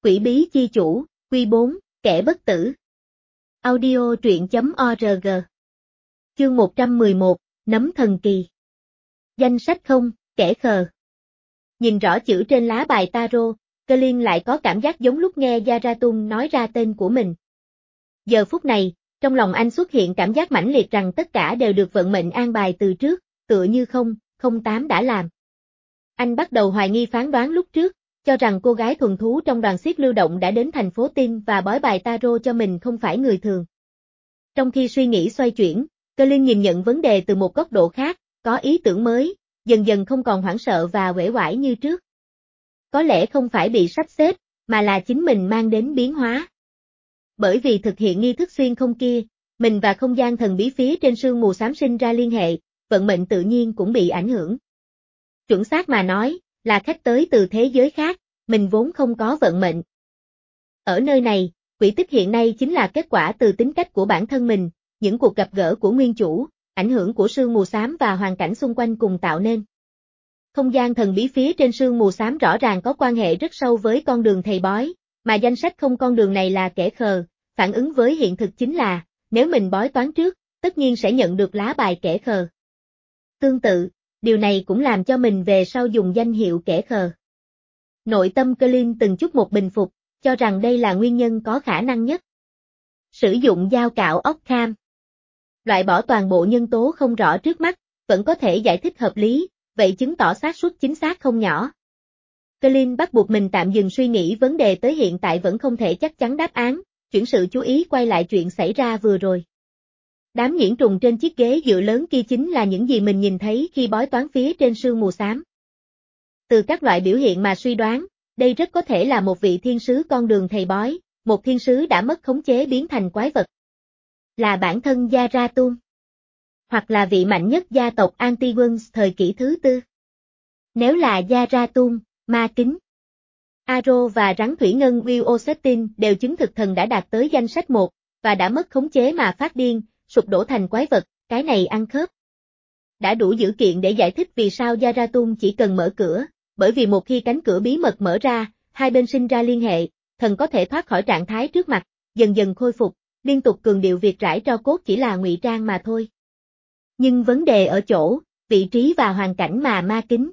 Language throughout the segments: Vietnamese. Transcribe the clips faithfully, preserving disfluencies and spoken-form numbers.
Quỷ bí chi chủ, Quy bốn, kẻ bất tử. Audio truyện chấm org. Chương một trăm mười một, nấm thần kỳ. Danh sách không, kẻ khờ. Nhìn rõ chữ trên lá bài tarot, Colin lại có cảm giác giống lúc nghe Zarathustra nói ra tên của mình. Giờ phút này, trong lòng anh xuất hiện cảm giác mãnh liệt rằng tất cả đều được vận mệnh an bài từ trước, tựa như không, không tám đã làm. Anh bắt đầu hoài nghi phán đoán lúc trước, cho rằng cô gái thuần thú trong đoàn xiếc lưu động đã đến thành phố Tin và bói bài tarot cho mình không phải người thường. Trong khi suy nghĩ xoay chuyển, Colin nhìn nhận vấn đề từ một góc độ khác, có ý tưởng mới, dần dần không còn hoảng sợ và uể oải như trước. Có lẽ không phải bị sắp xếp, mà là chính mình mang đến biến hóa. Bởi vì thực hiện nghi thức xuyên không kia, mình và không gian thần bí phía trên sương mù xám sinh ra liên hệ, vận mệnh tự nhiên cũng bị ảnh hưởng. Chuẩn xác mà nói, là khách tới từ thế giới khác, mình vốn không có vận mệnh. Ở nơi này, quỹ tích hiện nay chính là kết quả từ tính cách của bản thân mình, những cuộc gặp gỡ của nguyên chủ, ảnh hưởng của sương mù xám và hoàn cảnh xung quanh cùng tạo nên. Không gian thần bí phía trên sương mù xám rõ ràng có quan hệ rất sâu với con đường thầy bói, mà danh sách không con đường này là kẻ khờ, phản ứng với hiện thực chính là, nếu mình bói toán trước, tất nhiên sẽ nhận được lá bài kẻ khờ. Tương tự, điều này cũng làm cho mình về sau dùng danh hiệu kẻ khờ. Nội tâm Colin từng chút một bình phục, cho rằng đây là nguyên nhân có khả năng nhất. Sử dụng dao cạo Occam. Loại bỏ toàn bộ nhân tố không rõ trước mắt, vẫn có thể giải thích hợp lý, vậy chứng tỏ xác suất chính xác không nhỏ. Colin bắt buộc mình tạm dừng suy nghĩ vấn đề tới hiện tại vẫn không thể chắc chắn đáp án, chuyển sự chú ý quay lại chuyện xảy ra vừa rồi. Đám nhuyễn trùng trên chiếc ghế dựa lớn kia chính là những gì mình nhìn thấy khi bói toán phía trên sương mù xám. Từ các loại biểu hiện mà suy đoán, đây rất có thể là một vị thiên sứ con đường thầy bói, một thiên sứ đã mất khống chế biến thành quái vật. Là bản thân Zarathustra. Hoặc là vị mạnh nhất gia tộc Antigons thời kỷ thứ tư. Nếu là Zarathustra, ma kính. Aro và rắn thủy ngân Will Ossetin đều chứng thực thần đã đạt tới danh sách một, và đã mất khống chế mà phát điên, sụp đổ thành quái vật, cái này ăn khớp. Đã đủ dữ kiện để giải thích vì sao Zarathustra chỉ cần mở cửa, bởi vì một khi cánh cửa bí mật mở ra, hai bên sinh ra liên hệ, thần có thể thoát khỏi trạng thái trước mặt, dần dần khôi phục, liên tục cường điệu việc rải tro cốt chỉ là ngụy trang mà thôi. Nhưng vấn đề ở chỗ, vị trí và hoàn cảnh mà ma kính.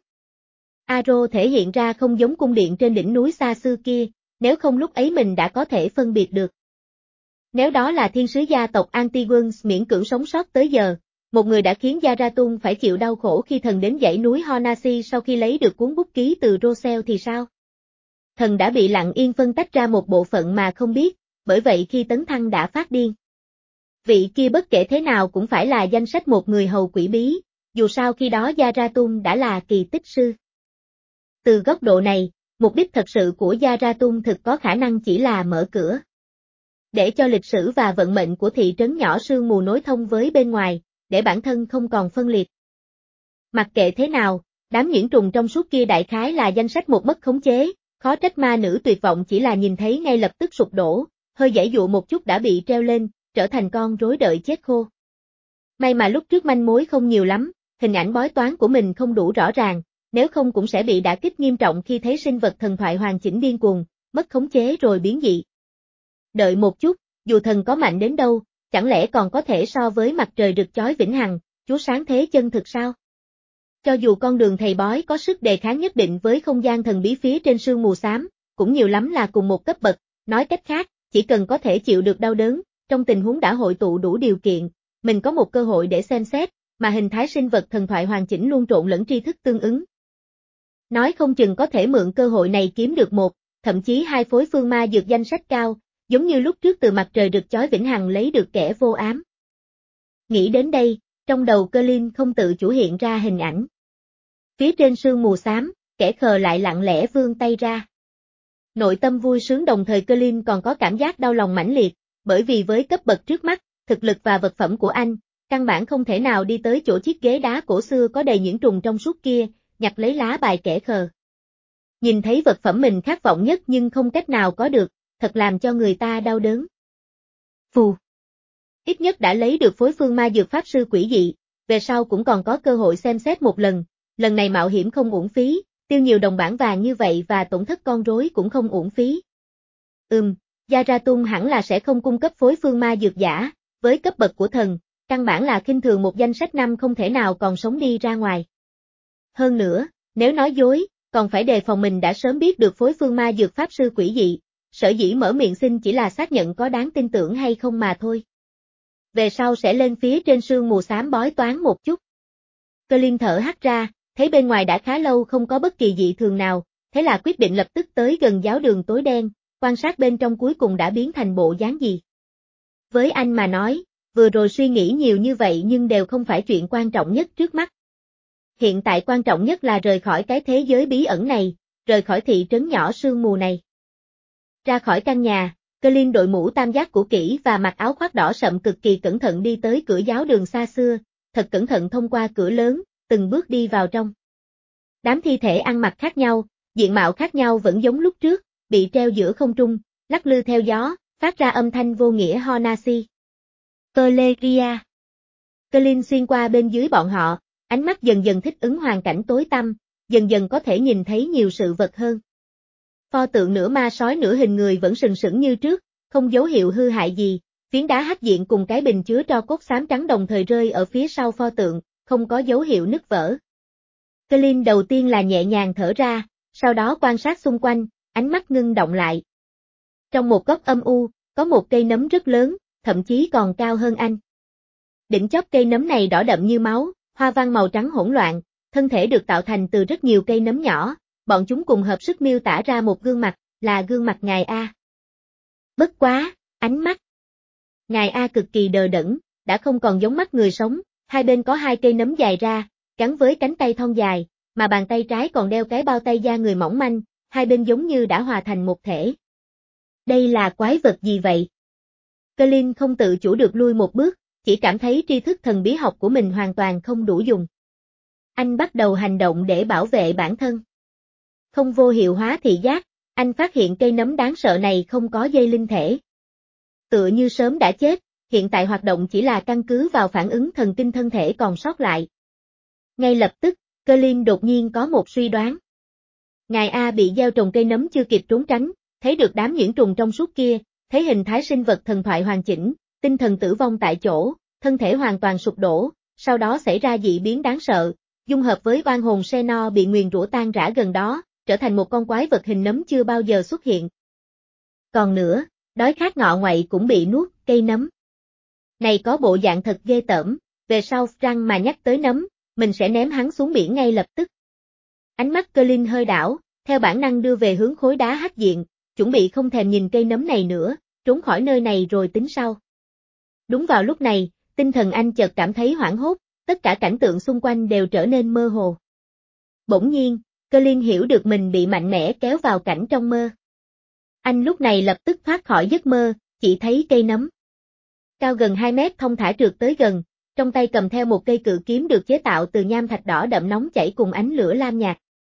Aro thể hiện ra không giống cung điện trên đỉnh núi xa xưa kia, nếu không lúc ấy mình đã có thể phân biệt được. Nếu đó là thiên sứ gia tộc Antigons miễn cưỡng sống sót tới giờ, một người đã khiến Zarathustra phải chịu đau khổ khi thần đến dãy núi Honasi sau khi lấy được cuốn bút ký từ Rosel thì sao? Thần đã bị lặng yên phân tách ra một bộ phận mà không biết, bởi vậy khi tấn thăng đã phát điên. Vị kia bất kể thế nào cũng phải là danh sách một người hầu quỷ bí, dù sao khi đó Zarathustra đã là kỳ tích sư. Từ góc độ này, mục đích thật sự của Zarathustra thực có khả năng chỉ là mở cửa. Để cho lịch sử và vận mệnh của thị trấn nhỏ sương mù nối thông với bên ngoài, để bản thân không còn phân liệt. Mặc kệ thế nào, đám nhuyễn trùng trong suốt kia đại khái là danh sách một mất khống chế, khó trách ma nữ tuyệt vọng chỉ là nhìn thấy ngay lập tức sụp đổ, hơi giãy dụa một chút đã bị treo lên, trở thành con rối đợi chết khô. May mà lúc trước manh mối không nhiều lắm, hình ảnh bói toán của mình không đủ rõ ràng, nếu không cũng sẽ bị đả kích nghiêm trọng khi thấy sinh vật thần thoại hoàn chỉnh điên cuồng, mất khống chế rồi biến dị. Đợi một chút, dù thần có mạnh đến đâu, chẳng lẽ còn có thể so với mặt trời rực chói vĩnh hằng, chúa sáng thế chân thực sao? Cho dù con đường thầy bói có sức đề kháng nhất định với không gian thần bí phía trên sương mù xám, cũng nhiều lắm là cùng một cấp bậc, nói cách khác, chỉ cần có thể chịu được đau đớn, trong tình huống đã hội tụ đủ điều kiện, mình có một cơ hội để xem xét, mà hình thái sinh vật thần thoại hoàn chỉnh luôn trộn lẫn tri thức tương ứng. Nói không chừng có thể mượn cơ hội này kiếm được một, thậm chí hai phối phương ma dược danh sách cao, giống như lúc trước từ mặt trời rực chói vĩnh hằng lấy được kẻ vô ám. Nghĩ đến đây, trong đầu Colin không tự chủ hiện ra hình ảnh. Phía trên sương mù xám, kẻ khờ lại lặng lẽ vươn tay ra. Nội tâm vui sướng đồng thời Colin còn có cảm giác đau lòng mãnh liệt, bởi vì với cấp bậc trước mắt, thực lực và vật phẩm của anh, căn bản không thể nào đi tới chỗ chiếc ghế đá cổ xưa có đầy những trùng trong suốt kia, nhặt lấy lá bài kẻ khờ. Nhìn thấy vật phẩm mình khát vọng nhất nhưng không cách nào có được, thật làm cho người ta đau đớn. Phù. Ít nhất đã lấy được phối phương ma dược pháp sư quỷ dị, về sau cũng còn có cơ hội xem xét một lần, lần này mạo hiểm không uổng phí, tiêu nhiều đồng bảng vàng như vậy và tổn thất con rối cũng không uổng phí. Ừm, Yaratung hẳn là sẽ không cung cấp phối phương ma dược giả, với cấp bậc của thần, căn bản là khinh thường một danh sách năm không thể nào còn sống đi ra ngoài. Hơn nữa, nếu nói dối, còn phải đề phòng mình đã sớm biết được phối phương ma dược pháp sư quỷ dị, sở dĩ mở miệng xin chỉ là xác nhận có đáng tin tưởng hay không mà thôi. Về sau sẽ lên phía trên sương mù xám bói toán một chút. Cơ Linh thở hắt ra, thấy bên ngoài đã khá lâu không có bất kỳ dị thường nào, thế là quyết định lập tức tới gần giáo đường tối đen, quan sát bên trong cuối cùng đã biến thành bộ dáng gì. Với anh mà nói, vừa rồi suy nghĩ nhiều như vậy nhưng đều không phải chuyện quan trọng nhất trước mắt. Hiện tại quan trọng nhất là rời khỏi cái thế giới bí ẩn này, rời khỏi thị trấn nhỏ sương mù này. Ra khỏi căn nhà, Cơ Linh đội mũ tam giác cũ kỹ và mặc áo khoác đỏ sậm cực kỳ cẩn thận đi tới cửa giáo đường xa xưa, thật cẩn thận thông qua cửa lớn, từng bước đi vào trong. Đám thi thể ăn mặc khác nhau, diện mạo khác nhau vẫn giống lúc trước, bị treo giữa không trung, lắc lư theo gió, phát ra âm thanh vô nghĩa Honasi. Valeria. Cơ Linh xuyên qua bên dưới bọn họ, ánh mắt dần dần thích ứng hoàn cảnh tối tăm, dần dần có thể nhìn thấy nhiều sự vật hơn. Pho tượng nửa ma sói nửa hình người vẫn sừng sững như trước, không dấu hiệu hư hại gì, phiến đá hắc diện cùng cái bình chứa tro cốt xám trắng đồng thời rơi ở phía sau pho tượng, không có dấu hiệu nứt vỡ. Cơ Linh đầu tiên là nhẹ nhàng thở ra, sau đó quan sát xung quanh, ánh mắt ngưng động lại. Trong một góc âm u, có một cây nấm rất lớn, thậm chí còn cao hơn anh. Đỉnh chóp cây nấm này đỏ đậm như máu, hoa văn màu trắng hỗn loạn, thân thể được tạo thành từ rất nhiều cây nấm nhỏ, bọn chúng cùng hợp sức miêu tả ra một gương mặt, là gương mặt ngài A. Bất quá, ánh mắt. Ngài A cực kỳ đờ đẫn, đã không còn giống mắt người sống, hai bên có hai cây nấm dài ra, gắn với cánh tay thon dài, mà bàn tay trái còn đeo cái bao tay da người mỏng manh, hai bên giống như đã hòa thành một thể. Đây là quái vật gì vậy? Cơ Linh không tự chủ được lui một bước, chỉ cảm thấy tri thức thần bí học của mình hoàn toàn không đủ dùng. Anh bắt đầu hành động để bảo vệ bản thân. Không vô hiệu hóa thị giác, anh phát hiện cây nấm đáng sợ này không có dây linh thể. Tựa như sớm đã chết, hiện tại hoạt động chỉ là căn cứ vào phản ứng thần kinh thân thể còn sót lại. Ngay lập tức, Cơ Linh đột nhiên có một suy đoán. Ngài A bị gieo trồng cây nấm chưa kịp trốn tránh, thấy được đám nhuyễn trùng trong suốt kia, thấy hình thái sinh vật thần thoại hoàn chỉnh, tinh thần tử vong tại chỗ, thân thể hoàn toàn sụp đổ, sau đó xảy ra dị biến đáng sợ, dung hợp với oan hồn Xeno bị nguyền rủa tan rã gần đó, trở thành một con quái vật hình nấm chưa bao giờ xuất hiện. Còn nữa, đói khát ngọ ngoại cũng bị nuốt cây nấm. Này có bộ dạng thật ghê tởm, về sau răng mà nhắc tới nấm, mình sẽ ném hắn xuống biển ngay lập tức. Ánh mắt Cơ Linh hơi đảo, theo bản năng đưa về hướng khối đá hắc diện, chuẩn bị không thèm nhìn cây nấm này nữa, trốn khỏi nơi này rồi tính sau. Đúng vào lúc này, tinh thần anh chợt cảm thấy hoảng hốt, tất cả cảnh tượng xung quanh đều trở nên mơ hồ. Bỗng nhiên, Cơ Linh hiểu được mình bị mạnh mẽ kéo vào cảnh trong mơ. Anh lúc này lập tức thoát khỏi giấc mơ, chỉ thấy cây nấm. Cao gần hai mét thông thả trượt tới gần, trong tay cầm theo một cây cự kiếm được chế tạo từ nham thạch đỏ đậm nóng chảy cùng ánh lửa lam nhạt.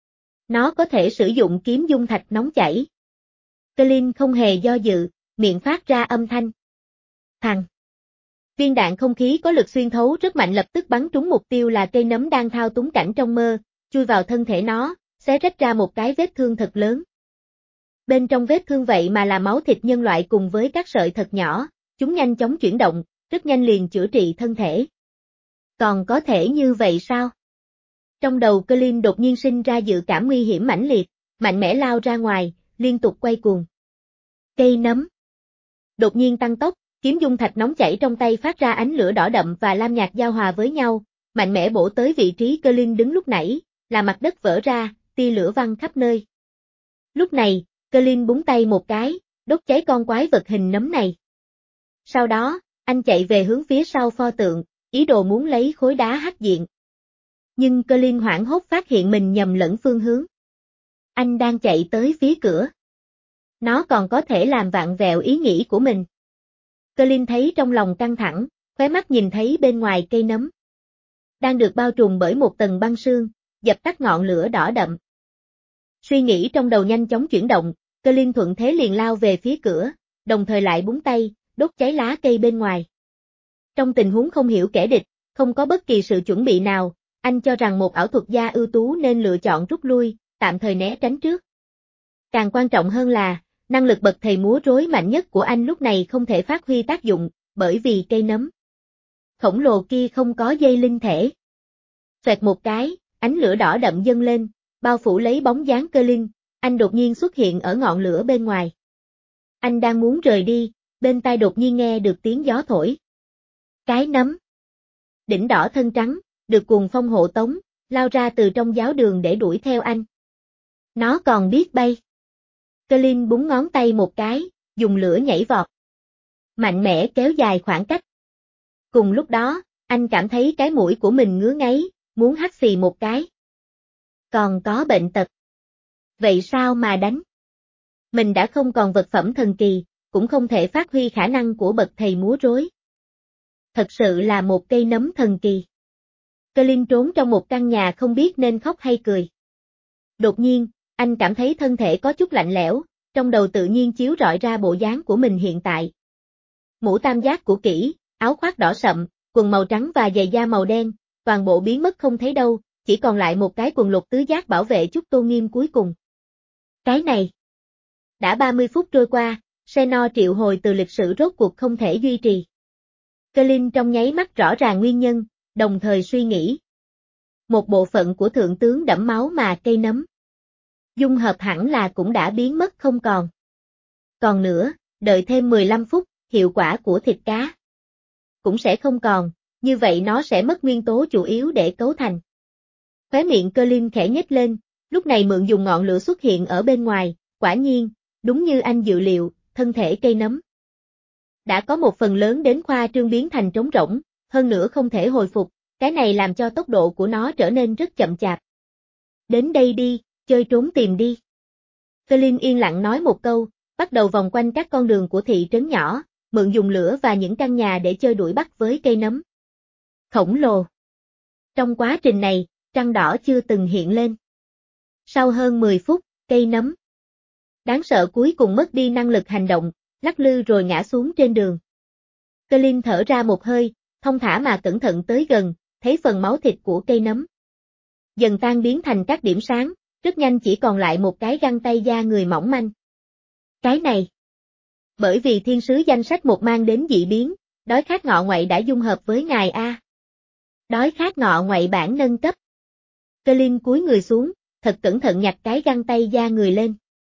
Nó có thể sử dụng kiếm dung thạch nóng chảy. Cơ Linh không hề do dự, miệng phát ra âm thanh. Thằng. Viên đạn không khí có lực xuyên thấu rất mạnh lập tức bắn trúng mục tiêu là cây nấm đang thao túng cảnh trong mơ, chui vào thân thể nó, xé rách ra một cái vết thương thật lớn. Bên trong vết thương vậy mà là máu thịt nhân loại cùng với các sợi thật nhỏ, chúng nhanh chóng chuyển động, rất nhanh liền chữa trị thân thể. Còn có thể như vậy sao? Trong đầu Cơ Linh đột nhiên sinh ra dự cảm nguy hiểm mãnh liệt, mạnh mẽ lao ra ngoài, liên tục quay cuồng. Cây nấm. Đột nhiên tăng tốc, kiếm dung thạch nóng chảy trong tay phát ra ánh lửa đỏ đậm và lam nhạt giao hòa với nhau, mạnh mẽ bổ tới vị trí Cơ Linh đứng lúc nãy, là mặt đất vỡ ra, tia lửa văng khắp nơi. Lúc này, Cơ Linh búng tay một cái, đốt cháy con quái vật hình nấm này. Sau đó, anh chạy về hướng phía sau pho tượng, ý đồ muốn lấy khối đá hắc diện. Nhưng Cơ Linh hoảng hốt phát hiện mình nhầm lẫn phương hướng. Anh đang chạy tới phía cửa. Nó còn có thể làm vặn vẹo ý nghĩ của mình. Cơ Linh thấy trong lòng căng thẳng, khóe mắt nhìn thấy bên ngoài cây nấm. Đang được bao trùm bởi một tầng băng sương, dập tắt ngọn lửa đỏ đậm. Suy nghĩ trong đầu nhanh chóng chuyển động, Cơ Linh thuận thế liền lao về phía cửa, đồng thời lại búng tay, đốt cháy lá cây bên ngoài. Trong tình huống không hiểu kẻ địch, không có bất kỳ sự chuẩn bị nào, anh cho rằng một ảo thuật gia ưu tú nên lựa chọn rút lui, tạm thời né tránh trước. Càng quan trọng hơn là, Năng lực bậc thầy múa rối mạnh nhất của anh lúc này không thể phát huy tác dụng, bởi vì cây nấm khổng lồ kia không có dây linh thể. Xoẹt một cái, ánh lửa đỏ đậm dâng lên, bao phủ lấy bóng dáng Cơ Linh, anh đột nhiên xuất hiện ở ngọn lửa bên ngoài. Anh đang muốn rời đi, bên tai đột nhiên nghe được tiếng gió thổi. Cái nấm đỉnh đỏ thân trắng, được cuồng phong hộ tống, lao ra từ trong giáo đường để đuổi theo anh. Nó còn biết bay. Cơ Linh búng ngón tay một cái, dùng lửa nhảy vọt. Mạnh mẽ kéo dài khoảng cách. Cùng lúc đó, anh cảm thấy cái mũi của mình ngứa ngáy, muốn hắt xì một cái. Còn có bệnh tật. Vậy sao mà đánh? Mình đã không còn vật phẩm thần kỳ, cũng không thể phát huy khả năng của bậc thầy múa rối. Thật sự là một cây nấm thần kỳ. Cơ Linh trốn trong một căn nhà không biết nên khóc hay cười. Đột nhiên, anh cảm thấy thân thể có chút lạnh lẽo, trong đầu tự nhiên chiếu rọi ra bộ dáng của mình hiện tại. Mũ tam giác của kỹ, áo khoác đỏ sậm, quần màu trắng và giày da màu đen, toàn bộ biến mất không thấy đâu, chỉ còn lại một cái quần lục tứ giác bảo vệ chút tôn nghiêm cuối cùng. Cái này. Đã ba mươi phút trôi qua, Xenor triệu hồi từ lịch sử rốt cuộc không thể duy trì. Cơ Linh trong nháy mắt rõ ràng nguyên nhân, đồng thời suy nghĩ. Một bộ phận của thượng tướng đẫm máu mà cây nấm dung hợp hẳn là cũng đã biến mất không còn. Còn nữa, đợi thêm mười lăm phút, hiệu quả của thịt cá cũng sẽ không còn, như vậy nó sẽ mất nguyên tố chủ yếu để cấu thành. Khóe miệng Cơ Linh khẽ nhếch lên, lúc này mượn dùng ngọn lửa xuất hiện ở bên ngoài, quả nhiên, đúng như anh dự liệu, thân thể cây nấm đã có một phần lớn đến khoa trương biến thành trống rỗng, hơn nữa không thể hồi phục, cái này làm cho tốc độ của nó trở nên rất chậm chạp. Đến đây đi, chơi trốn tìm đi. Cơ Linh yên lặng nói một câu, bắt đầu vòng quanh các con đường của thị trấn nhỏ, mượn dùng lửa và những căn nhà để chơi đuổi bắt với cây nấm khổng lồ. Trong quá trình này, trăng đỏ chưa từng hiện lên. Sau hơn mười phút, cây nấm đáng sợ cuối cùng mất đi năng lực hành động, lắc lư rồi ngã xuống trên đường. Cơ Linh thở ra một hơi, thong thả mà cẩn thận tới gần, thấy phần máu thịt của cây nấm dần tan biến thành các điểm sáng, rất nhanh chỉ còn lại một cái găng tay da người mỏng manh. Cái này, bởi vì thiên sứ danh sách một mang đến dị biến, đói khát ngọ ngoại đã dung hợp với ngài A. Đói khát ngọ ngoại bản nâng cấp. Cơ Linh cúi người xuống, thật cẩn thận nhặt cái găng tay da người lên.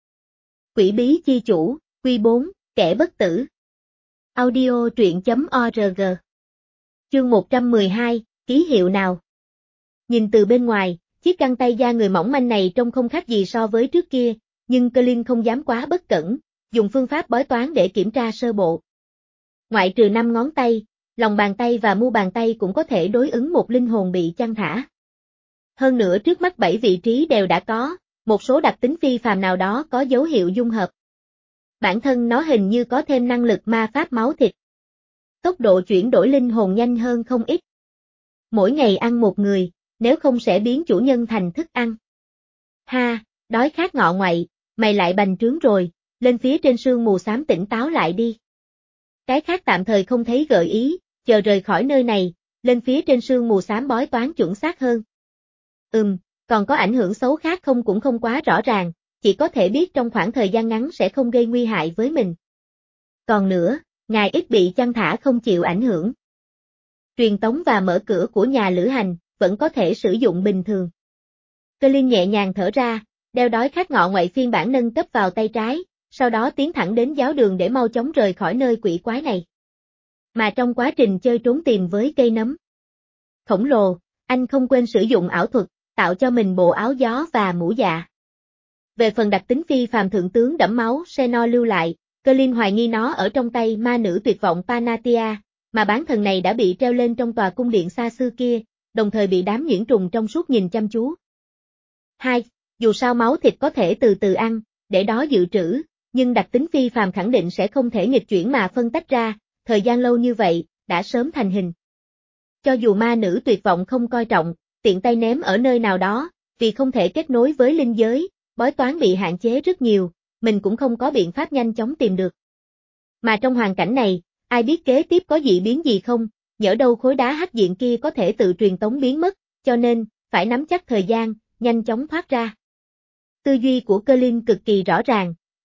Quỷ bí chi chủ, Quy bốn, kẻ bất tử. Audio truyện chấm org. Chương một trăm mười hai, ký hiệu nào? Nhìn từ bên ngoài, chiếc găng tay da người mỏng manh này trông không khác gì so với trước kia, nhưng Cơ Linh không dám quá bất cẩn, dùng phương pháp bói toán để kiểm tra sơ bộ. Ngoại trừ năm ngón tay, lòng bàn tay và mu bàn tay cũng có thể đối ứng một linh hồn bị chăn thả. Hơn nữa trước mắt bảy vị trí đều đã có, một số đặc tính phi phàm nào đó có dấu hiệu dung hợp. Bản thân nó hình như có thêm năng lực ma pháp máu thịt. Tốc độ chuyển đổi linh hồn nhanh hơn không ít. Mỗi ngày ăn một người, nếu không sẽ biến chủ nhân thành thức ăn. Ha, đói khát ngọ ngoại, mày lại bành trướng rồi, lên phía trên sương mù xám tỉnh táo lại đi. Cái khác tạm thời không thấy gợi ý, chờ rời khỏi nơi này, lên phía trên sương mù xám bói toán chuẩn xác hơn. Ừm, còn có ảnh hưởng xấu khác không cũng không quá rõ ràng, chỉ có thể biết trong khoảng thời gian ngắn sẽ không gây nguy hại với mình. Còn nữa, ngài ít bị chăn thả không chịu ảnh hưởng. Truyền tống và mở cửa của nhà lữ hành, vẫn có thể sử dụng bình thường. Cơ Linh nhẹ nhàng thở ra, đeo đói khát ngọ ngoại phiên bản nâng cấp vào tay trái, sau đó tiến thẳng đến giáo đường để mau chóng rời khỏi nơi quỷ quái này. Mà trong quá trình chơi trốn tìm với cây nấm khổng lồ, anh không quên sử dụng ảo thuật, tạo cho mình bộ áo gió và mũ dạ. Về phần đặc tính phi phàm thượng tướng đẫm máu Xenor lưu lại, Cơ Linh hoài nghi nó ở trong tay ma nữ tuyệt vọng Panatia, mà bán thần này đã bị treo lên trong tòa cung điện xa xưa kia, đồng thời bị đám nhuyễn trùng trong suốt nhìn chăm chú. Hai, dù sao máu thịt có thể từ từ ăn, để đó dự trữ, nhưng đặc tính phi phàm khẳng định sẽ không thể nghịch chuyển mà phân tách ra, thời gian lâu như vậy, đã sớm thành hình. Cho dù ma nữ tuyệt vọng không coi trọng, tiện tay ném ở nơi nào đó, vì không thể kết nối với linh giới, bói toán bị hạn chế rất nhiều, mình cũng không có biện pháp nhanh chóng tìm được. Mà trong hoàn cảnh này, ai biết kế tiếp có dị biến gì không, nhỡ đâu khối đá hắc diện kia có thể tự truyền tống biến mất, cho nên, phải nắm chắc thời gian, nhanh chóng thoát ra. Tư duy của Cơ Linh cực kỳ rõ ràng,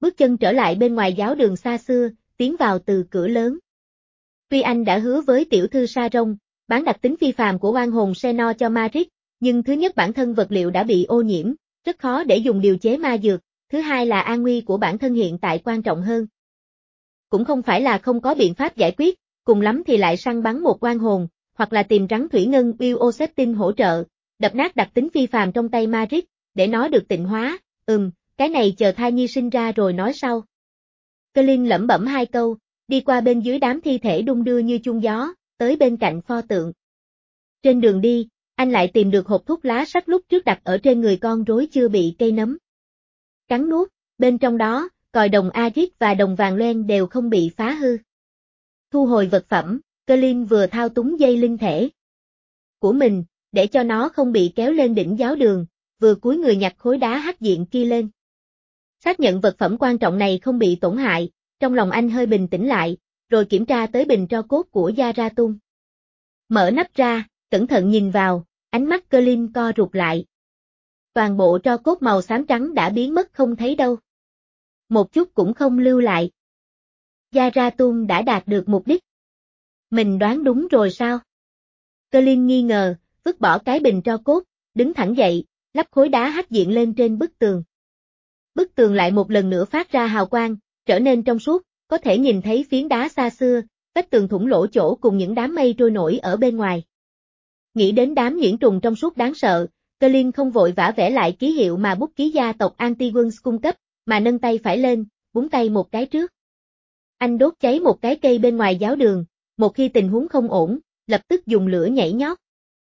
bước chân trở lại bên ngoài giáo đường xa xưa, tiến vào từ cửa lớn. Tuy anh đã hứa với tiểu thư Sa Rông, bán đặc tính phi phàm của oan hồn Xenor cho Maric, nhưng thứ nhất bản thân vật liệu đã bị ô nhiễm, rất khó để dùng điều chế ma dược, thứ hai là an nguy của bản thân hiện tại quan trọng hơn. Cũng không phải là không có biện pháp giải quyết, cùng lắm thì lại săn bắn một oan hồn, hoặc là tìm rắn thủy ngân Bioceptin hỗ trợ, đập nát đặc tính phi phàm trong tay Maric, để nó được tịnh hóa, ừm, cái này chờ thai nhi sinh ra rồi nói sau. Colin lẩm bẩm hai câu, đi qua bên dưới đám thi thể đung đưa như chuông gió, tới bên cạnh pho tượng. Trên đường đi, anh lại tìm được hộp thuốc lá sắt lúc trước đặt ở trên người con rối chưa bị cây nấm cắn nuốt, bên trong đó, còi đồng Arit và đồng vàng loen đều không bị phá hư. Thu hồi vật phẩm, Colin vừa thao túng dây linh thể của mình, để cho nó không bị kéo lên đỉnh giáo đường, vừa cúi người nhặt khối đá hắc diện kia lên. Xác nhận vật phẩm quan trọng này không bị tổn hại, trong lòng anh hơi bình tĩnh lại, rồi kiểm tra tới bình tro cốt của Yaratum. Mở nắp ra, cẩn thận nhìn vào, ánh mắt Colin co rụt lại. Toàn bộ tro cốt màu xám trắng đã biến mất không thấy đâu. Một chút cũng không lưu lại. Yaratum đã đạt được mục đích. Mình đoán đúng rồi sao? Colin nghi ngờ, vứt bỏ cái bình tro cốt, đứng thẳng dậy, lắp khối đá hắc diện lên trên bức tường. Bức tường lại một lần nữa phát ra hào quang, trở nên trong suốt, có thể nhìn thấy phiến đá xa xưa, vách tường thủng lỗ chỗ cùng những đám mây trôi nổi ở bên ngoài. Nghĩ đến đám nhuyễn trùng trong suốt đáng sợ, Colin không vội vã vẽ lại ký hiệu mà bút ký gia tộc Antiwons cung cấp, mà nâng tay phải lên, búng tay một cái trước. Anh đốt cháy một cái cây bên ngoài giáo đường, một khi tình huống không ổn, lập tức dùng lửa nhảy nhót.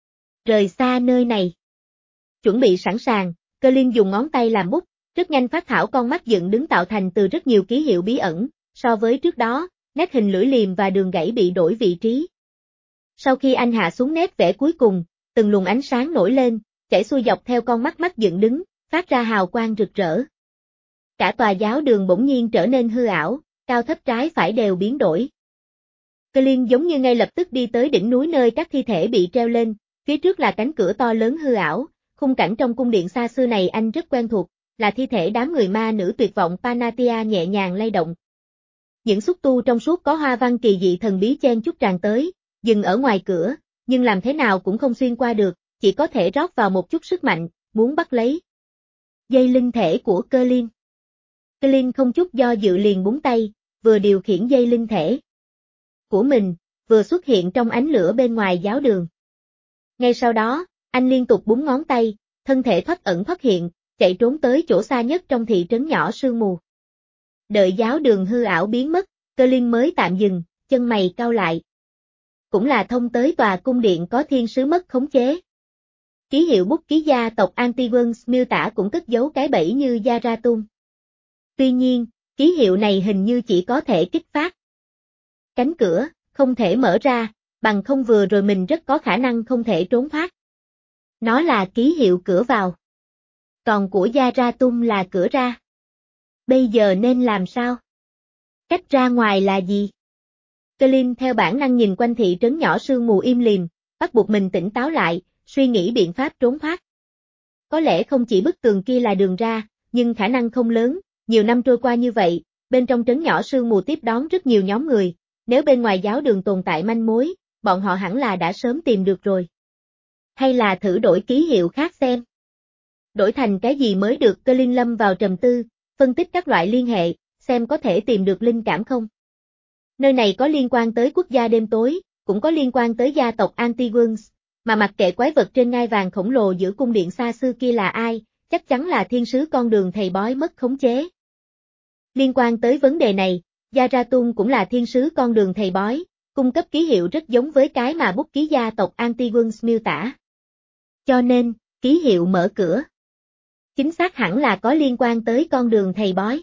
Rời xa nơi này. Chuẩn bị sẵn sàng, Colin dùng ngón tay làm bút, rất nhanh phát thảo con mắt dựng đứng tạo thành từ rất nhiều ký hiệu bí ẩn, so với trước đó, nét hình lưỡi liềm và đường gãy bị đổi vị trí. Sau khi anh hạ xuống nét vẽ cuối cùng, từng luồng ánh sáng nổi lên, chảy xuôi dọc theo con mắt mắt dựng đứng, phát ra hào quang rực rỡ. Cả tòa giáo đường bỗng nhiên trở nên hư ảo, cao thấp trái phải đều biến đổi. Colin giống như ngay lập tức đi tới đỉnh núi nơi các thi thể bị treo lên, phía trước là cánh cửa to lớn hư ảo, khung cảnh trong cung điện xa xưa này anh rất quen thuộc, là thi thể đám người ma nữ tuyệt vọng Panatia nhẹ nhàng lay động. Những xúc tu trong suốt có hoa văn kỳ dị thần bí chen chúc tràn tới, dừng ở ngoài cửa, nhưng làm thế nào cũng không xuyên qua được, chỉ có thể rót vào một chút sức mạnh, muốn bắt lấy dây linh thể của Colin. Colin không chút do dự liền búng tay, vừa điều khiển dây linh thể của mình, vừa xuất hiện trong ánh lửa bên ngoài giáo đường. Ngay sau đó, anh liên tục búng ngón tay, thân thể thoát ẩn thoát hiện, chạy trốn tới chỗ xa nhất trong thị trấn nhỏ sương mù. Đợi giáo đường hư ảo biến mất, Colin mới tạm dừng, chân mày cau lại. Cũng là thông tới tòa cung điện có thiên sứ mất khống chế. Ký hiệu bút ký gia tộc Antiwons miêu tả cũng cất giấu cái bẫy như Yaratum. Tuy nhiên, ký hiệu này hình như chỉ có thể kích phát cánh cửa, không thể mở ra, bằng không vừa rồi mình rất có khả năng không thể trốn thoát. Nó là ký hiệu cửa vào. Còn của Yaratum là cửa ra. Bây giờ nên làm sao? Cách ra ngoài là gì? Colin theo bản năng nhìn quanh thị trấn nhỏ sương mù im lìm, bắt buộc mình tỉnh táo lại, suy nghĩ biện pháp trốn thoát. Có lẽ không chỉ bức tường kia là đường ra, nhưng khả năng không lớn, nhiều năm trôi qua như vậy, bên trong trấn nhỏ sương mù tiếp đón rất nhiều nhóm người, nếu bên ngoài giáo đường tồn tại manh mối, bọn họ hẳn là đã sớm tìm được rồi. Hay là thử đổi ký hiệu khác xem. Đổi thành cái gì mới được? Colin lâm vào trầm tư, phân tích các loại liên hệ, xem có thể tìm được linh cảm không. Nơi này có liên quan tới quốc gia đêm tối, cũng có liên quan tới gia tộc Antiwons, mà mặc kệ quái vật trên ngai vàng khổng lồ giữa cung điện xa xưa kia là ai, chắc chắn là thiên sứ con đường thầy bói mất khống chế. Liên quan tới vấn đề này, Yaratum cũng là thiên sứ con đường thầy bói, cung cấp ký hiệu rất giống với cái mà bút ký gia tộc Antiwons miêu tả. Cho nên, ký hiệu mở cửa. Chính xác hẳn là có liên quan tới con đường thầy bói.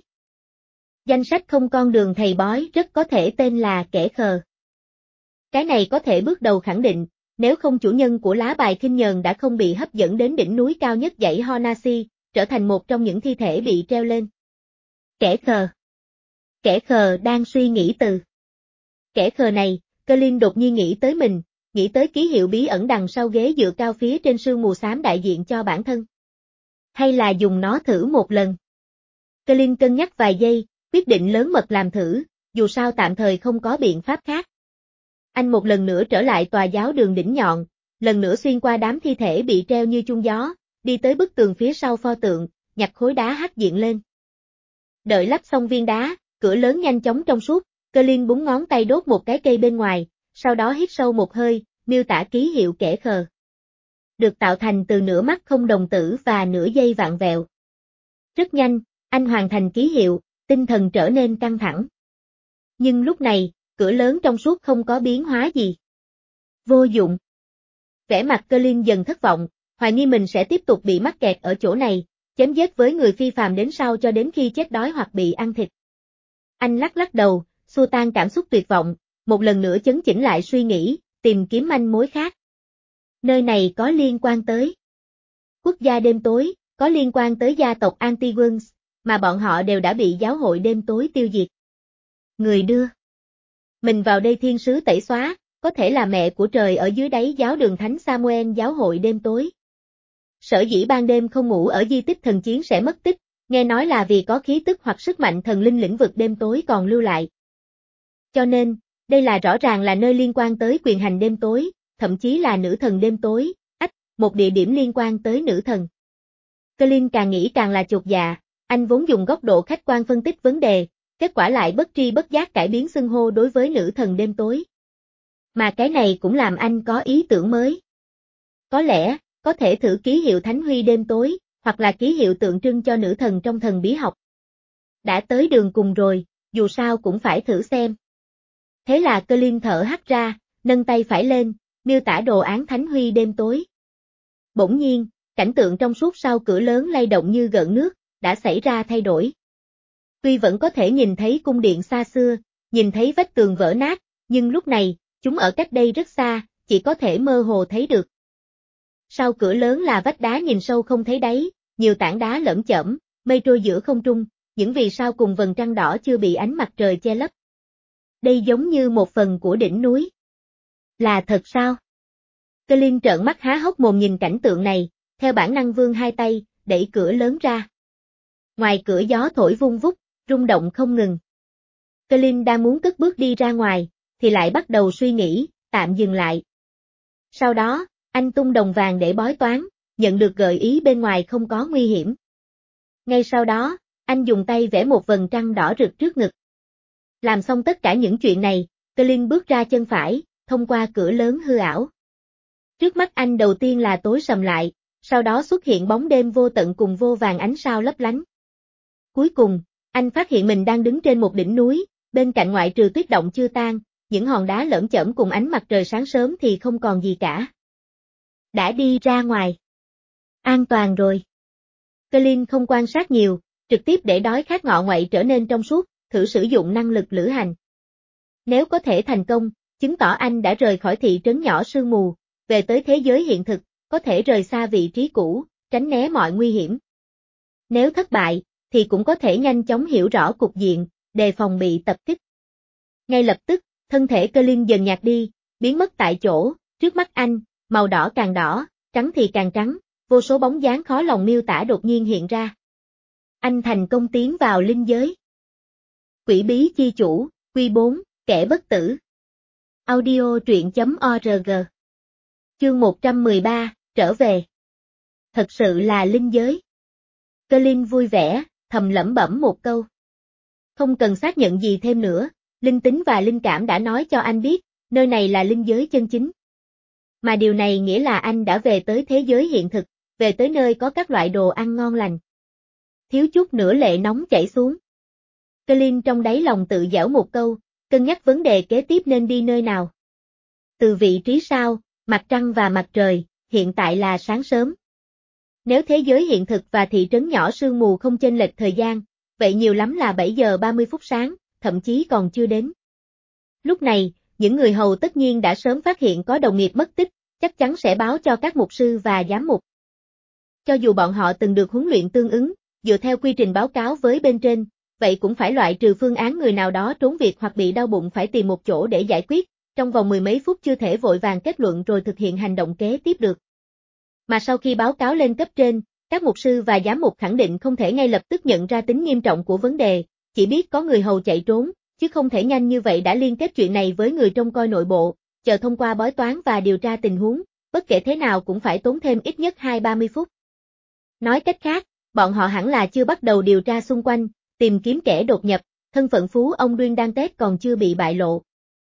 Danh sách không con đường thầy bói rất có thể tên là kẻ khờ. Cái này có thể bước đầu khẳng định, nếu không chủ nhân của lá bài khinh nhờn đã không bị hấp dẫn đến đỉnh núi cao nhất dãy Honasi, trở thành một trong những thi thể bị treo lên. Kẻ khờ. Kẻ khờ đang suy nghĩ từ. Kẻ khờ này, Colin đột nhiên nghĩ tới mình, nghĩ tới ký hiệu bí ẩn đằng sau ghế dựa cao phía trên sương mù xám đại diện cho bản thân. Hay là dùng nó thử một lần. Colin cân nhắc vài giây, quyết định lớn mật làm thử, dù sao tạm thời không có biện pháp khác. Anh một lần nữa trở lại tòa giáo đường đỉnh nhọn, lần nữa xuyên qua đám thi thể bị treo như chuông gió, đi tới bức tường phía sau pho tượng, nhặt khối đá hắc diện lên. Đợi lắp xong viên đá, cửa lớn nhanh chóng trong suốt, Colin búng ngón tay đốt một cái cây bên ngoài, sau đó hít sâu một hơi, miêu tả ký hiệu kẻ khờ. Được tạo thành từ nửa mắt không đồng tử và nửa dây vặn vẹo. Rất nhanh, anh hoàn thành ký hiệu, tinh thần trở nên căng thẳng. Nhưng lúc này, cửa lớn trong suốt không có biến hóa gì. Vô dụng. Vẻ mặt Colin dần thất vọng, hoài nghi mình sẽ tiếp tục bị mắc kẹt ở chỗ này, chém giết với người phi phàm đến sau cho đến khi chết đói hoặc bị ăn thịt. Anh lắc lắc đầu, xua tan cảm xúc tuyệt vọng, một lần nữa chấn chỉnh lại suy nghĩ, tìm kiếm manh mối khác. Nơi này có liên quan tới quốc gia đêm tối, có liên quan tới gia tộc Anti-Worms, mà bọn họ đều đã bị giáo hội đêm tối tiêu diệt. Người đưa mình vào đây thiên sứ tẩy xóa, có thể là mẹ của trời ở dưới đáy giáo đường Thánh Samuel giáo hội đêm tối. Sở dĩ ban đêm không ngủ ở di tích thần chiến sẽ mất tích, nghe nói là vì có khí tức hoặc sức mạnh thần linh lĩnh vực đêm tối còn lưu lại. Cho nên, đây là rõ ràng là nơi liên quan tới quyền hành đêm tối, thậm chí là nữ thần đêm tối, ách, một địa điểm liên quan tới nữ thần. Colin càng nghĩ càng là chột dạ, anh vốn dùng góc độ khách quan phân tích vấn đề, kết quả lại bất tri bất giác cải biến xưng hô đối với nữ thần đêm tối. Mà cái này cũng làm anh có ý tưởng mới. Có lẽ, có thể thử ký hiệu Thánh Huy đêm tối, hoặc là ký hiệu tượng trưng cho nữ thần trong thần bí học. Đã tới đường cùng rồi, dù sao cũng phải thử xem. Thế là Colin thở hắt ra, nâng tay phải lên, miêu tả đồ án Thánh Huy đêm tối. Bỗng nhiên, cảnh tượng trong suốt sau cửa lớn lay động như gợn nước, đã xảy ra thay đổi. Tuy vẫn có thể nhìn thấy cung điện xa xưa, nhìn thấy vách tường vỡ nát, nhưng lúc này, chúng ở cách đây rất xa, chỉ có thể mơ hồ thấy được. Sau cửa lớn là vách đá nhìn sâu không thấy đáy, nhiều tảng đá lởm chởm, mây trôi giữa không trung, những vì sao cùng vầng trăng đỏ chưa bị ánh mặt trời che lấp. Đây giống như một phần của đỉnh núi. Là thật sao? Colin trợn mắt há hốc mồm nhìn cảnh tượng này, theo bản năng vươn hai tay, đẩy cửa lớn ra. Ngoài cửa gió thổi vung vút, rung động không ngừng. Colin đang muốn cất bước đi ra ngoài, thì lại bắt đầu suy nghĩ, tạm dừng lại. Sau đó, anh tung đồng vàng để bói toán, nhận được gợi ý bên ngoài không có nguy hiểm. Ngay sau đó, anh dùng tay vẽ một vầng trăng đỏ rực trước ngực. Làm xong tất cả những chuyện này, Colin bước ra chân phải, thông qua cửa lớn hư ảo. Trước mắt anh đầu tiên là tối sầm lại, sau đó xuất hiện bóng đêm vô tận cùng vô vàng ánh sao lấp lánh. Cuối cùng, anh phát hiện mình đang đứng trên một đỉnh núi, bên cạnh ngoại trừ tuyết động chưa tan, những hòn đá lởm chởm cùng ánh mặt trời sáng sớm thì không còn gì cả. Đã đi ra ngoài. An toàn rồi. Colin không quan sát nhiều, trực tiếp để đói khát ngọ ngoại trở nên trong suốt, thử sử dụng năng lực lữ hành. Nếu có thể thành công, chứng tỏ anh đã rời khỏi thị trấn nhỏ sương mù, về tới thế giới hiện thực, có thể rời xa vị trí cũ, tránh né mọi nguy hiểm. Nếu thất bại, thì cũng có thể nhanh chóng hiểu rõ cục diện, đề phòng bị tập kích. Ngay lập tức, thân thể Colin dần nhạt đi, biến mất tại chỗ, trước mắt anh, màu đỏ càng đỏ, trắng thì càng trắng, vô số bóng dáng khó lòng miêu tả đột nhiên hiện ra. Anh thành công tiến vào linh giới. Quỷ bí chi chủ, Quy bốn, kẻ bất tử. Audio truyện chấm org. Chương một trăm mười ba, trở về. Thật sự là linh giới. Colin vui vẻ, thầm lẩm bẩm một câu. Không cần xác nhận gì thêm nữa, linh tính và linh cảm đã nói cho anh biết, nơi này là linh giới chân chính. Mà điều này nghĩa là anh đã về tới thế giới hiện thực, về tới nơi có các loại đồ ăn ngon lành. Thiếu chút nữa lệ nóng chảy xuống. Colin trong đáy lòng tự giễu một câu, cân nhắc vấn đề kế tiếp nên đi nơi nào. Từ vị trí sao, mặt trăng và mặt trời, hiện tại là sáng sớm. Nếu thế giới hiện thực và thị trấn nhỏ sương mù không chênh lệch thời gian, vậy nhiều lắm là bảy giờ ba mươi phút sáng, thậm chí còn chưa đến. Lúc này, những người hầu tất nhiên đã sớm phát hiện có đồng nghiệp mất tích, chắc chắn sẽ báo cho các mục sư và giám mục. Cho dù bọn họ từng được huấn luyện tương ứng, dựa theo quy trình báo cáo với bên trên, vậy cũng phải loại trừ phương án người nào đó trốn việc hoặc bị đau bụng phải tìm một chỗ để giải quyết, trong vòng mười mấy phút chưa thể vội vàng kết luận rồi thực hiện hành động kế tiếp được. Mà sau khi báo cáo lên cấp trên, Các mục sư và giám mục khẳng định không thể ngay lập tức nhận ra tính nghiêm trọng của vấn đề, chỉ biết có người hầu chạy trốn, chứ không thể nhanh như vậy đã liên kết chuyện này với người trông coi nội bộ, chờ thông qua bói toán và điều tra tình huống, bất kể thế nào cũng phải tốn thêm ít nhất hai ba mươi phút. Nói cách khác, bọn họ hẳn là chưa bắt đầu điều tra xung quanh, tìm kiếm kẻ đột nhập, thân phận phú ông Duyên Đan Tết còn chưa bị bại lộ.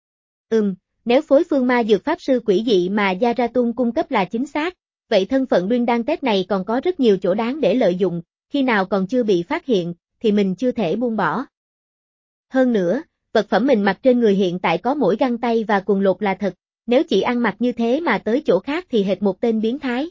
Ừm, nếu phối phương ma dược pháp sư quỷ dị mà Yaratung cung cấp là chính xác, vậy thân phận Duyên Đan Tết này còn có rất nhiều chỗ đáng để lợi dụng, khi nào còn chưa bị phát hiện, thì mình chưa thể buông bỏ. Hơn nữa, vật phẩm mình mặc trên người hiện tại có mỗi găng tay và quần lột là thật, nếu chỉ ăn mặc như thế mà tới chỗ khác thì hệt một tên biến thái.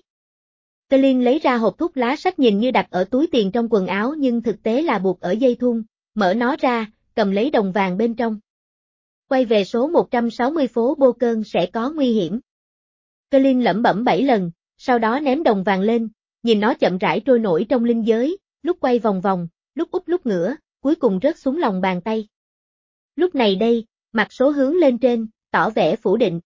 Tê Liên lấy ra hộp thuốc lá sách nhìn như đặt ở túi tiền trong quần áo nhưng thực tế là buộc ở dây thun, mở nó ra, cầm lấy đồng vàng bên trong. Quay về số một trăm sáu mươi phố Bô Cơn sẽ có nguy hiểm. Tê Liên lẩm bẩm bảy lần, sau đó ném đồng vàng lên, nhìn nó chậm rãi trôi nổi trong linh giới, lúc quay vòng vòng, lúc úp lúc ngửa, cuối cùng rớt xuống lòng bàn tay. Lúc này đây, mặt số hướng lên trên, tỏ vẻ phủ định.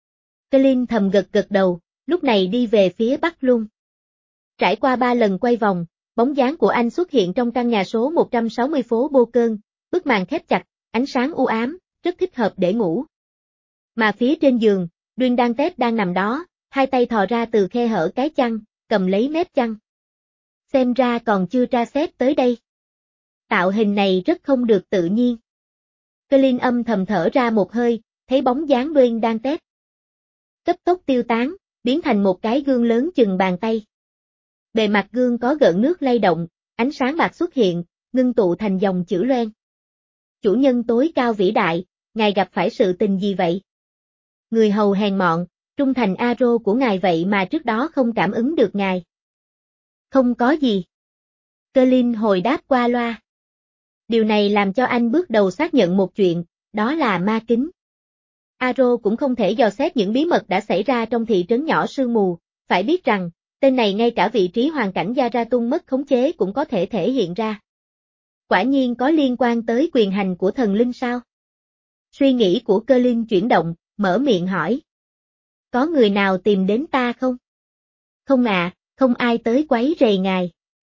Tê Liên thầm gật gật đầu, lúc này đi về phía Bắc luôn. Trải qua ba lần quay vòng, bóng dáng của anh xuất hiện trong căn nhà số một trăm sáu mươi phố Bô Cơn, bức màn khép chặt, ánh sáng u ám, rất thích hợp để ngủ. Mà phía trên giường, Duyên Đan Tết đang nằm đó, hai tay thò ra từ khe hở cái chăn, cầm lấy mép chăn. Xem ra còn chưa tra xét tới đây. Tạo hình này rất không được tự nhiên. Tê Liên âm thầm thở ra một hơi, thấy bóng dáng Duyên Đan Tết cấp tốc tiêu tán, biến thành một cái gương lớn chừng bàn tay. Bề mặt gương có gợn nước lay động, ánh sáng bạc xuất hiện, ngưng tụ thành dòng chữ loen. Chủ nhân tối cao vĩ đại, ngài gặp phải sự tình gì vậy? Người hầu hèn mọn, trung thành Aro của ngài vậy mà trước đó không cảm ứng được ngài. Không có gì. Cơ Linh hồi đáp qua loa. Điều này làm cho anh bước đầu xác nhận một chuyện, đó là ma kính. Aro cũng không thể dò xét những bí mật đã xảy ra trong thị trấn nhỏ sương mù, phải biết rằng, tên này ngay cả vị trí hoàn cảnh Yaratung mất khống chế cũng có thể thể hiện ra. Quả nhiên có liên quan tới quyền hành của thần linh sao? Suy nghĩ của Cơ Linh chuyển động, mở miệng hỏi. Có người nào tìm đến ta không? Không ạ, à, không ai tới quấy rầy ngài.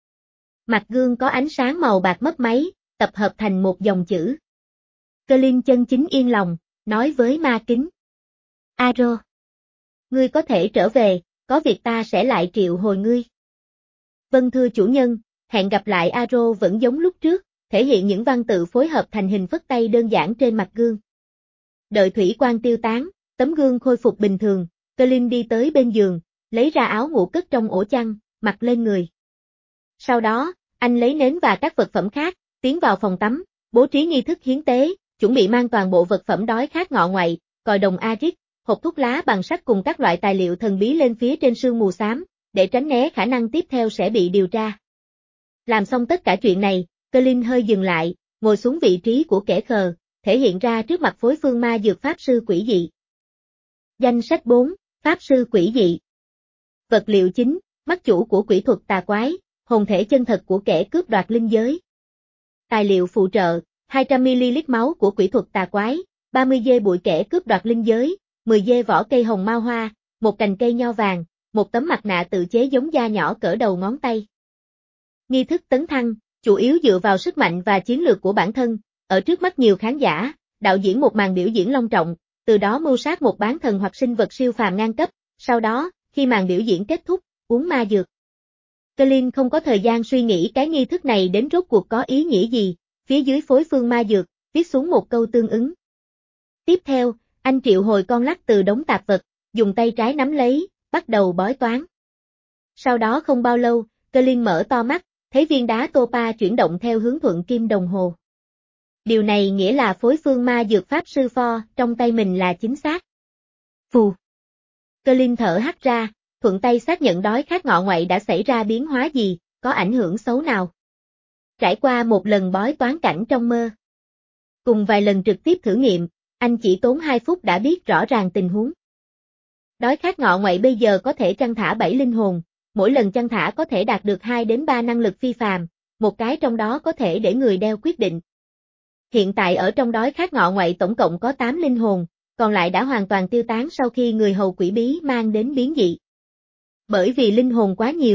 Mặt gương có ánh sáng màu bạc mấp máy, tập hợp thành một dòng chữ. Cơ Linh chân chính yên lòng, nói với ma kính. Aro, ngươi có thể trở về, có việc ta sẽ lại triệu hồi ngươi. Vâng thưa chủ nhân, hẹn gặp lại. Aro vẫn giống lúc trước, thể hiện những văn tự phối hợp thành hình phất tay đơn giản trên mặt gương. Đợi thủy quang tiêu tán, tấm gương khôi phục bình thường, Cơ Linh đi tới bên giường, lấy ra áo ngủ cất trong ổ chăn, mặc lên người. Sau đó, anh lấy nến và các vật phẩm khác, tiến vào phòng tắm, bố trí nghi thức hiến tế, chuẩn bị mang toàn bộ vật phẩm đói khát ngọ ngoại, còi đồng Arit, hộp thuốc lá bằng sắt cùng các loại tài liệu thần bí lên phía trên sương mù xám, để tránh né khả năng tiếp theo sẽ bị điều tra. Làm xong tất cả chuyện này, Cơ Linh hơi dừng lại, ngồi xuống vị trí của kẻ khờ, thể hiện ra trước mặt phối phương ma dược pháp sư quỷ dị. Danh sách bốn, pháp sư quỷ dị. Vật liệu chính, mắt chủ của quỷ thuật tà quái, hồn thể chân thật của kẻ cướp đoạt linh giới. Tài liệu phụ trợ, hai trăm mi li lít máu của quỷ thuật tà quái, ba mươi dê bụi kẻ cướp đoạt linh giới, mười dê vỏ cây hồng mao hoa, một cành cây nho vàng, một tấm mặt nạ tự chế giống da nhỏ cỡ đầu ngón tay. Nghi thức tấn thăng, chủ yếu dựa vào sức mạnh và chiến lược của bản thân, ở trước mắt nhiều khán giả, đạo diễn một màn biểu diễn long trọng, từ đó mưu sát một bán thần hoặc sinh vật siêu phàm ngang cấp, sau đó, khi màn biểu diễn kết thúc, uống ma dược. Cơ Linh không có thời gian suy nghĩ cái nghi thức này đến rốt cuộc có ý nghĩa gì, phía dưới phối phương ma dược, viết xuống một câu tương ứng. Tiếp theo, anh triệu hồi con lắc từ đống tạp vật, dùng tay trái nắm lấy, bắt đầu bói toán. Sau đó không bao lâu, Cơ Linh mở to mắt, thấy viên đá Topa chuyển động theo hướng thuận kim đồng hồ. Điều này nghĩa là phối phương ma dược pháp sư pho trong tay mình là chính xác. Phù. Cơ Linh thở hắt ra, thuận tay xác nhận đói khát ngọ ngoại đã xảy ra biến hóa gì, có ảnh hưởng xấu nào. Trải qua một lần bói toán cảnh trong mơ, cùng vài lần trực tiếp thử nghiệm, anh chỉ tốn hai phút đã biết rõ ràng tình huống. Đói khát ngọ ngoại bây giờ có thể chăn thả bảy linh hồn, mỗi lần chăn thả có thể đạt được hai đến ba năng lực phi phàm, một cái trong đó có thể để người đeo quyết định. Hiện tại ở trong đói khát ngọ ngoại tổng cộng có tám linh hồn, còn lại đã hoàn toàn tiêu tán sau khi người hầu quỷ bí mang đến biến dị. Bởi vì linh hồn quá nhiều,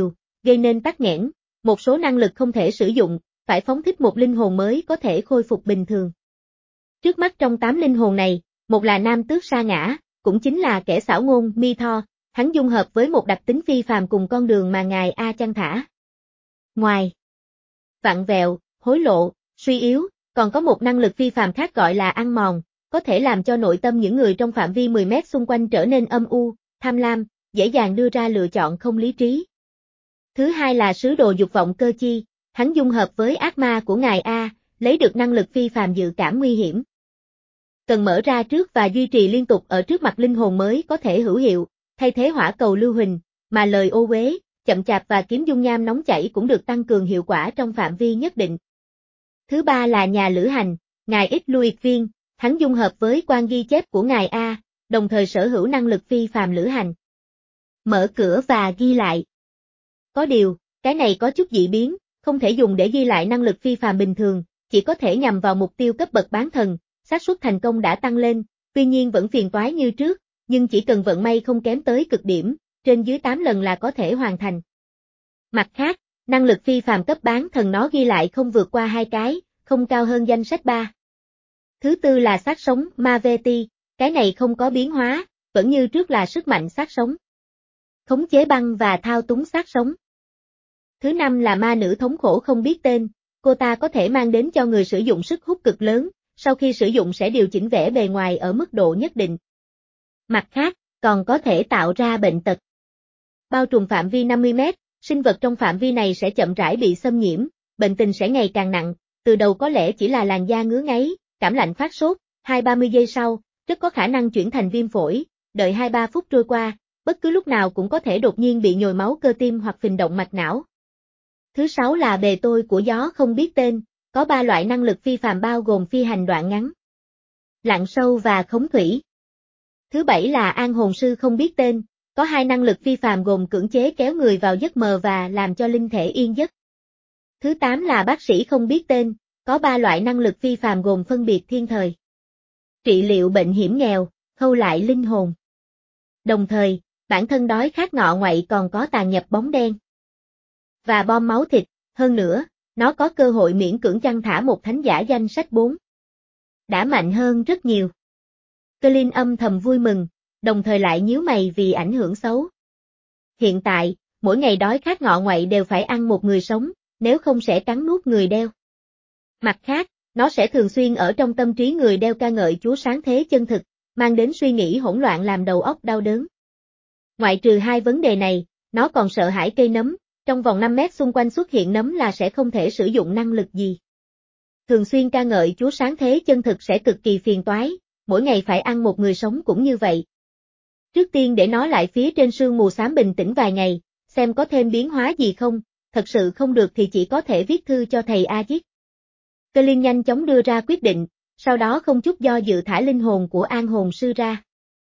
gây nên tắc nghẽn, một số năng lực không thể sử dụng, phải phóng thích một linh hồn mới có thể khôi phục bình thường. Trước mắt trong tám linh hồn này, một là Nam Tước Sa Ngã, cũng chính là kẻ xảo ngôn Mi-tho, hắn dung hợp với một đặc tính phi phàm cùng con đường mà ngài A chăn thả. Ngoài vặn vẹo, hối lộ, suy yếu, còn có một năng lực phi phàm khác gọi là ăn mòn, có thể làm cho nội tâm những người trong phạm vi mười mét xung quanh trở nên âm u, tham lam, dễ dàng đưa ra lựa chọn không lý trí. Thứ hai là sứ đồ dục vọng cơ chi, hắn dung hợp với ác ma của ngài A, lấy được năng lực phi phàm dự cảm nguy hiểm. Cần mở ra trước và duy trì liên tục ở trước mặt linh hồn mới có thể hữu hiệu, thay thế hỏa cầu lưu huỳnh, mà lời ô uế, chậm chạp và kiếm dung nham nóng chảy cũng được tăng cường hiệu quả trong phạm vi nhất định. Thứ ba là nhà lữ hành, ngài X Louis Viên, hắn dung hợp với quan ghi chép của ngài A, đồng thời sở hữu năng lực phi phàm lữ hành. Mở cửa và ghi lại. Có điều, cái này có chút dị biến, không thể dùng để ghi lại năng lực phi phàm bình thường, chỉ có thể nhằm vào mục tiêu cấp bậc bán thần, xác suất thành công đã tăng lên, tuy nhiên vẫn phiền toái như trước, nhưng chỉ cần vận may không kém tới cực điểm, trên dưới tám lần là có thể hoàn thành. Mặt khác, năng lực phi phàm cấp bán thần nó ghi lại không vượt qua hai cái, không cao hơn danh sách ba. Thứ tư là xác sống Maveti, cái này không có biến hóa, vẫn như trước là sức mạnh xác sống. Khống chế băng và thao túng xác sống. Thứ năm là ma nữ thống khổ không biết tên, cô ta có thể mang đến cho người sử dụng sức hút cực lớn, sau khi sử dụng sẽ điều chỉnh vẻ bề ngoài ở mức độ nhất định. Mặt khác, còn có thể tạo ra bệnh tật. Bao trùm phạm vi năm mươi mét, sinh vật trong phạm vi này sẽ chậm rãi bị xâm nhiễm, bệnh tình sẽ ngày càng nặng, từ đầu có lẽ chỉ là làn da ngứa ngáy, cảm lạnh phát sốt, hai ba mươi giây sau, rất có khả năng chuyển thành viêm phổi, đợi hai ba phút trôi qua, bất cứ lúc nào cũng có thể đột nhiên bị nhồi máu cơ tim hoặc phình động mạch não. Thứ sáu là bề tôi của gió không biết tên, có ba loại năng lực phi phàm bao gồm phi hành đoạn ngắn, lặn sâu và khống thủy. Thứ bảy là an hồn sư không biết tên, có hai năng lực phi phàm gồm cưỡng chế kéo người vào giấc mơ và làm cho linh thể yên giấc. Thứ tám là bác sĩ không biết tên, có ba loại năng lực phi phàm gồm phân biệt thiên thời, trị liệu bệnh hiểm nghèo, khâu lại linh hồn. Đồng thời, bản thân đói khát ngọ ngoại còn có tàn nhập bóng đen và bom máu thịt, hơn nữa, nó có cơ hội miễn cưỡng chăn thả một thánh giả danh sách bốn. Đã mạnh hơn rất nhiều. Colin âm thầm vui mừng, đồng thời lại nhíu mày vì ảnh hưởng xấu. Hiện tại, mỗi ngày đói khát ngọ ngoại đều phải ăn một người sống, nếu không sẽ cắn nuốt người đeo. Mặt khác, nó sẽ thường xuyên ở trong tâm trí người đeo ca ngợi Chúa sáng thế chân thực, mang đến suy nghĩ hỗn loạn làm đầu óc đau đớn. Ngoại trừ hai vấn đề này, nó còn sợ hãi cây nấm, trong vòng năm mét xung quanh xuất hiện nấm là sẽ không thể sử dụng năng lực gì. Thường xuyên ca ngợi Chúa sáng thế chân thực sẽ cực kỳ phiền toái, mỗi ngày phải ăn một người sống cũng như vậy. Trước tiên để nó lại phía trên sương mù xám bình tĩnh vài ngày, xem có thêm biến hóa gì không, thật sự không được thì chỉ có thể viết thư cho thầy Ajit. Colin nhanh chóng đưa ra quyết định, sau đó không chút do dự thả linh hồn của an hồn sư ra.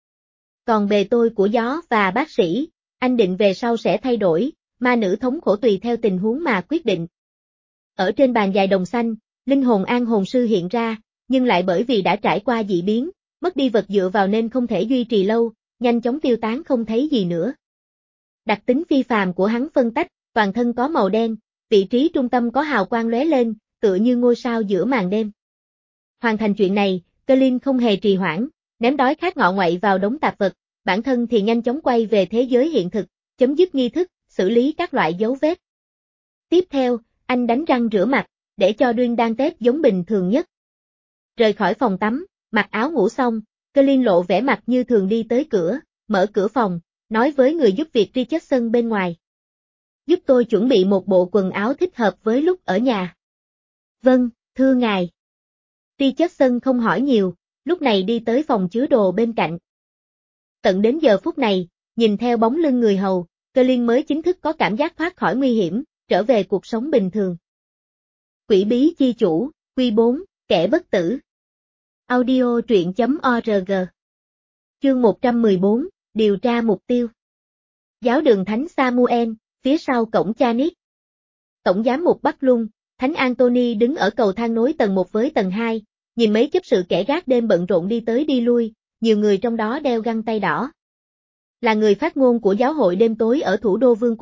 Còn bề tôi của gió và bác sĩ, anh định về sau sẽ thay đổi, ma nữ thống khổ tùy theo tình huống mà quyết định. Ở trên bàn dài đồng xanh, linh hồn an hồn sư hiện ra, nhưng lại bởi vì đã trải qua dị biến, mất đi vật dựa vào nên không thể duy trì lâu, nhanh chóng tiêu tán không thấy gì nữa. Đặc tính phi phàm của hắn phân tách, toàn thân có màu đen, vị trí trung tâm có hào quang lóe lên, tựa như ngôi sao giữa màn đêm. Hoàn thành chuyện này, Colin không hề trì hoãn, ném đói khát ngọ ngoại vào đống tạp vật, bản thân thì nhanh chóng quay về thế giới hiện thực, chấm dứt nghi thức, xử lý các loại dấu vết. Tiếp theo, anh đánh răng rửa mặt, để cho đuyên đan tết giống bình thường nhất. Rời khỏi phòng tắm, mặc áo ngủ xong, Colin lộ vẻ mặt như thường đi tới cửa, mở cửa phòng, nói với người giúp việc Richardson bên ngoài. Giúp tôi chuẩn bị một bộ quần áo thích hợp với lúc ở nhà. Vâng, thưa ngài. Richardson không hỏi nhiều, lúc này đi tới phòng chứa đồ bên cạnh. Tận đến giờ phút này, nhìn theo bóng lưng người hầu, Colin mới chính thức có cảm giác thoát khỏi nguy hiểm, trở về cuộc sống bình thường. Quỷ bí chi chủ, Quy bốn, kẻ bất tử. Audio truyện chấm org. Chương một trăm mười bốn, điều tra mục tiêu. Giáo đường Thánh Samuel, phía sau cổng Chanit. Tổng giám mục Bắc Luân, Thánh Anthony đứng ở cầu thang nối tầng một với tầng hai, nhìn mấy chấp sự kẻ gác đêm bận rộn đi tới đi lui, nhiều người trong đó đeo găng tay đỏ. Là người phát ngôn của giáo hội đêm tối ở thủ đô vương quốc,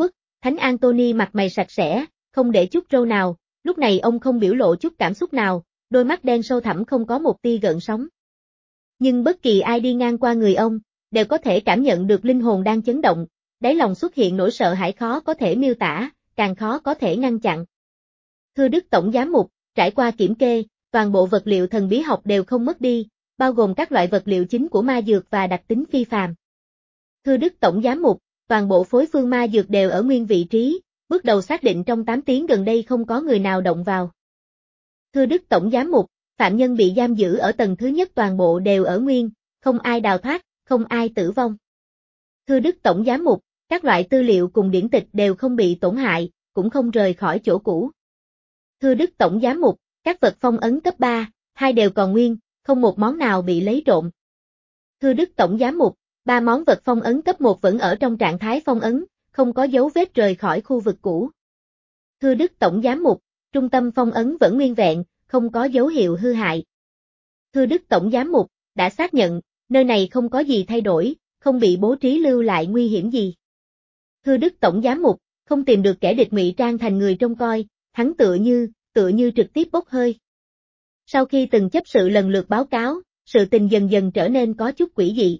Thánh Anthony mặt mày sạch sẽ, không để chút râu nào, lúc này ông không biểu lộ chút cảm xúc nào, đôi mắt đen sâu thẳm không có một tia gợn sóng. Nhưng bất kỳ ai đi ngang qua người ông, đều có thể cảm nhận được linh hồn đang chấn động, đáy lòng xuất hiện nỗi sợ hãi khó có thể miêu tả, càng khó có thể ngăn chặn. Thưa Đức Tổng Giám mục, trải qua kiểm kê, toàn bộ vật liệu thần bí học đều không mất đi, bao gồm các loại vật liệu chính của ma dược và đặc tính phi phàm. Thưa Đức Tổng Giám mục, toàn bộ phối phương ma dược đều ở nguyên vị trí, bước đầu xác định trong tám tiếng gần đây không có người nào động vào. Thưa Đức Tổng Giám mục, phạm nhân bị giam giữ ở tầng thứ nhất toàn bộ đều ở nguyên, không ai đào thoát, không ai tử vong. Thưa Đức Tổng Giám mục, các loại tư liệu cùng điển tịch đều không bị tổn hại, cũng không rời khỏi chỗ cũ. Thưa Đức Tổng Giám mục, các vật phong ấn cấp ba, hai đều còn nguyên, không một món nào bị lấy trộm. Thưa Đức Tổng Giám mục, ba món vật phong ấn cấp một vẫn ở trong trạng thái phong ấn, không có dấu vết rời khỏi khu vực cũ. Thưa Đức Tổng Giám mục, trung tâm phong ấn vẫn nguyên vẹn, không có dấu hiệu hư hại. Thưa Đức Tổng Giám mục, đã xác nhận, nơi này không có gì thay đổi, không bị bố trí lưu lại nguy hiểm gì. Thưa Đức Tổng Giám mục, không tìm được kẻ địch ngụy trang thành người trông coi, hắn tựa như, tựa như trực tiếp bốc hơi. Sau khi từng chấp sự lần lượt báo cáo, sự tình dần dần trở nên có chút quỷ dị.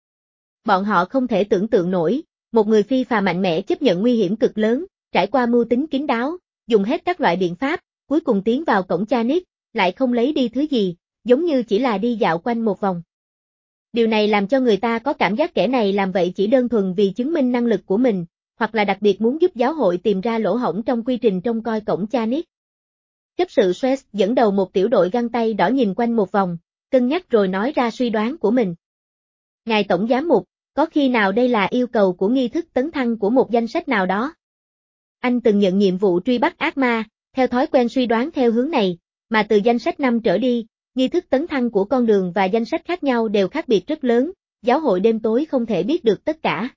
Bọn họ không thể tưởng tượng nổi, một người phi phàm mạnh mẽ chấp nhận nguy hiểm cực lớn, trải qua mưu tính kín đáo, dùng hết các loại biện pháp, cuối cùng tiến vào cổng Chanis, lại không lấy đi thứ gì, giống như chỉ là đi dạo quanh một vòng. Điều này làm cho người ta có cảm giác kẻ này làm vậy chỉ đơn thuần vì chứng minh năng lực của mình, hoặc là đặc biệt muốn giúp giáo hội tìm ra lỗ hổng trong quy trình trông coi cổng Chanis. Chấp sự Stress dẫn đầu một tiểu đội găng tay đỏ nhìn quanh một vòng, cân nhắc rồi nói ra suy đoán của mình. Ngài Tổng Giám mục, có khi nào đây là yêu cầu của nghi thức tấn thăng của một danh sách nào đó? Anh từng nhận nhiệm vụ truy bắt ác ma, theo thói quen suy đoán theo hướng này, mà từ danh sách năm trở đi, nghi thức tấn thăng của con đường và danh sách khác nhau đều khác biệt rất lớn, giáo hội đêm tối không thể biết được tất cả.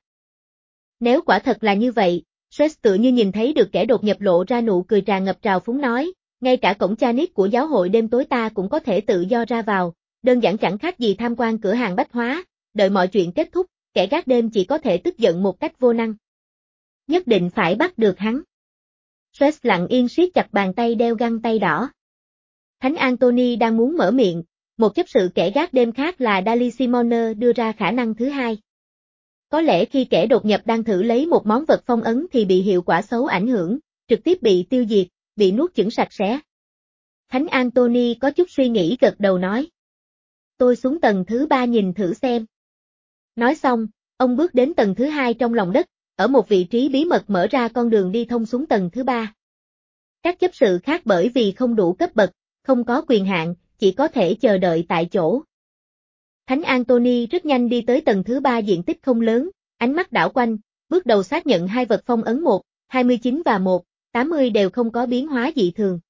Nếu quả thật là như vậy, Stress tự như nhìn thấy được kẻ đột nhập lộ ra nụ cười tràn ngập trào phúng nói, ngay cả cổng Chanis của giáo hội đêm tối ta cũng có thể tự do ra vào, đơn giản chẳng khác gì tham quan cửa hàng bách hóa, đợi mọi chuyện kết thúc, kẻ gác đêm chỉ có thể tức giận một cách vô năng. Nhất định phải bắt được hắn. Stress lặng yên siết chặt bàn tay đeo găng tay đỏ. Thánh Anthony đang muốn mở miệng, một chấp sự kẻ gác đêm khác là Dali Simone đưa ra khả năng thứ hai. Có lẽ khi kẻ đột nhập đang thử lấy một món vật phong ấn thì bị hiệu quả xấu ảnh hưởng, trực tiếp bị tiêu diệt, bị nuốt chửng sạch sẽ. Thánh Anthony có chút suy nghĩ gật đầu nói. Tôi xuống tầng thứ ba nhìn thử xem. Nói xong, ông bước đến tầng thứ hai trong lòng đất, ở một vị trí bí mật mở ra con đường đi thông xuống tầng thứ ba. Các chấp sự khác bởi vì không đủ cấp bậc, không có quyền hạn, chỉ có thể chờ đợi tại chỗ. Thánh Anthony rất nhanh đi tới tầng thứ ba diện tích không lớn, ánh mắt đảo quanh, bước đầu xác nhận hai vật phong ấn một, hai mươi chín và một, tám mươi đều không có biến hóa dị thường.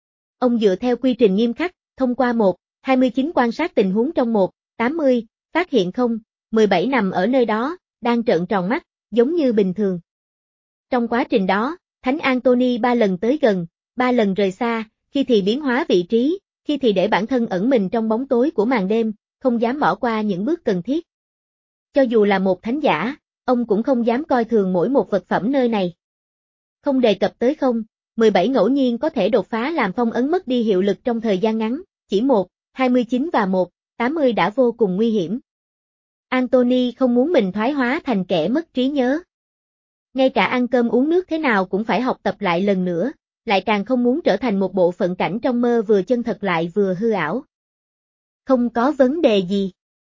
Ông dựa theo quy trình nghiêm khắc, thông qua một, hai mươi chín quan sát tình huống trong một, tám mươi, phát hiện không, mười bảy nằm ở nơi đó, đang trợn tròn mắt, giống như bình thường. Trong quá trình đó, Thánh Anthony ba lần tới gần, ba lần rời xa, khi thì biến hóa vị trí, khi thì để bản thân ẩn mình trong bóng tối của màn đêm, không dám bỏ qua những bước cần thiết. Cho dù là một thánh giả, ông cũng không dám coi thường mỗi một vật phẩm nơi này. Không đề cập tới không, mười bảy ngẫu nhiên có thể đột phá làm phong ấn mất đi hiệu lực trong thời gian ngắn, chỉ một, hai mươi chín và một, tám mươi đã vô cùng nguy hiểm. Anthony không muốn mình thoái hóa thành kẻ mất trí nhớ. Ngay cả ăn cơm uống nước thế nào cũng phải học tập lại lần nữa, lại càng không muốn trở thành một bộ phận cảnh trong mơ vừa chân thật lại vừa hư ảo. Không có vấn đề gì.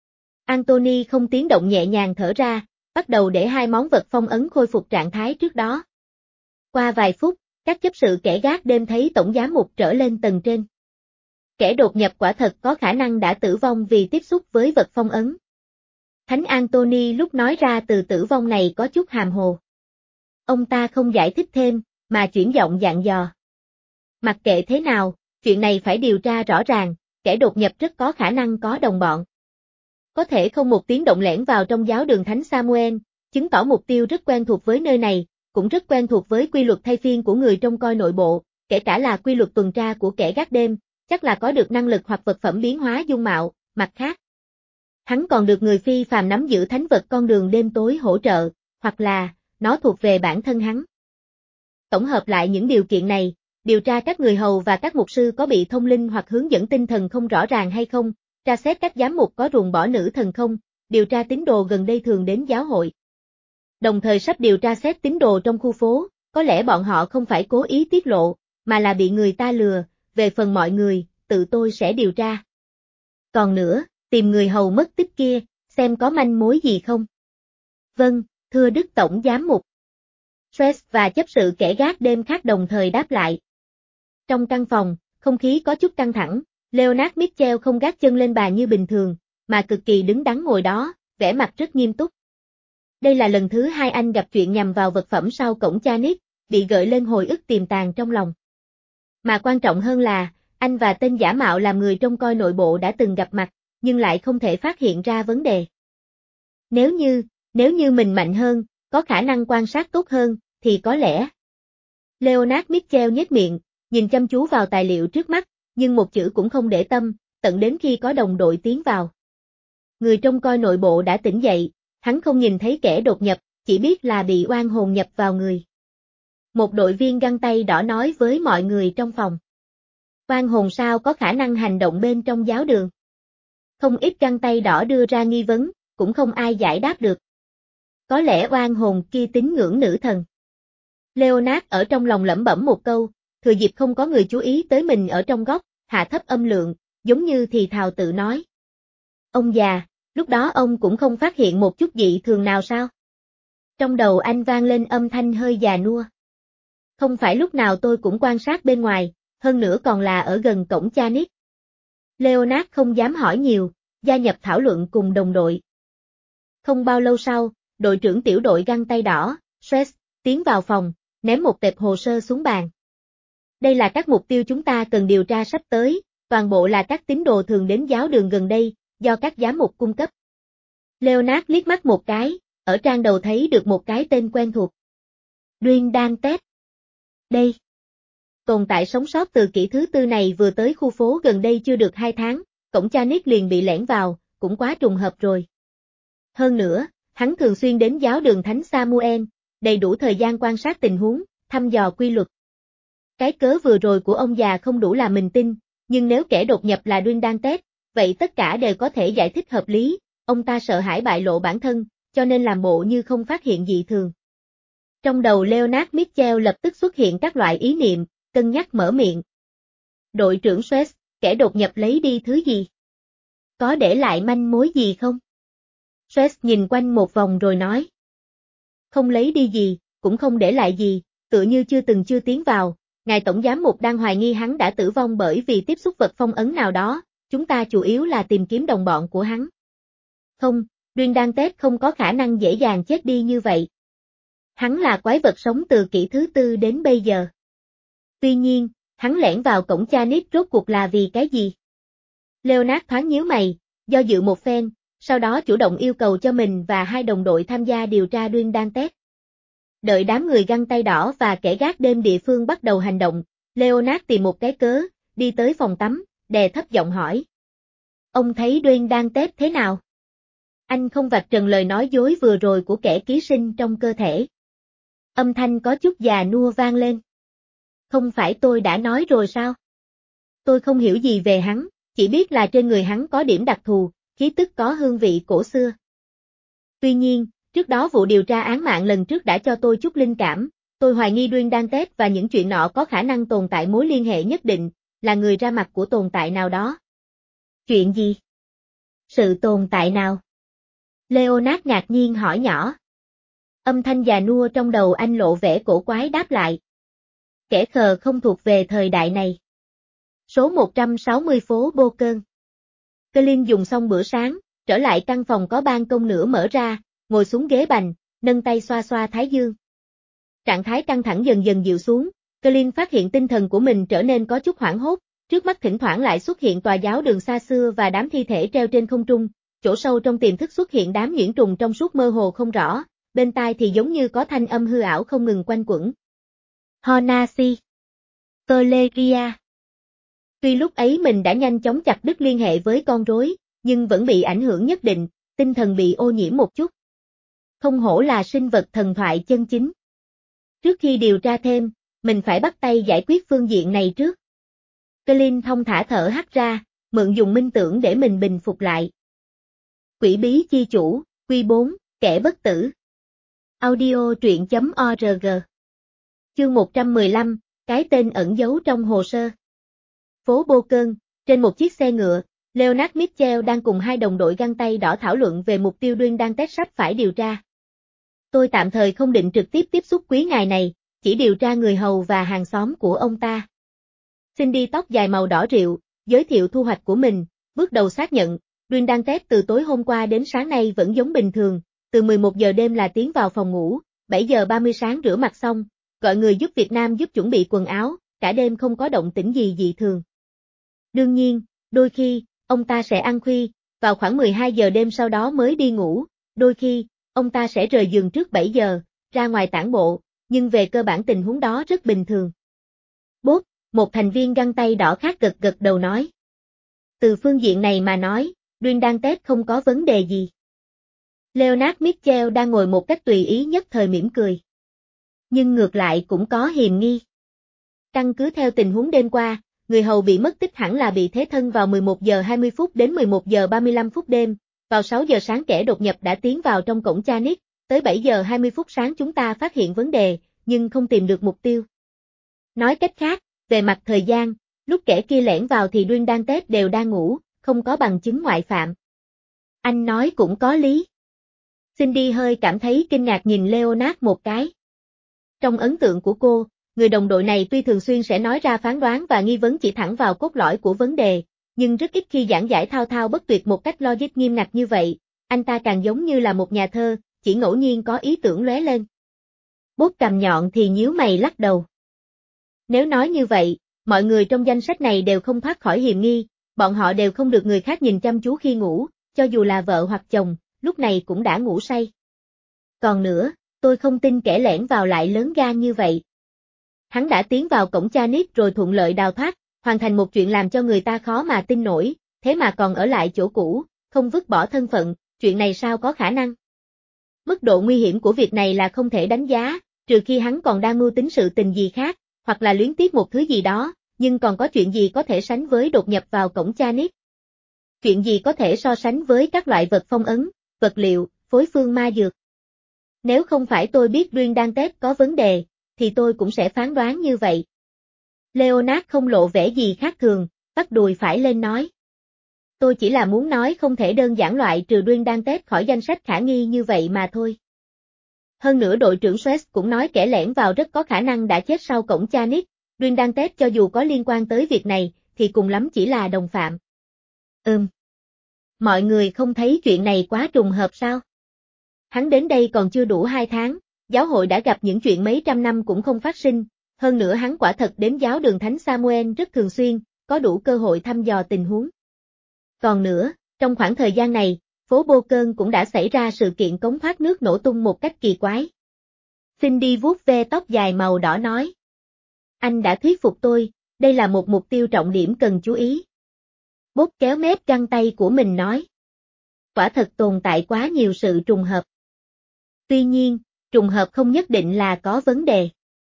Anthony không tiếng động nhẹ nhàng thở ra, bắt đầu để hai món vật phong ấn khôi phục trạng thái trước đó. Qua vài phút, các chấp sự kẻ gác đêm thấy tổng giám mục trở lên tầng trên. Kẻ đột nhập quả thật có khả năng đã tử vong vì tiếp xúc với vật phong ấn. Thánh Anthony lúc nói ra từ tử vong này có chút hàm hồ. Ông ta không giải thích thêm, mà chuyển giọng dặn dò. Mặc kệ thế nào, chuyện này phải điều tra rõ ràng, kẻ đột nhập rất có khả năng có đồng bọn. Có thể không một tiếng động lẻn vào trong giáo đường Thánh Samuel, chứng tỏ mục tiêu rất quen thuộc với nơi này, cũng rất quen thuộc với quy luật thay phiên của người trông coi nội bộ, kể cả là quy luật tuần tra của kẻ gác đêm, chắc là có được năng lực hoặc vật phẩm biến hóa dung mạo, mặt khác. Hắn còn được người phi phàm nắm giữ thánh vật con đường đêm tối hỗ trợ, hoặc là, nó thuộc về bản thân hắn. tổng hợp lại những điều kiện này, điều tra các người hầu và các mục sư có bị thông linh hoặc hướng dẫn tinh thần không rõ ràng hay không, tra xét các giám mục có ruồng bỏ nữ thần không, điều tra tín đồ gần đây thường đến giáo hội. Đồng thời sắp điều tra xét tín đồ trong khu phố, có lẽ bọn họ không phải cố ý tiết lộ, mà là bị người ta lừa, về phần mọi người, tự tôi sẽ điều tra. Còn nữa, tìm người hầu mất tích kia, xem có manh mối gì không. Vâng, thưa Đức Tổng Giám mục. Stress và chấp sự kẻ gác đêm khác đồng thời đáp lại. Trong căn phòng, không khí có chút căng thẳng, Leonard Mitchell không gác chân lên bàn như bình thường, mà cực kỳ đứng đắn ngồi đó, vẻ mặt rất nghiêm túc. Đây là lần thứ hai anh gặp chuyện nhằm vào vật phẩm sau cổng Chanis, bị gợi lên hồi ức tiềm tàng trong lòng. Mà quan trọng hơn là, anh và tên giả mạo làm người trông coi nội bộ đã từng gặp mặt, nhưng lại không thể phát hiện ra vấn đề. Nếu như, nếu như mình mạnh hơn, có khả năng quan sát tốt hơn, thì có lẽ. Leonard Mitchell nhếch miệng, nhìn chăm chú vào tài liệu trước mắt, nhưng một chữ cũng không để tâm, tận đến khi có đồng đội tiến vào. Người trông coi nội bộ đã tỉnh dậy, hắn không nhìn thấy kẻ đột nhập, chỉ biết là bị oan hồn nhập vào người. Một đội viên găng tay đỏ nói với mọi người trong phòng. Oan hồn sao có khả năng hành động bên trong giáo đường? Không ít găng tay đỏ đưa ra nghi vấn, cũng không ai giải đáp được. Có lẽ oan hồn kia tín ngưỡng nữ thần. Leonard ở trong lòng lẩm bẩm một câu, thừa dịp không có người chú ý tới mình ở trong góc, hạ thấp âm lượng, giống như thì thào tự nói. Ông già, lúc đó ông cũng không phát hiện một chút dị thường nào sao? Trong đầu anh vang lên âm thanh hơi già nua. Không phải lúc nào tôi cũng quan sát bên ngoài, hơn nữa còn là ở gần cổng Chanis. Leonard không dám hỏi nhiều, gia nhập thảo luận cùng đồng đội. Không bao lâu sau, đội trưởng tiểu đội găng tay đỏ, Stress, tiến vào phòng, ném một tệp hồ sơ xuống bàn. Đây là các mục tiêu chúng ta cần điều tra sắp tới, toàn bộ là các tín đồ thường đến giáo đường gần đây, do các giám mục cung cấp. Leonard liếc mắt một cái, ở trang đầu thấy được một cái tên quen thuộc. Duyên Đan Tết. Đây. Tồn tại sống sót từ kỷ thứ tư này vừa tới khu phố gần đây chưa được hai tháng, cổng Chanis liền bị lẻn vào, cũng quá trùng hợp rồi. Hơn nữa, hắn thường xuyên đến giáo đường Thánh Samuel, đầy đủ thời gian quan sát tình huống, thăm dò quy luật. Cái cớ vừa rồi của ông già không đủ làm mình tin, nhưng nếu kẻ đột nhập là Duyên Đan Tết, vậy tất cả đều có thể giải thích hợp lý, ông ta sợ hãi bại lộ bản thân, cho nên làm bộ như không phát hiện dị thường. Trong đầu Leonard Mitchell lập tức xuất hiện các loại ý niệm, cân nhắc mở miệng. Đội trưởng Stress, kẻ đột nhập lấy đi thứ gì? Có để lại manh mối gì không? Stress nhìn quanh một vòng rồi nói. Không lấy đi gì, cũng không để lại gì, tựa như chưa từng chưa tiến vào, ngài tổng giám mục đang hoài nghi hắn đã tử vong bởi vì tiếp xúc vật phong ấn nào đó, chúng ta chủ yếu là tìm kiếm đồng bọn của hắn. Không, Duyên Đan Tết không có khả năng dễ dàng chết đi như vậy. Hắn là quái vật sống từ kỷ thứ tư đến bây giờ. Tuy nhiên, hắn lẻn vào cổng Chanis rốt cuộc là vì cái gì? Leonard thoáng nhíu mày, do dự một phen, sau đó chủ động yêu cầu cho mình và hai đồng đội tham gia điều tra Duyên Đan Tết. Đợi đám người găng tay đỏ và kẻ gác đêm địa phương bắt đầu hành động, Leonard tìm một cái cớ, đi tới phòng tắm, đè thấp giọng hỏi. Ông thấy Duyên Đan Tết thế nào? Anh không vạch trần lời nói dối vừa rồi của kẻ ký sinh trong cơ thể. Âm thanh có chút già nua vang lên. Không phải tôi đã nói rồi sao? Tôi không hiểu gì về hắn, chỉ biết là trên người hắn có điểm đặc thù, khí tức có hương vị cổ xưa. Tuy nhiên, trước đó vụ điều tra án mạng lần trước đã cho tôi chút linh cảm, tôi hoài nghi Duyên Đan Tết và những chuyện nọ có khả năng tồn tại mối liên hệ nhất định, là người ra mặt của tồn tại nào đó. Chuyện gì? Sự tồn tại nào? Leonard ngạc nhiên hỏi nhỏ. Âm thanh già nua trong đầu anh lộ vẻ cổ quái đáp lại. Kẻ khờ không thuộc về thời đại này. Số một trăm sáu mươi phố Bô Cơn. Colin dùng xong bữa sáng, trở lại căn phòng có ban công nửa mở ra, ngồi xuống ghế bành, nâng tay xoa xoa thái dương. Trạng thái căng thẳng dần dần dịu xuống, Colin phát hiện tinh thần của mình trở nên có chút hoảng hốt, trước mắt thỉnh thoảng lại xuất hiện tòa giáo đường xa xưa và đám thi thể treo trên không trung, chỗ sâu trong tiềm thức xuất hiện đám nhuyễn trùng trong suốt mơ hồ không rõ, bên tai thì giống như có thanh âm hư ảo không ngừng quanh quẩn. Honasi. Valeria. Tuy lúc ấy mình đã nhanh chóng chặt đứt liên hệ với con rối, nhưng vẫn bị ảnh hưởng nhất định, tinh thần bị ô nhiễm một chút. Không hổ là sinh vật thần thoại chân chính. Trước khi điều tra thêm, mình phải bắt tay giải quyết phương diện này trước. Colin thong thả thở hắt ra, mượn dùng minh tưởng để mình bình phục lại. Quỷ bí chi chủ, quy bốn, kẻ bất tử. Audio truyện chấm org. Chương một trăm mười lăm, cái tên ẩn giấu trong hồ sơ. Phố Bô Cơn, trên một chiếc xe ngựa, Leonard Mitchell đang cùng hai đồng đội găng tay đỏ thảo luận về mục tiêu Duyên Dantes sắp phải điều tra. Tôi tạm thời không định trực tiếp tiếp xúc quý ngài này, chỉ điều tra người hầu và hàng xóm của ông ta. Cindy tóc dài màu đỏ rượu, giới thiệu thu hoạch của mình, bước đầu xác nhận, Duyên Dantes từ tối hôm qua đến sáng nay vẫn giống bình thường, từ mười một giờ đêm là tiến vào phòng ngủ, bảy giờ ba mươi sáng rửa mặt xong, gọi người giúp Việt Nam giúp chuẩn bị quần áo, cả đêm không có động tĩnh gì dị thường. Đương nhiên, đôi khi, ông ta sẽ ăn khuya, vào khoảng mười hai giờ đêm sau đó mới đi ngủ, đôi khi, ông ta sẽ rời giường trước bảy giờ, ra ngoài tản bộ, nhưng về cơ bản tình huống đó rất bình thường. Bốp, một thành viên găng tay đỏ khác gật gật đầu nói. Từ phương diện này mà nói, Duyên Dantes không có vấn đề gì. Leonard Mitchell đang ngồi một cách tùy ý nhất thời mỉm cười. Nhưng ngược lại cũng có hiềm nghi. Căn cứ theo tình huống đêm qua, người hầu bị mất tích hẳn là bị thế thân vào mười một giờ hai mươi phút đến mười một giờ ba mươi lăm phút đêm, vào sáu giờ sáng kẻ đột nhập đã tiến vào trong cổng Chanis, tới bảy giờ hai mươi phút sáng chúng ta phát hiện vấn đề, nhưng không tìm được mục tiêu. Nói cách khác, về mặt thời gian, lúc kẻ kia lẻn vào thì Duyên Dantes đều đang ngủ, không có bằng chứng ngoại phạm. Anh nói cũng có lý. Cindy hơi cảm thấy kinh ngạc nhìn Leonard một cái. Trong ấn tượng của cô, người đồng đội này tuy thường xuyên sẽ nói ra phán đoán và nghi vấn chỉ thẳng vào cốt lõi của vấn đề, nhưng rất ít khi giảng giải thao thao bất tuyệt một cách logic nghiêm ngặt như vậy, anh ta càng giống như là một nhà thơ, chỉ ngẫu nhiên có ý tưởng lóe lên. Bốp cằm nhọn thì nhíu mày lắc đầu. Nếu nói như vậy, mọi người trong danh sách này đều không thoát khỏi hiềm nghi, bọn họ đều không được người khác nhìn chăm chú khi ngủ, cho dù là vợ hoặc chồng, lúc này cũng đã ngủ say. Còn nữa, tôi không tin kẻ lẻn vào lại lớn gan như vậy. Hắn đã tiến vào cổng Chanis rồi thuận lợi đào thoát, hoàn thành một chuyện làm cho người ta khó mà tin nổi, thế mà còn ở lại chỗ cũ, không vứt bỏ thân phận, chuyện này sao có khả năng? Mức độ nguy hiểm của việc này là không thể đánh giá, trừ khi hắn còn đang mưu tính sự tình gì khác, hoặc là luyến tiếc một thứ gì đó, nhưng còn có chuyện gì có thể sánh với đột nhập vào cổng Chanis? Chuyện gì có thể so sánh với các loại vật phong ấn, vật liệu, phối phương ma dược? Nếu không phải tôi biết Duyên Dantes có vấn đề, thì tôi cũng sẽ phán đoán như vậy. Leonard không lộ vẻ gì khác thường, bắt đùi phải lên nói. Tôi chỉ là muốn nói không thể đơn giản loại trừ Duyên Dantes khỏi danh sách khả nghi như vậy mà thôi. Hơn nữa đội trưởng Sweat cũng nói kẻ lẻn vào rất có khả năng đã chết sau cổng Chanis, Duyên Dantes cho dù có liên quan tới việc này, thì cùng lắm chỉ là đồng phạm. Ừm. Mọi người không thấy chuyện này quá trùng hợp sao? Hắn đến đây còn chưa đủ hai tháng, giáo hội đã gặp những chuyện mấy trăm năm cũng không phát sinh, hơn nữa hắn quả thật đến giáo đường Thánh Samuel rất thường xuyên, có đủ cơ hội thăm dò tình huống. Còn nữa, trong khoảng thời gian này, phố Bô Cơn cũng đã xảy ra sự kiện cống thoát nước nổ tung một cách kỳ quái. Cindy vuốt ve tóc dài màu đỏ nói. Anh đã thuyết phục tôi, đây là một mục tiêu trọng điểm cần chú ý. Bốp kéo mép găng tay của mình nói. Quả thật tồn tại quá nhiều sự trùng hợp. Tuy nhiên, trùng hợp không nhất định là có vấn đề.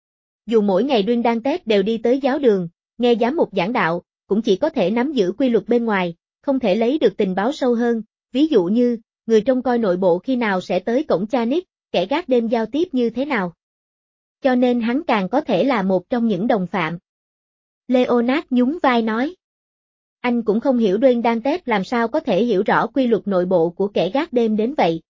Dù mỗi ngày Duyên Dantes đều đi tới giáo đường, nghe giám mục giảng đạo, cũng chỉ có thể nắm giữ quy luật bên ngoài, không thể lấy được tình báo sâu hơn, ví dụ như, người trông coi nội bộ khi nào sẽ tới cổng Chanis, kẻ gác đêm giao tiếp như thế nào. Cho nên hắn càng có thể là một trong những đồng phạm. Leonard nhún vai nói. Anh cũng không hiểu Duyên Dantes làm sao có thể hiểu rõ quy luật nội bộ của kẻ gác đêm đến vậy.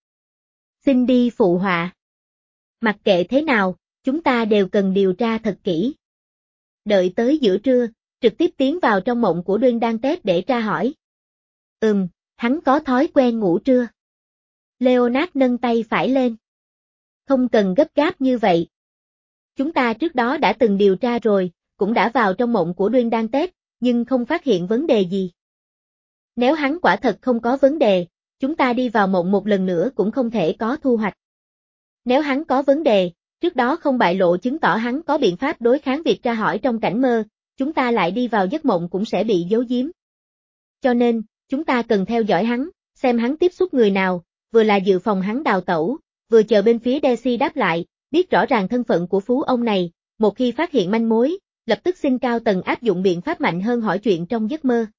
Cindy phụ họa. Mặc kệ thế nào, chúng ta đều cần điều tra thật kỹ. Đợi tới giữa trưa, trực tiếp tiến vào trong mộng của Duyên Dantes để tra hỏi. Ừm, hắn có thói quen ngủ trưa. Leonard nâng tay phải lên. Không cần gấp gáp như vậy. Chúng ta trước đó đã từng điều tra rồi, cũng đã vào trong mộng của Duyên Dantes, nhưng không phát hiện vấn đề gì. Nếu hắn quả thật không có vấn đề, chúng ta đi vào mộng một lần nữa cũng không thể có thu hoạch. Nếu hắn có vấn đề, trước đó không bại lộ chứng tỏ hắn có biện pháp đối kháng việc tra hỏi trong cảnh mơ, chúng ta lại đi vào giấc mộng cũng sẽ bị giấu giếm. Cho nên, chúng ta cần theo dõi hắn, xem hắn tiếp xúc người nào, vừa là dự phòng hắn đào tẩu, vừa chờ bên phía Daisy đáp lại, biết rõ ràng thân phận của phú ông này, một khi phát hiện manh mối, lập tức xin cao tầng áp dụng biện pháp mạnh hơn hỏi chuyện trong giấc mơ.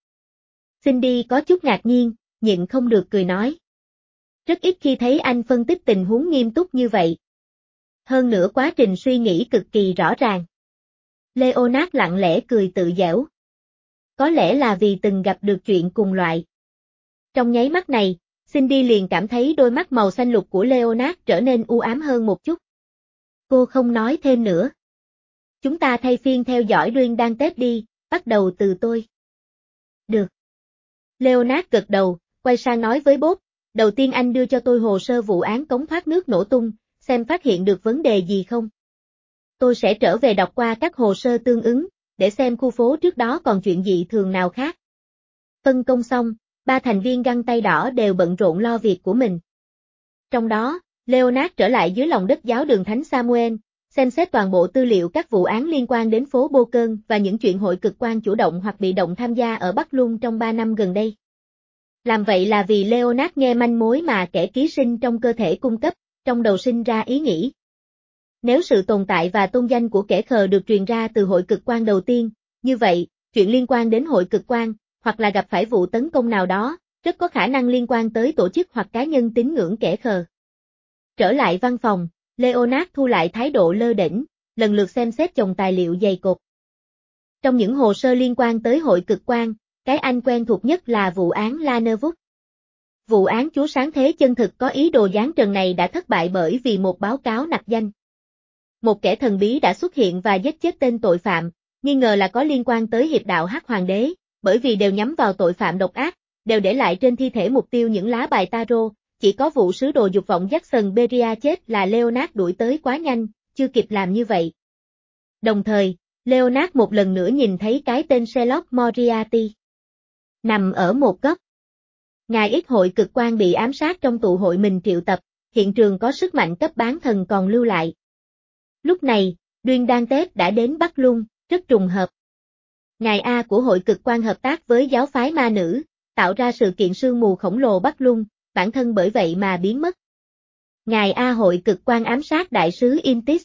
Cindy có chút ngạc nhiên, nhịn không được cười nói. Rất ít khi thấy anh phân tích tình huống nghiêm túc như vậy. Hơn nữa quá trình suy nghĩ cực kỳ rõ ràng. Leonard lặng lẽ cười tự giễu. Có lẽ là vì từng gặp được chuyện cùng loại. Trong nháy mắt này, Cindy liền cảm thấy đôi mắt màu xanh lục của Leonard trở nên u ám hơn một chút. Cô không nói thêm nữa. Chúng ta thay phiên theo dõi Duyên đang Tết đi, bắt đầu từ tôi. Được. Leonard gật đầu, quay sang nói với Bob, đầu tiên anh đưa cho tôi hồ sơ vụ án cống thoát nước nổ tung, xem phát hiện được vấn đề gì không. Tôi sẽ trở về đọc qua các hồ sơ tương ứng, để xem khu phố trước đó còn chuyện dị thường nào khác. Phân công xong, ba thành viên găng tay đỏ đều bận rộn lo việc của mình. Trong đó, Leonard trở lại dưới lòng đất giáo đường Thánh Samuel, xem xét toàn bộ tư liệu các vụ án liên quan đến phố Bô Cơn và những chuyện hội cực quan chủ động hoặc bị động tham gia ở Bắc Luân trong ba năm gần đây. Làm vậy là vì Leonard nghe manh mối mà kẻ ký sinh trong cơ thể cung cấp, trong đầu sinh ra ý nghĩ. Nếu sự tồn tại và tôn danh của kẻ khờ được truyền ra từ hội cực quan đầu tiên, như vậy, chuyện liên quan đến hội cực quan, hoặc là gặp phải vụ tấn công nào đó, rất có khả năng liên quan tới tổ chức hoặc cá nhân tín ngưỡng kẻ khờ. Trở lại văn phòng, Leonard thu lại thái độ lơ đễnh, lần lượt xem xét chồng tài liệu dày cộp. Trong những hồ sơ liên quan tới hội cực quan, cái anh quen thuộc nhất là vụ án Lannerwood. Vụ án chúa sáng thế chân thực có ý đồ giáng trần này đã thất bại bởi vì một báo cáo nặc danh. Một kẻ thần bí đã xuất hiện và giết chết tên tội phạm, nghi ngờ là có liên quan tới hiệp đạo Hắc Hoàng đế, bởi vì đều nhắm vào tội phạm độc ác, đều để lại trên thi thể mục tiêu những lá bài tarot, chỉ có vụ sứ đồ dục vọng Jackson Beria chết là Leonard đuổi tới quá nhanh, chưa kịp làm như vậy. Đồng thời, Leonard một lần nữa nhìn thấy cái tên Sherlock Moriarty. Nằm ở một góc. Ngài ít hội cực quan bị ám sát trong tụ hội mình triệu tập, hiện trường có sức mạnh cấp bán thần còn lưu lại. Lúc này, Duyên đang Tết đã đến Bắc Luân, rất trùng hợp. Ngài A của hội cực quan hợp tác với giáo phái ma nữ, tạo ra sự kiện sương mù khổng lồ Bắc Luân, bản thân bởi vậy mà biến mất. Ngài A hội cực quan ám sát đại sứ Intis.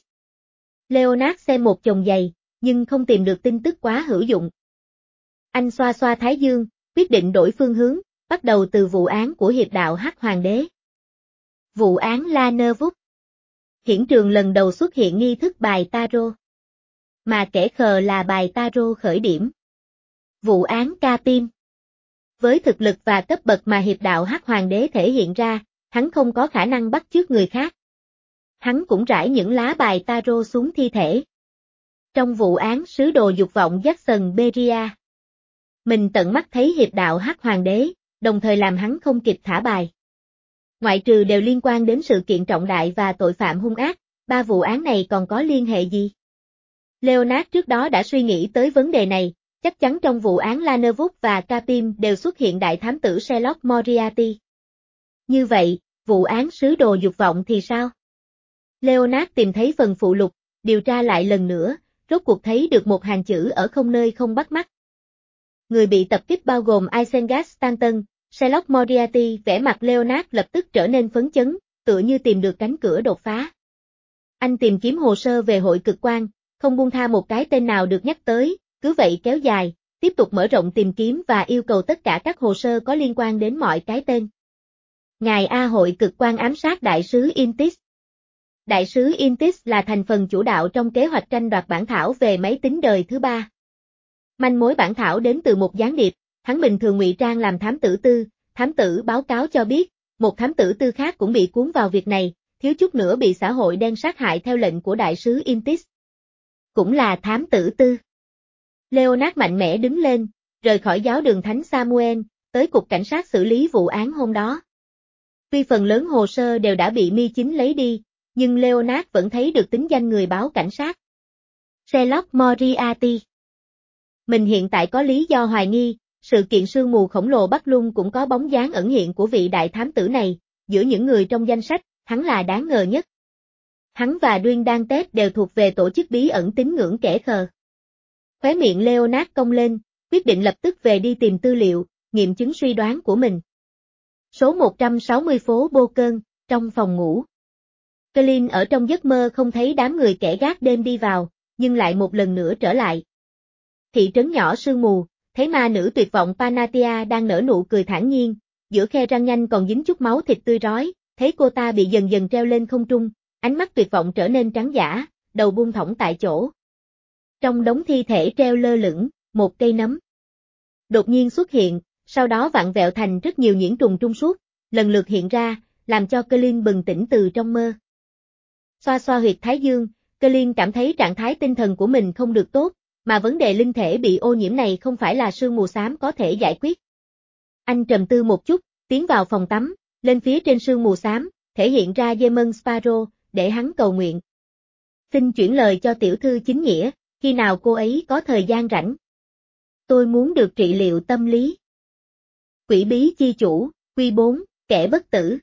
Leonard xem một chồng giày, nhưng không tìm được tin tức quá hữu dụng. Anh xoa xoa thái dương, quyết định đổi phương hướng, bắt đầu từ vụ án của hiệp đạo Hắc Hoàng đế. Vụ án Lannerwood. Hiển trường lần đầu xuất hiện nghi thức bài tarot. Mà kẻ khờ là bài tarot khởi điểm. Vụ án Capim. Với thực lực và cấp bậc mà hiệp đạo Hắc Hoàng đế thể hiện ra, hắn không có khả năng bắt chước người khác. Hắn cũng rải những lá bài tarot xuống thi thể. Trong vụ án sứ đồ dục vọng Jackson Beria, mình tận mắt thấy hiệp đạo Hắc Hoàng đế, đồng thời làm hắn không kịp thả bài. Ngoại trừ đều liên quan đến sự kiện trọng đại và tội phạm hung ác, ba vụ án này còn có liên hệ gì? Leonard trước đó đã suy nghĩ tới vấn đề này, chắc chắn trong vụ án Lannerwood và Capim đều xuất hiện đại thám tử Sherlock Moriarty. Như vậy, vụ án sứ đồ dục vọng thì sao? Leonard tìm thấy phần phụ lục, điều tra lại lần nữa, rốt cuộc thấy được một hàng chữ ở không nơi không bắt mắt. Người bị tập kích bao gồm Isengard Stanton, Sherlock Moriarty. Vẻ mặt Leonard lập tức trở nên phấn chấn, tựa như tìm được cánh cửa đột phá. Anh tìm kiếm hồ sơ về hội cực quan, không buông tha một cái tên nào được nhắc tới, cứ vậy kéo dài, tiếp tục mở rộng tìm kiếm và yêu cầu tất cả các hồ sơ có liên quan đến mọi cái tên. Ngài A hội cực quan ám sát đại sứ Intis. Đại sứ Intis là thành phần chủ đạo trong kế hoạch tranh đoạt bản thảo về máy tính đời thứ ba. Manh mối bản thảo đến từ một gián điệp, hắn bình thường ngụy trang làm thám tử tư, thám tử báo cáo cho biết, một thám tử tư khác cũng bị cuốn vào việc này, thiếu chút nữa bị xã hội đen sát hại theo lệnh của đại sứ Intis. Cũng là thám tử tư. Leonard mạnh mẽ đứng lên, rời khỏi giáo đường Thánh Samuel, tới cục cảnh sát xử lý vụ án hôm đó. Tuy phần lớn hồ sơ đều đã bị Mi Chính lấy đi, nhưng Leonard vẫn thấy được tính danh người báo cảnh sát. Sherlock Moriarty. Mình hiện tại có lý do hoài nghi, sự kiện sương mù khổng lồ Bắc Luân cũng có bóng dáng ẩn hiện của vị đại thám tử này, giữa những người trong danh sách, hắn là đáng ngờ nhất. Hắn và Duyên đang Tết đều thuộc về tổ chức bí ẩn tín ngưỡng kẻ khờ. Khóe miệng Leonard cong lên, quyết định lập tức về đi tìm tư liệu, nghiệm chứng suy đoán của mình. Số một trăm sáu mươi phố Bô Cơn, trong phòng ngủ. Colin ở trong giấc mơ không thấy đám người kẻ gác đêm đi vào, nhưng lại một lần nữa trở lại. Thị trấn nhỏ sương mù, thấy ma nữ tuyệt vọng Panatia đang nở nụ cười thản nhiên, giữa khe răng nhanh còn dính chút máu thịt tươi rói, thấy cô ta bị dần dần treo lên không trung, ánh mắt tuyệt vọng trở nên trắng dã, đầu buông thõng tại chỗ. Trong đống thi thể treo lơ lửng, một cây nấm đột nhiên xuất hiện, sau đó vặn vẹo thành rất nhiều nhuyễn trùng trung suốt, lần lượt hiện ra, làm cho Colin bừng tỉnh từ trong mơ. Xoa xoa huyệt thái dương, Colin cảm thấy trạng thái tinh thần của mình không được tốt, mà vấn đề linh thể bị ô nhiễm này không phải là sương mù xám có thể giải quyết. Anh trầm tư một chút, tiến vào phòng tắm, lên phía trên sương mù xám, thể hiện ra Demon Sparrow, để hắn cầu nguyện. Xin chuyển lời cho tiểu thư chính nghĩa, khi nào cô ấy có thời gian rảnh. Tôi muốn được trị liệu tâm lý. Quỷ bí chi chủ, Quy bốn, kẻ bất tử.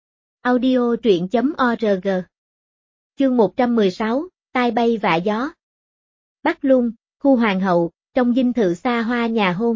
Audio truyện chấm org. Chương một trăm mười sáu, tai bay vạ gió. Bắc Lung, khu hoàng hậu, trong dinh thự xa hoa nhà hôn.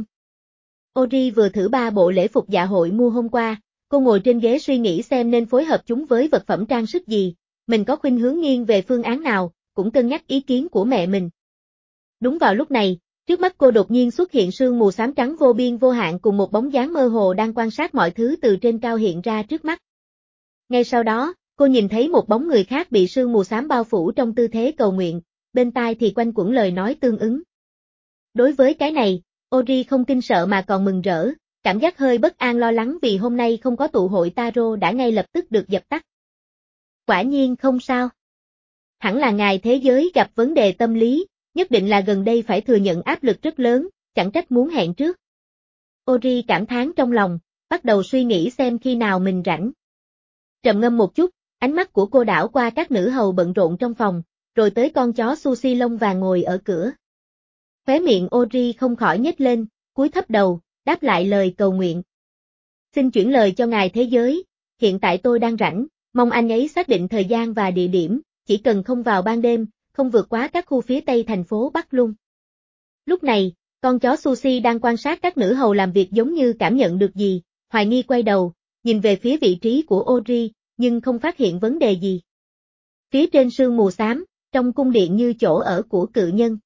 Ori vừa thử ba bộ lễ phục dạ hội mua hôm qua, cô ngồi trên ghế suy nghĩ xem nên phối hợp chúng với vật phẩm trang sức gì, mình có khuynh hướng nghiêng về phương án nào, cũng cân nhắc ý kiến của mẹ mình. Đúng vào lúc này, trước mắt cô đột nhiên xuất hiện sương mù xám trắng vô biên vô hạn cùng một bóng dáng mơ hồ đang quan sát mọi thứ từ trên cao hiện ra trước mắt. Ngay sau đó, cô nhìn thấy một bóng người khác bị sương mù xám bao phủ trong tư thế cầu nguyện, bên tai thì quanh quẩn lời nói tương ứng. Đối với cái này, Ori không kinh sợ mà còn mừng rỡ, cảm giác hơi bất an lo lắng vì hôm nay không có tụ hội Taro đã ngay lập tức được dập tắt. Quả nhiên không sao. Hẳn là ngài thế giới gặp vấn đề tâm lý, nhất định là gần đây phải thừa nhận áp lực rất lớn, chẳng trách muốn hẹn trước. Ori cảm thán trong lòng, bắt đầu suy nghĩ xem khi nào mình rảnh. Trầm ngâm một chút, ánh mắt của cô đảo qua các nữ hầu bận rộn trong phòng, rồi tới con chó Sushi lông vàng ngồi ở cửa. Khóe miệng Ori không khỏi nhếch lên, cúi thấp đầu, đáp lại lời cầu nguyện. Xin chuyển lời cho ngài thế giới, hiện tại tôi đang rảnh, mong anh ấy xác định thời gian và địa điểm, chỉ cần không vào ban đêm, không vượt quá các khu phía tây thành phố Bắc Lung. Lúc này, con chó Sushi đang quan sát các nữ hầu làm việc giống như cảm nhận được gì, hoài nghi quay đầu, nhìn về phía vị trí của Ori, nhưng không phát hiện vấn đề gì. Phía trên sương mù xám, trong cung điện như chỗ ở của cự nhân.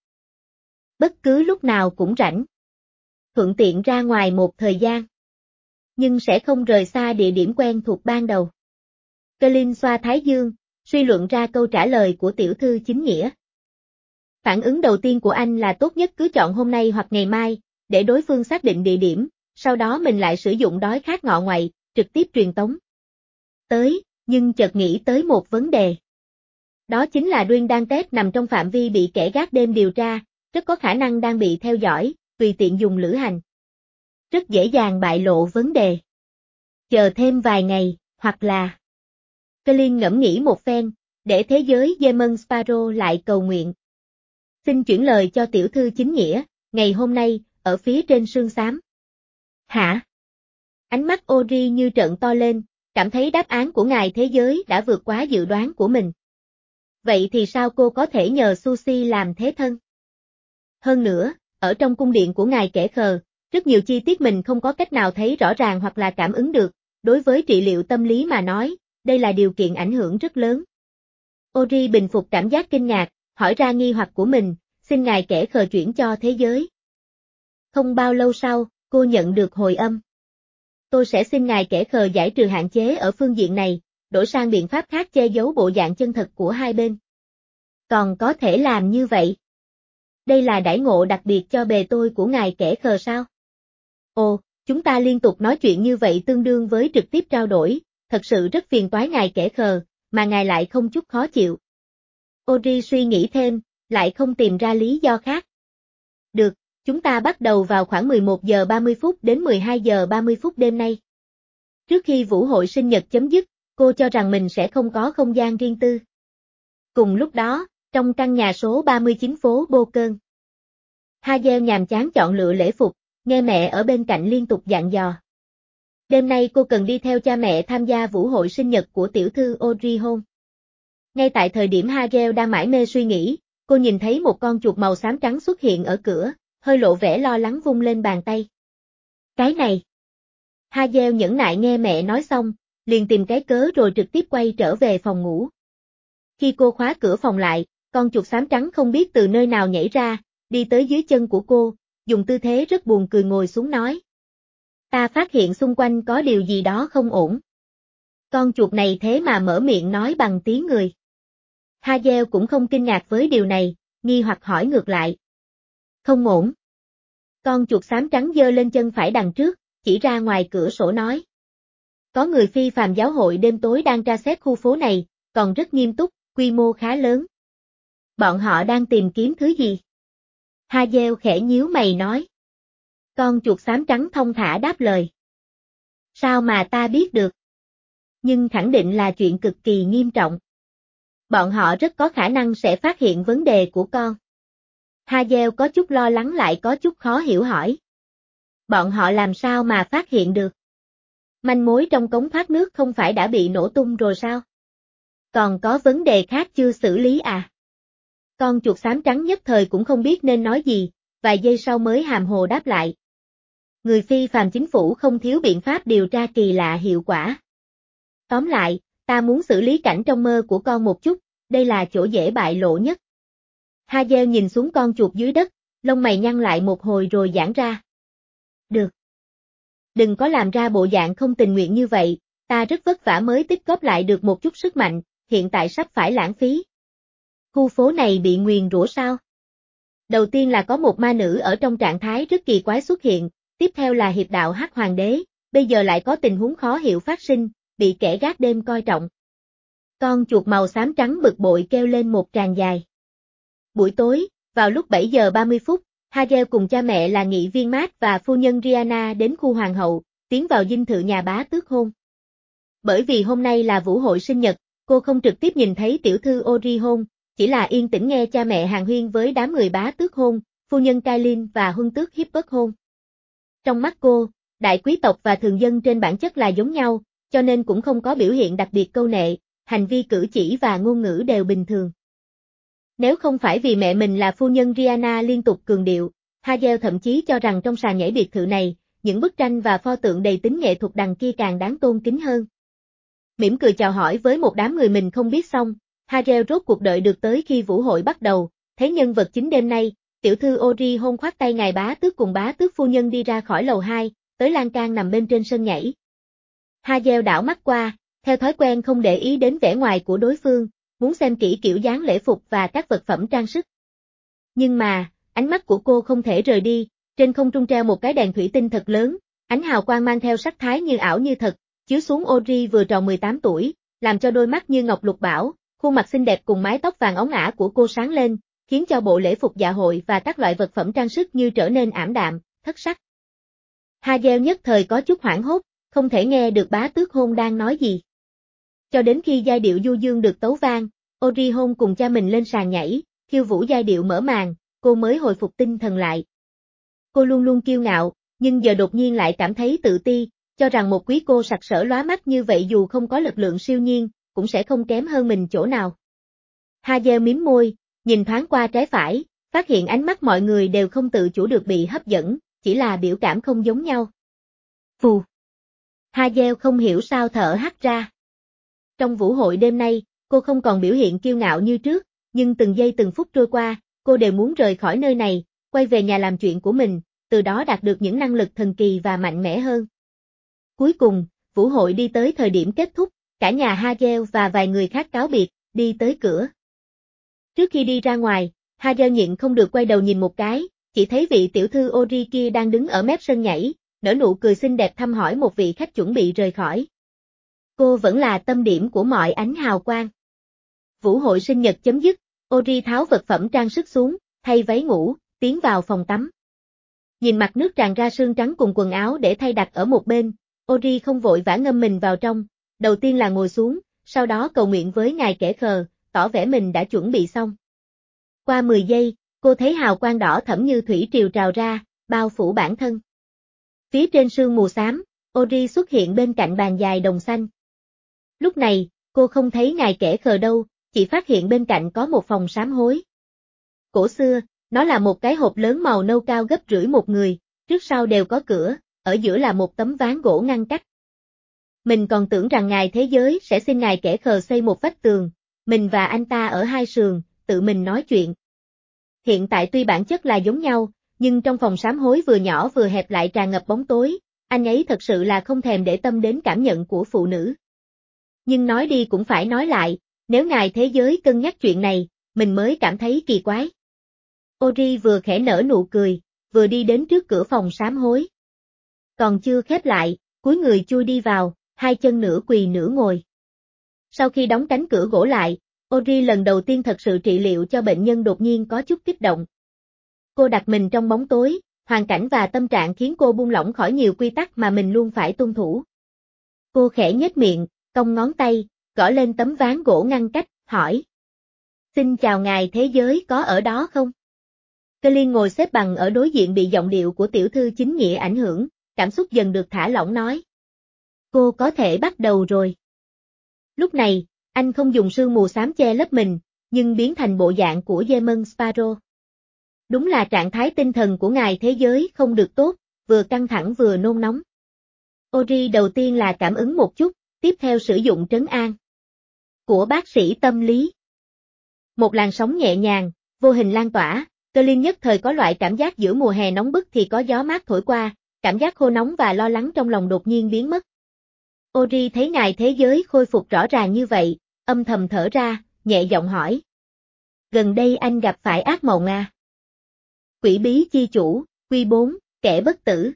Bất cứ lúc nào cũng rảnh. Thuận tiện ra ngoài một thời gian. Nhưng sẽ không rời xa địa điểm quen thuộc ban đầu. Colin xoa thái dương, suy luận ra câu trả lời của tiểu thư chính nghĩa. Phản ứng đầu tiên của anh là tốt nhất cứ chọn hôm nay hoặc ngày mai, để đối phương xác định địa điểm, sau đó mình lại sử dụng đói khát ngọ ngoại, trực tiếp truyền tống. Tới, nhưng chợt nghĩ tới một vấn đề. Đó chính là Duyên Đan Tết nằm trong phạm vi bị kẻ gác đêm điều tra, rất có khả năng đang bị theo dõi, tùy tiện dùng lữ hành. Rất dễ dàng bại lộ vấn đề. Chờ thêm vài ngày, hoặc là... Colin ngẫm nghĩ một phen, để thế giới Demon Sparrow lại cầu nguyện. Xin chuyển lời cho tiểu thư chính nghĩa, ngày hôm nay, ở phía trên sương xám. Hả? Ánh mắt Ori như trợn to lên, cảm thấy đáp án của ngài thế giới đã vượt quá dự đoán của mình. Vậy thì sao cô có thể nhờ Sushi làm thế thân? Hơn nữa, ở trong cung điện của ngài kẻ khờ, rất nhiều chi tiết mình không có cách nào thấy rõ ràng hoặc là cảm ứng được, đối với trị liệu tâm lý mà nói, đây là điều kiện ảnh hưởng rất lớn. Ori bình phục cảm giác kinh ngạc, hỏi ra nghi hoặc của mình, xin ngài kẻ khờ chuyển cho thế giới. Không bao lâu sau, cô nhận được hồi âm. Tôi sẽ xin ngài kẻ khờ giải trừ hạn chế ở phương diện này, đổi sang biện pháp khác che giấu bộ dạng chân thật của hai bên. Còn có thể làm như vậy? Đây là đãi ngộ đặc biệt cho bề tôi của ngài kẻ khờ sao? Ồ, chúng ta liên tục nói chuyện như vậy tương đương với trực tiếp trao đổi, thật sự rất phiền toái ngài kẻ khờ, mà ngài lại không chút khó chịu. Ori suy nghĩ thêm, lại không tìm ra lý do khác. Được, chúng ta bắt đầu vào khoảng mười một giờ ba mươi phút đến mười hai giờ ba mươi phút đêm nay. Trước khi vũ hội sinh nhật chấm dứt, cô cho rằng mình sẽ không có không gian riêng tư. Cùng lúc đó, trong căn nhà số ba mươi chín phố Bô Cơn, Hazel nhàm chán chọn lựa lễ phục, nghe mẹ ở bên cạnh liên tục dặn dò. Đêm nay cô cần đi theo cha mẹ tham gia vũ hội sinh nhật của tiểu thư Audrey Hôn. Ngay tại thời điểm Hazel đang mải mê suy nghĩ, cô nhìn thấy một con chuột màu xám trắng xuất hiện ở cửa, hơi lộ vẻ lo lắng vung lên bàn tay. Cái này. Hazel nhẫn nại nghe mẹ nói xong, liền tìm cái cớ rồi trực tiếp quay trở về phòng ngủ. Khi cô khóa cửa phòng lại, con chuột xám trắng không biết từ nơi nào nhảy ra, đi tới dưới chân của cô, dùng tư thế rất buồn cười ngồi xuống nói. Ta phát hiện xung quanh có điều gì đó không ổn. Con chuột này thế mà mở miệng nói bằng tiếng người. Hazel cũng không kinh ngạc với điều này, nghi hoặc hỏi ngược lại. Không ổn. Con chuột xám trắng giơ lên chân phải đằng trước, chỉ ra ngoài cửa sổ nói. Có người phi phàm giáo hội đêm tối đang tra xét khu phố này, còn rất nghiêm túc, quy mô khá lớn. Bọn họ đang tìm kiếm thứ gì? Hazel khẽ nhíu mày nói. Con chuột xám trắng thông thả đáp lời. Sao mà ta biết được? Nhưng khẳng định là chuyện cực kỳ nghiêm trọng. Bọn họ rất có khả năng sẽ phát hiện vấn đề của con. Hazel có chút lo lắng lại có chút khó hiểu hỏi. Bọn họ làm sao mà phát hiện được? Manh mối trong cống thoát nước không phải đã bị nổ tung rồi sao? Còn có vấn đề khác chưa xử lý à? Con chuột xám trắng nhất thời cũng không biết nên nói gì, vài giây sau mới hàm hồ đáp lại. Người phi phàm chính phủ không thiếu biện pháp điều tra kỳ lạ hiệu quả. Tóm lại, ta muốn xử lý cảnh trong mơ của con một chút, đây là chỗ dễ bại lộ nhất. Hazel nhìn xuống con chuột dưới đất, lông mày nhăn lại một hồi rồi giãn ra. Được. Đừng có làm ra bộ dạng không tình nguyện như vậy, ta rất vất vả mới tích góp lại được một chút sức mạnh, hiện tại sắp phải lãng phí. Khu phố này bị nguyền rủa sao? Đầu tiên là có một ma nữ ở trong trạng thái rất kỳ quái xuất hiện, tiếp theo là hiệp đạo Hắc Hoàng đế, bây giờ lại có tình huống khó hiểu phát sinh, bị kẻ gác đêm coi trọng. Con chuột màu xám trắng bực bội kêu lên một tràng dài. Buổi tối, vào lúc bảy giờ ba mươi phút, Hazel cùng cha mẹ là nghị viên Matt và phu nhân Rihanna đến khu hoàng hậu, tiến vào dinh thự nhà bá tước hôn. Bởi vì hôm nay là vũ hội sinh nhật, cô không trực tiếp nhìn thấy tiểu thư Ori hôn, chỉ là yên tĩnh nghe cha mẹ hàn huyên với đám người bá tước hôn, phu nhân Kailin và huân tước Hibbert hôn. Trong mắt cô, đại quý tộc và thường dân trên bản chất là giống nhau, cho nên cũng không có biểu hiện đặc biệt câu nệ, hành vi cử chỉ và ngôn ngữ đều bình thường. Nếu không phải vì mẹ mình là phu nhân Rihanna liên tục cường điệu, Hazel thậm chí cho rằng trong sàn nhảy biệt thự này, những bức tranh và pho tượng đầy tính nghệ thuật đằng kia càng đáng tôn kính hơn. Mỉm cười chào hỏi với một đám người mình không biết xong, Hazel rốt cuộc đợi được tới khi vũ hội bắt đầu, thấy nhân vật chính đêm nay, tiểu thư Ori hôn khoát tay ngài bá tước cùng bá tước phu nhân đi ra khỏi lầu hai, tới lan can nằm bên trên sân nhảy. Hazel đảo mắt qua, theo thói quen không để ý đến vẻ ngoài của đối phương, muốn xem kỹ kiểu dáng lễ phục và các vật phẩm trang sức. Nhưng mà, ánh mắt của cô không thể rời đi, trên không trung treo một cái đèn thủy tinh thật lớn, ánh hào quang mang theo sắc thái như ảo như thật, chiếu xuống Ori vừa tròn mười tám tuổi, làm cho đôi mắt như ngọc lục bảo, khuôn mặt xinh đẹp cùng mái tóc vàng óng ả của cô sáng lên, khiến cho bộ lễ phục dạ hội và các loại vật phẩm trang sức như trở nên ảm đạm, thất sắc. Hazel nhất thời có chút hoảng hốt, không thể nghe được bá tước hôn đang nói gì. Cho đến khi giai điệu du dương được tấu vang, Ori hôn cùng cha mình lên sàn nhảy, khiêu vũ giai điệu mở màn, cô mới hồi phục tinh thần lại. Cô luôn luôn kiêu ngạo, nhưng giờ đột nhiên lại cảm thấy tự ti, cho rằng một quý cô sặc sỡ lóa mắt như vậy dù không có lực lượng siêu nhiên, cũng sẽ không kém hơn mình chỗ nào. Hazel mím môi, nhìn thoáng qua trái phải, phát hiện ánh mắt mọi người đều không tự chủ được bị hấp dẫn, chỉ là biểu cảm không giống nhau. Phù. Hazel không hiểu sao thở hắt ra. Trong vũ hội đêm nay, cô không còn biểu hiện kiêu ngạo như trước, nhưng từng giây từng phút trôi qua, cô đều muốn rời khỏi nơi này, quay về nhà làm chuyện của mình, từ đó đạt được những năng lực thần kỳ và mạnh mẽ hơn. Cuối cùng, vũ hội đi tới thời điểm kết thúc, cả nhà Hazel và vài người khác cáo biệt, đi tới cửa. Trước khi đi ra ngoài, Hazel nhịn không được quay đầu nhìn một cái, chỉ thấy vị tiểu thư Ori kia đang đứng ở mép sân nhảy, nở nụ cười xinh đẹp thăm hỏi một vị khách chuẩn bị rời khỏi. Cô vẫn là tâm điểm của mọi ánh hào quang. Vũ hội sinh nhật chấm dứt, Ori tháo vật phẩm trang sức xuống, thay váy ngủ, tiến vào phòng tắm. Nhìn mặt nước tràn ra sương trắng cùng quần áo để thay đặt ở một bên, Ori không vội vã ngâm mình vào trong, đầu tiên là ngồi xuống, sau đó cầu nguyện với ngài kẻ khờ, tỏ vẻ mình đã chuẩn bị xong. Qua mười giây, cô thấy hào quang đỏ thẫm như thủy triều trào ra, bao phủ bản thân. Phía trên sương mù xám, Ori xuất hiện bên cạnh bàn dài đồng xanh. Lúc này, cô không thấy ngài kẻ khờ đâu, chỉ phát hiện bên cạnh có một phòng sám hối. Cổ xưa, nó là một cái hộp lớn màu nâu cao gấp rưỡi một người, trước sau đều có cửa, ở giữa là một tấm ván gỗ ngăn cách. Mình còn tưởng rằng ngài thế giới sẽ xin ngài kẻ khờ xây một vách tường, mình và anh ta ở hai sườn, tự mình nói chuyện. Hiện tại tuy bản chất là giống nhau, nhưng trong phòng sám hối vừa nhỏ vừa hẹp lại tràn ngập bóng tối, anh ấy thật sự là không thèm để tâm đến cảm nhận của phụ nữ. Nhưng nói đi cũng phải nói lại, nếu ngài thế giới cân nhắc chuyện này, mình mới cảm thấy kỳ quái. Ori vừa khẽ nở nụ cười, vừa đi đến trước cửa phòng sám hối. Còn chưa khép lại, cúi người chui đi vào, hai chân nửa quỳ nửa ngồi. Sau khi đóng cánh cửa gỗ lại, Ori lần đầu tiên thật sự trị liệu cho bệnh nhân đột nhiên có chút kích động. Cô đặt mình trong bóng tối, hoàn cảnh và tâm trạng khiến cô buông lỏng khỏi nhiều quy tắc mà mình luôn phải tuân thủ. Cô khẽ nhếch miệng, cong ngón tay, gõ lên tấm ván gỗ ngăn cách, hỏi. Xin chào ngài thế giới có ở đó không? Colin ngồi xếp bằng ở đối diện bị giọng điệu của tiểu thư chính nghĩa ảnh hưởng, cảm xúc dần được thả lỏng nói. Cô có thể bắt đầu rồi. Lúc này, anh không dùng sương mù xám che lấp mình, nhưng biến thành bộ dạng của Demon Sparrow. Đúng là trạng thái tinh thần của ngài thế giới không được tốt, vừa căng thẳng vừa nôn nóng. Ori đầu tiên là cảm ứng một chút, tiếp theo sử dụng trấn an của bác sĩ tâm lý. Một làn sóng nhẹ nhàng, vô hình lan tỏa, Colin nhất thời có loại cảm giác giữa mùa hè nóng bức thì có gió mát thổi qua, cảm giác khô nóng và lo lắng trong lòng đột nhiên biến mất. Ori thấy ngài thế giới khôi phục rõ ràng như vậy, âm thầm thở ra, nhẹ giọng hỏi. Gần đây anh gặp phải ác mộng à? Quỷ bí chi chủ, Quy bốn, kẻ bất tử.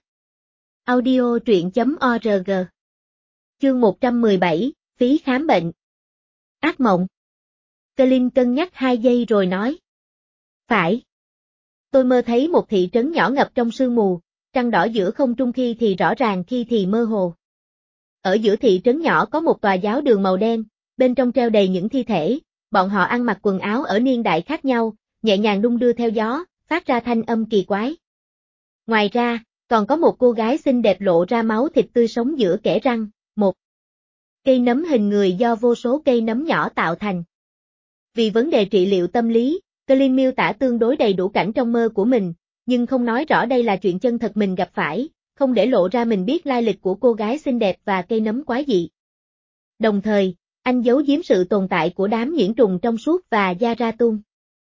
Audio truyện chấm org. Chương một trăm mười bảy, phí khám bệnh. Ác mộng. Colin cân nhắc hai giây rồi nói. Phải. Tôi mơ thấy một thị trấn nhỏ ngập trong sương mù, trăng đỏ giữa không trung khi thì rõ ràng khi thì mơ hồ. Ở giữa thị trấn nhỏ có một tòa giáo đường màu đen, bên trong treo đầy những thi thể, bọn họ ăn mặc quần áo ở niên đại khác nhau, nhẹ nhàng đung đưa theo gió, phát ra thanh âm kỳ quái. Ngoài ra, còn có một cô gái xinh đẹp lộ ra máu thịt tươi sống giữa kẽ răng, một cây nấm hình người do vô số cây nấm nhỏ tạo thành. Vì vấn đề trị liệu tâm lý, Colin miêu tả tương đối đầy đủ cảnh trong mơ của mình, nhưng không nói rõ đây là chuyện chân thật mình gặp phải, không để lộ ra mình biết lai lịch của cô gái xinh đẹp và cây nấm quái dị. Đồng thời, anh giấu giếm sự tồn tại của đám nhuyễn trùng trong suốt và Yaratung.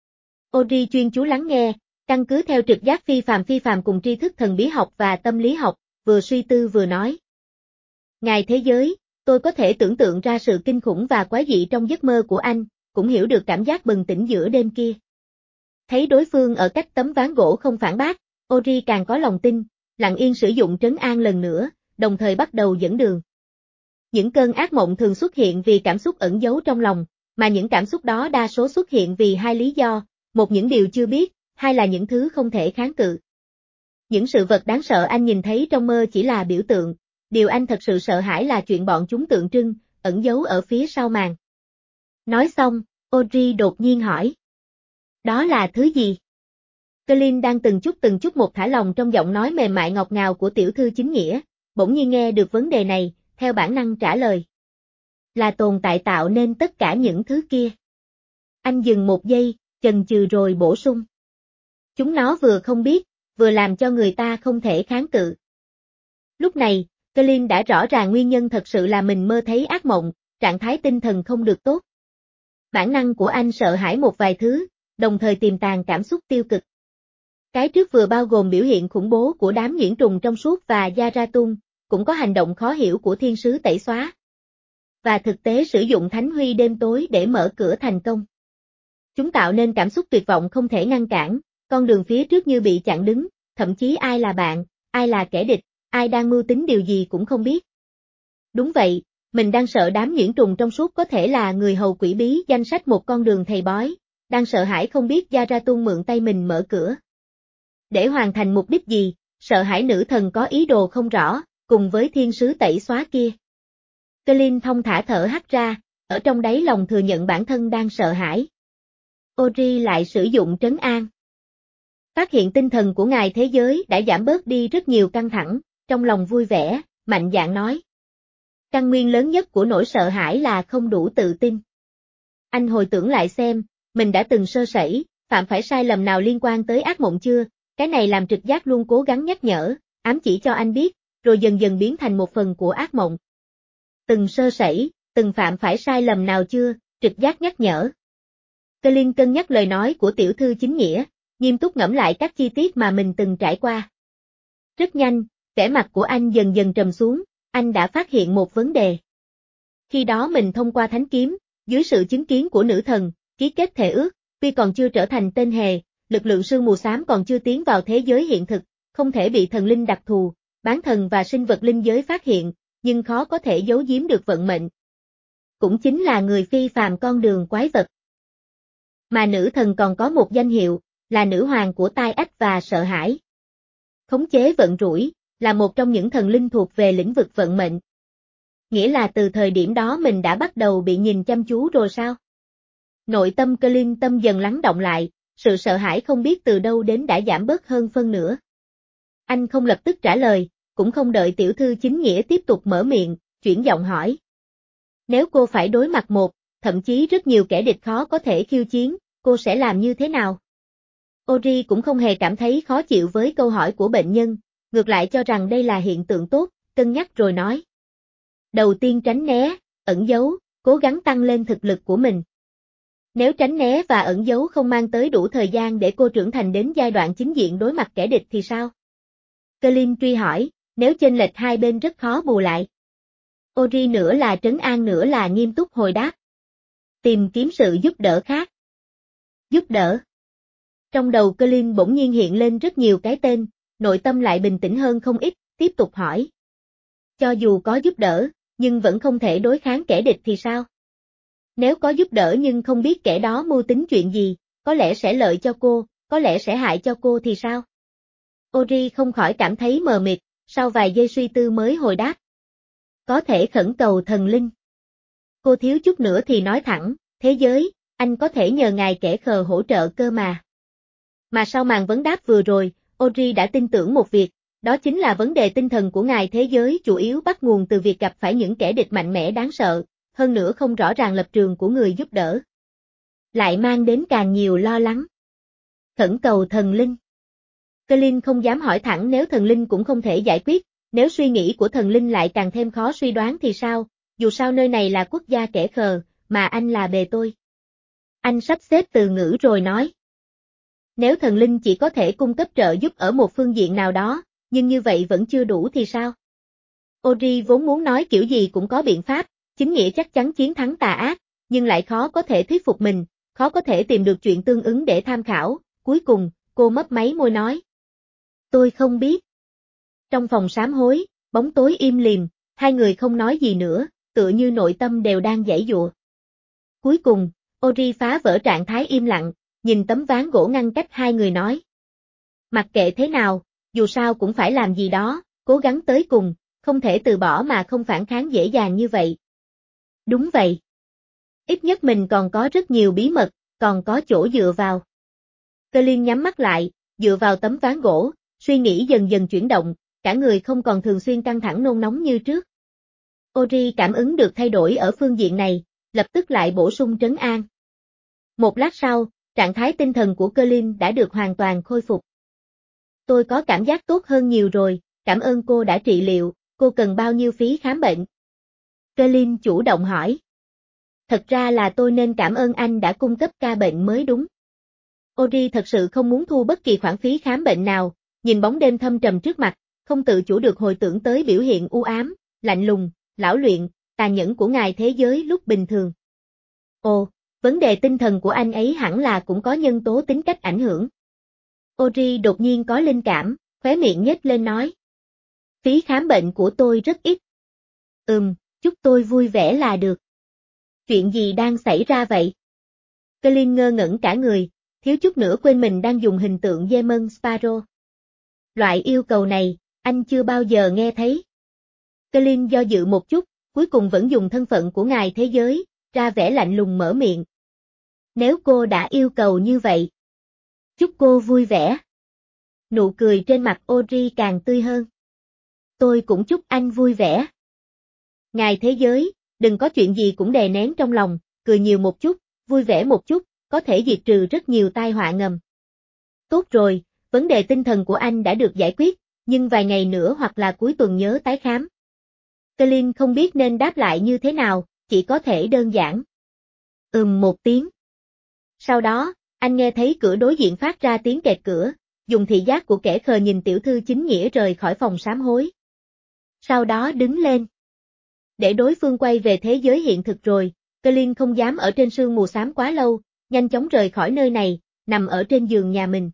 Ori chuyên chú lắng nghe, căn cứ theo trực giác phi phàm phi phàm cùng tri thức thần bí học và tâm lý học, vừa suy tư vừa nói. Ngài thế giới, tôi có thể tưởng tượng ra sự kinh khủng và quái dị trong giấc mơ của anh, cũng hiểu được cảm giác bừng tỉnh giữa đêm kia. Thấy đối phương ở cách tấm ván gỗ không phản bác, Ori càng có lòng tin, lặng yên sử dụng trấn an lần nữa, đồng thời bắt đầu dẫn đường. Những cơn ác mộng thường xuất hiện vì cảm xúc ẩn giấu trong lòng, mà những cảm xúc đó đa số xuất hiện vì hai lý do, một những điều chưa biết, hai là những thứ không thể kháng cự. Những sự vật đáng sợ anh nhìn thấy trong mơ chỉ là biểu tượng, điều anh thật sự sợ hãi là chuyện bọn chúng tượng trưng, ẩn giấu ở phía sau màn. Nói xong, Ori đột nhiên hỏi. Đó là thứ gì? Colin đang từng chút từng chút một thả lòng trong giọng nói mềm mại ngọt ngào của tiểu thư chính nghĩa, bỗng nhiên nghe được vấn đề này, theo bản năng trả lời. Là tồn tại tạo nên tất cả những thứ kia. Anh dừng một giây, chần chừ rồi bổ sung. Chúng nó vừa không biết, vừa làm cho người ta không thể kháng cự. Lúc này, Colin đã rõ ràng nguyên nhân thật sự là mình mơ thấy ác mộng, trạng thái tinh thần không được tốt. Bản năng của anh sợ hãi một vài thứ, đồng thời tiềm tàng cảm xúc tiêu cực. Cái trước vừa bao gồm biểu hiện khủng bố của đám nhuyễn trùng trong suốt và Yaratung, cũng có hành động khó hiểu của thiên sứ tẩy xóa. Và thực tế sử dụng thánh huy đêm tối để mở cửa thành công. Chúng tạo nên cảm xúc tuyệt vọng không thể ngăn cản, con đường phía trước như bị chặn đứng, thậm chí ai là bạn, ai là kẻ địch, ai đang mưu tính điều gì cũng không biết. Đúng vậy, mình đang sợ đám nhuyễn trùng trong suốt có thể là người hầu quỷ bí danh sách một con đường thầy bói, đang sợ hãi không biết Yaratung mượn tay mình mở cửa. Để hoàn thành mục đích gì, sợ hãi nữ thần có ý đồ không rõ, cùng với thiên sứ tẩy xóa kia. Colin thong thả thở hắt ra, ở trong đáy lòng thừa nhận bản thân đang sợ hãi. Ori lại sử dụng trấn an. Phát hiện tinh thần của ngài thế giới đã giảm bớt đi rất nhiều căng thẳng, trong lòng vui vẻ, mạnh dạn nói. Căn nguyên lớn nhất của nỗi sợ hãi là không đủ tự tin. Anh hồi tưởng lại xem, mình đã từng sơ sẩy, phạm phải sai lầm nào liên quan tới ác mộng chưa, cái này làm trực giác luôn cố gắng nhắc nhở, ám chỉ cho anh biết, rồi dần dần biến thành một phần của ác mộng. Từng sơ sẩy, từng phạm phải sai lầm nào chưa, trực giác nhắc nhở. Colin cân nhắc lời nói của tiểu thư chính nghĩa, nghiêm túc ngẫm lại các chi tiết mà mình từng trải qua. Rất nhanh, vẻ mặt của anh dần dần trầm xuống, anh đã phát hiện một vấn đề. Khi đó mình thông qua thánh kiếm, dưới sự chứng kiến của nữ thần, ký kết thề ước, tuy còn chưa trở thành tên hề, lực lượng sương mù xám còn chưa tiến vào thế giới hiện thực, không thể bị thần linh đặc thù, bán thần và sinh vật linh giới phát hiện, nhưng khó có thể giấu giếm được vận mệnh. Cũng chính là người phi phàm con đường quái vật. Mà nữ thần còn có một danh hiệu, là nữ hoàng của tai ách và sợ hãi. Khống chế vận rủi, là một trong những thần linh thuộc về lĩnh vực vận mệnh. Nghĩa là từ thời điểm đó mình đã bắt đầu bị nhìn chăm chú rồi sao? Nội tâm Colin tâm dần lắng động lại, sự sợ hãi không biết từ đâu đến đã giảm bớt hơn phân nửa. Anh không lập tức trả lời, cũng không đợi tiểu thư chính nghĩa tiếp tục mở miệng, chuyển giọng hỏi. Nếu cô phải đối mặt một, thậm chí rất nhiều kẻ địch khó có thể khiêu chiến, cô sẽ làm như thế nào? Ori cũng không hề cảm thấy khó chịu với câu hỏi của bệnh nhân, ngược lại cho rằng đây là hiện tượng tốt, cân nhắc rồi nói. Đầu tiên tránh né, ẩn giấu, cố gắng tăng lên thực lực của mình. Nếu tránh né và ẩn giấu không mang tới đủ thời gian để cô trưởng thành đến giai đoạn chính diện đối mặt kẻ địch thì sao? Colin truy hỏi, nếu chênh lệch hai bên rất khó bù lại. Ori nửa là trấn an nửa là nghiêm túc hồi đáp. Tìm kiếm sự giúp đỡ khác. Giúp đỡ. Trong đầu Colin bỗng nhiên hiện lên rất nhiều cái tên, nội tâm lại bình tĩnh hơn không ít, tiếp tục hỏi. Cho dù có giúp đỡ, nhưng vẫn không thể đối kháng kẻ địch thì sao? Nếu có giúp đỡ nhưng không biết kẻ đó mưu tính chuyện gì, có lẽ sẽ lợi cho cô, có lẽ sẽ hại cho cô thì sao? Ori không khỏi cảm thấy mờ mịt, sau vài giây suy tư mới hồi đáp. Có thể khẩn cầu thần linh. Cô thiếu chút nữa thì nói thẳng, thế giới, anh có thể nhờ ngài kẻ khờ hỗ trợ cơ mà. Mà sau màn vấn đáp vừa rồi, Ori đã tin tưởng một việc, đó chính là vấn đề tinh thần của ngài thế giới chủ yếu bắt nguồn từ việc gặp phải những kẻ địch mạnh mẽ đáng sợ, hơn nữa không rõ ràng lập trường của người giúp đỡ. Lại mang đến càng nhiều lo lắng. Khẩn cầu thần linh. Colin không dám hỏi thẳng nếu thần linh cũng không thể giải quyết, nếu suy nghĩ của thần linh lại càng thêm khó suy đoán thì sao, dù sao nơi này là quốc gia kẻ khờ, mà anh là bề tôi. Anh sắp xếp từ ngữ rồi nói. Nếu thần linh chỉ có thể cung cấp trợ giúp ở một phương diện nào đó, nhưng như vậy vẫn chưa đủ thì sao? Ori vốn muốn nói kiểu gì cũng có biện pháp, chính nghĩa chắc chắn chiến thắng tà ác, nhưng lại khó có thể thuyết phục mình, khó có thể tìm được chuyện tương ứng để tham khảo, cuối cùng, cô mấp máy môi nói. Tôi không biết. Trong phòng sám hối, bóng tối im lìm, hai người không nói gì nữa, tựa như nội tâm đều đang giãy giụa. Cuối cùng, Ori phá vỡ trạng thái im lặng, nhìn tấm ván gỗ ngăn cách hai người nói. Mặc kệ thế nào, dù sao cũng phải làm gì đó, cố gắng tới cùng, không thể từ bỏ mà không phản kháng dễ dàng như vậy. Đúng vậy. Ít nhất mình còn có rất nhiều bí mật, còn có chỗ dựa vào. Colin nhắm mắt lại, dựa vào tấm ván gỗ, suy nghĩ dần dần chuyển động, cả người không còn thường xuyên căng thẳng nôn nóng như trước. Ori cảm ứng được thay đổi ở phương diện này, lập tức lại bổ sung trấn an. Một lát sau, trạng thái tinh thần của Colin đã được hoàn toàn khôi phục. Tôi có cảm giác tốt hơn nhiều rồi, cảm ơn cô đã trị liệu, cô cần bao nhiêu phí khám bệnh? Colin chủ động hỏi. Thật ra là tôi nên cảm ơn anh đã cung cấp ca bệnh mới đúng. Ori thật sự không muốn thu bất kỳ khoản phí khám bệnh nào, nhìn bóng đêm thâm trầm trước mặt, không tự chủ được hồi tưởng tới biểu hiện u ám, lạnh lùng, lão luyện, tàn nhẫn của ngài thế giới lúc bình thường. Ồ, vấn đề tinh thần của anh ấy hẳn là cũng có nhân tố tính cách ảnh hưởng. Ori đột nhiên có linh cảm, khóe miệng nhếch lên nói. Phí khám bệnh của tôi rất ít. Ừm, chúc tôi vui vẻ là được. Chuyện gì đang xảy ra vậy? Colin ngơ ngẩn cả người, thiếu chút nữa quên mình đang dùng hình tượng Demon Sparrow. Loại yêu cầu này, anh chưa bao giờ nghe thấy. Colin do dự một chút, cuối cùng vẫn dùng thân phận của ngài thế giới, ra vẻ lạnh lùng mở miệng. Nếu cô đã yêu cầu như vậy, chúc cô vui vẻ. Nụ cười trên mặt Ori càng tươi hơn. Tôi cũng chúc anh vui vẻ. Ngài thế giới, đừng có chuyện gì cũng đè nén trong lòng, cười nhiều một chút, vui vẻ một chút, có thể diệt trừ rất nhiều tai họa ngầm. Tốt rồi, vấn đề tinh thần của anh đã được giải quyết, nhưng vài ngày nữa hoặc là cuối tuần nhớ tái khám. Colin không biết nên đáp lại như thế nào, chỉ có thể đơn giản. Ừm một tiếng. Sau đó, anh nghe thấy cửa đối diện phát ra tiếng kẹt cửa, dùng thị giác của kẻ khờ nhìn tiểu thư chính nghĩa rời khỏi phòng sám hối. Sau đó đứng lên. Để đối phương quay về thế giới hiện thực rồi, Colin không dám ở trên sương mù xám quá lâu, nhanh chóng rời khỏi nơi này, nằm ở trên giường nhà mình.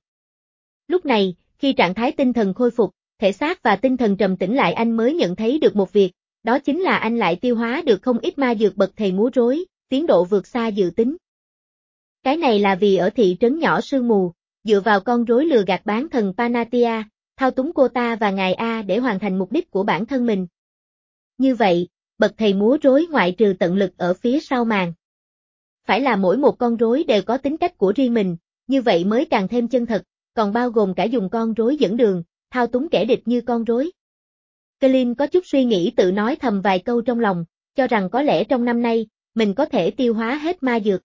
Lúc này, khi trạng thái tinh thần khôi phục, thể xác và tinh thần trầm tĩnh lại anh mới nhận thấy được một việc, đó chính là anh lại tiêu hóa được không ít ma dược bậc thầy múa rối, tiến độ vượt xa dự tính. Cái này là vì ở thị trấn nhỏ sương mù, dựa vào con rối lừa gạt bán thần Panatia, thao túng cô ta và ngài A để hoàn thành mục đích của bản thân mình. Như vậy, bậc thầy múa rối ngoại trừ tận lực ở phía sau màn. Phải là mỗi một con rối đều có tính cách của riêng mình, như vậy mới càng thêm chân thật, còn bao gồm cả dùng con rối dẫn đường, thao túng kẻ địch như con rối. Colin có chút suy nghĩ tự nói thầm vài câu trong lòng, cho rằng có lẽ trong năm nay, mình có thể tiêu hóa hết ma dược.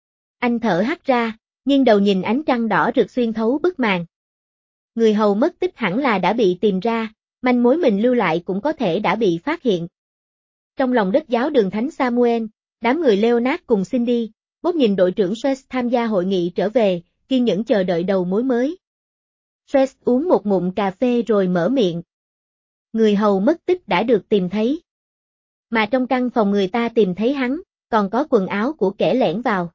Anh thở hắt ra, nghiêng đầu nhìn ánh trăng đỏ rực xuyên thấu bức màn. Người hầu mất tích hẳn là đã bị tìm ra, manh mối mình lưu lại cũng có thể đã bị phát hiện. Trong lòng đất giáo đường Thánh Samuel, đám người Leonard cùng Cindy, bốc nhìn đội trưởng Stress tham gia hội nghị trở về, kiên nhẫn chờ đợi đầu mối mới. Stress uống một ngụm cà phê rồi mở miệng. Người hầu mất tích đã được tìm thấy. Mà trong căn phòng người ta tìm thấy hắn, còn có quần áo của kẻ lẻn vào.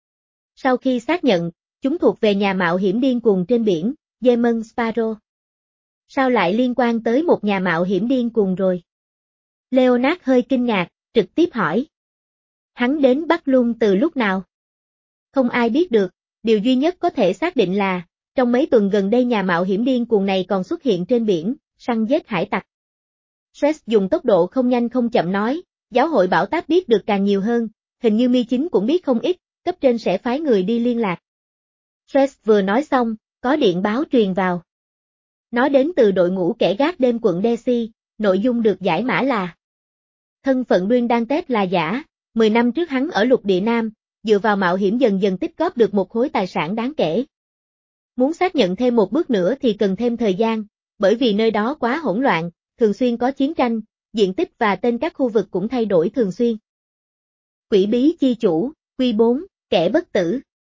Sau khi xác nhận, chúng thuộc về nhà mạo hiểm điên cuồng trên biển, Demon Sparrow. Sao lại liên quan tới một nhà mạo hiểm điên cuồng rồi? Leonard hơi kinh ngạc, trực tiếp hỏi. Hắn đến Bắc Lung từ lúc nào? Không ai biết được, điều duy nhất có thể xác định là, trong mấy tuần gần đây nhà mạo hiểm điên cuồng này còn xuất hiện trên biển, săn giết hải tặc. Stress dùng tốc độ không nhanh không chậm nói, giáo hội bảo táp biết được càng nhiều hơn, hình như Mi Chính cũng biết không ít, cấp trên sẽ phái người đi liên lạc. Stress vừa nói xong, có điện báo truyền vào. Nó đến từ đội ngũ kẻ gác đêm quận Desi, nội dung được giải mã là thân phận Duyên Đan Tết là giả, mười năm trước hắn ở lục địa Nam, dựa vào mạo hiểm dần dần tích góp được một khối tài sản đáng kể. Muốn xác nhận thêm một bước nữa thì cần thêm thời gian, bởi vì nơi đó quá hỗn loạn, thường xuyên có chiến tranh, diện tích và tên các khu vực cũng thay đổi thường xuyên. Quỷ bí chi chủ, Quy bốn, kẻ bất tử.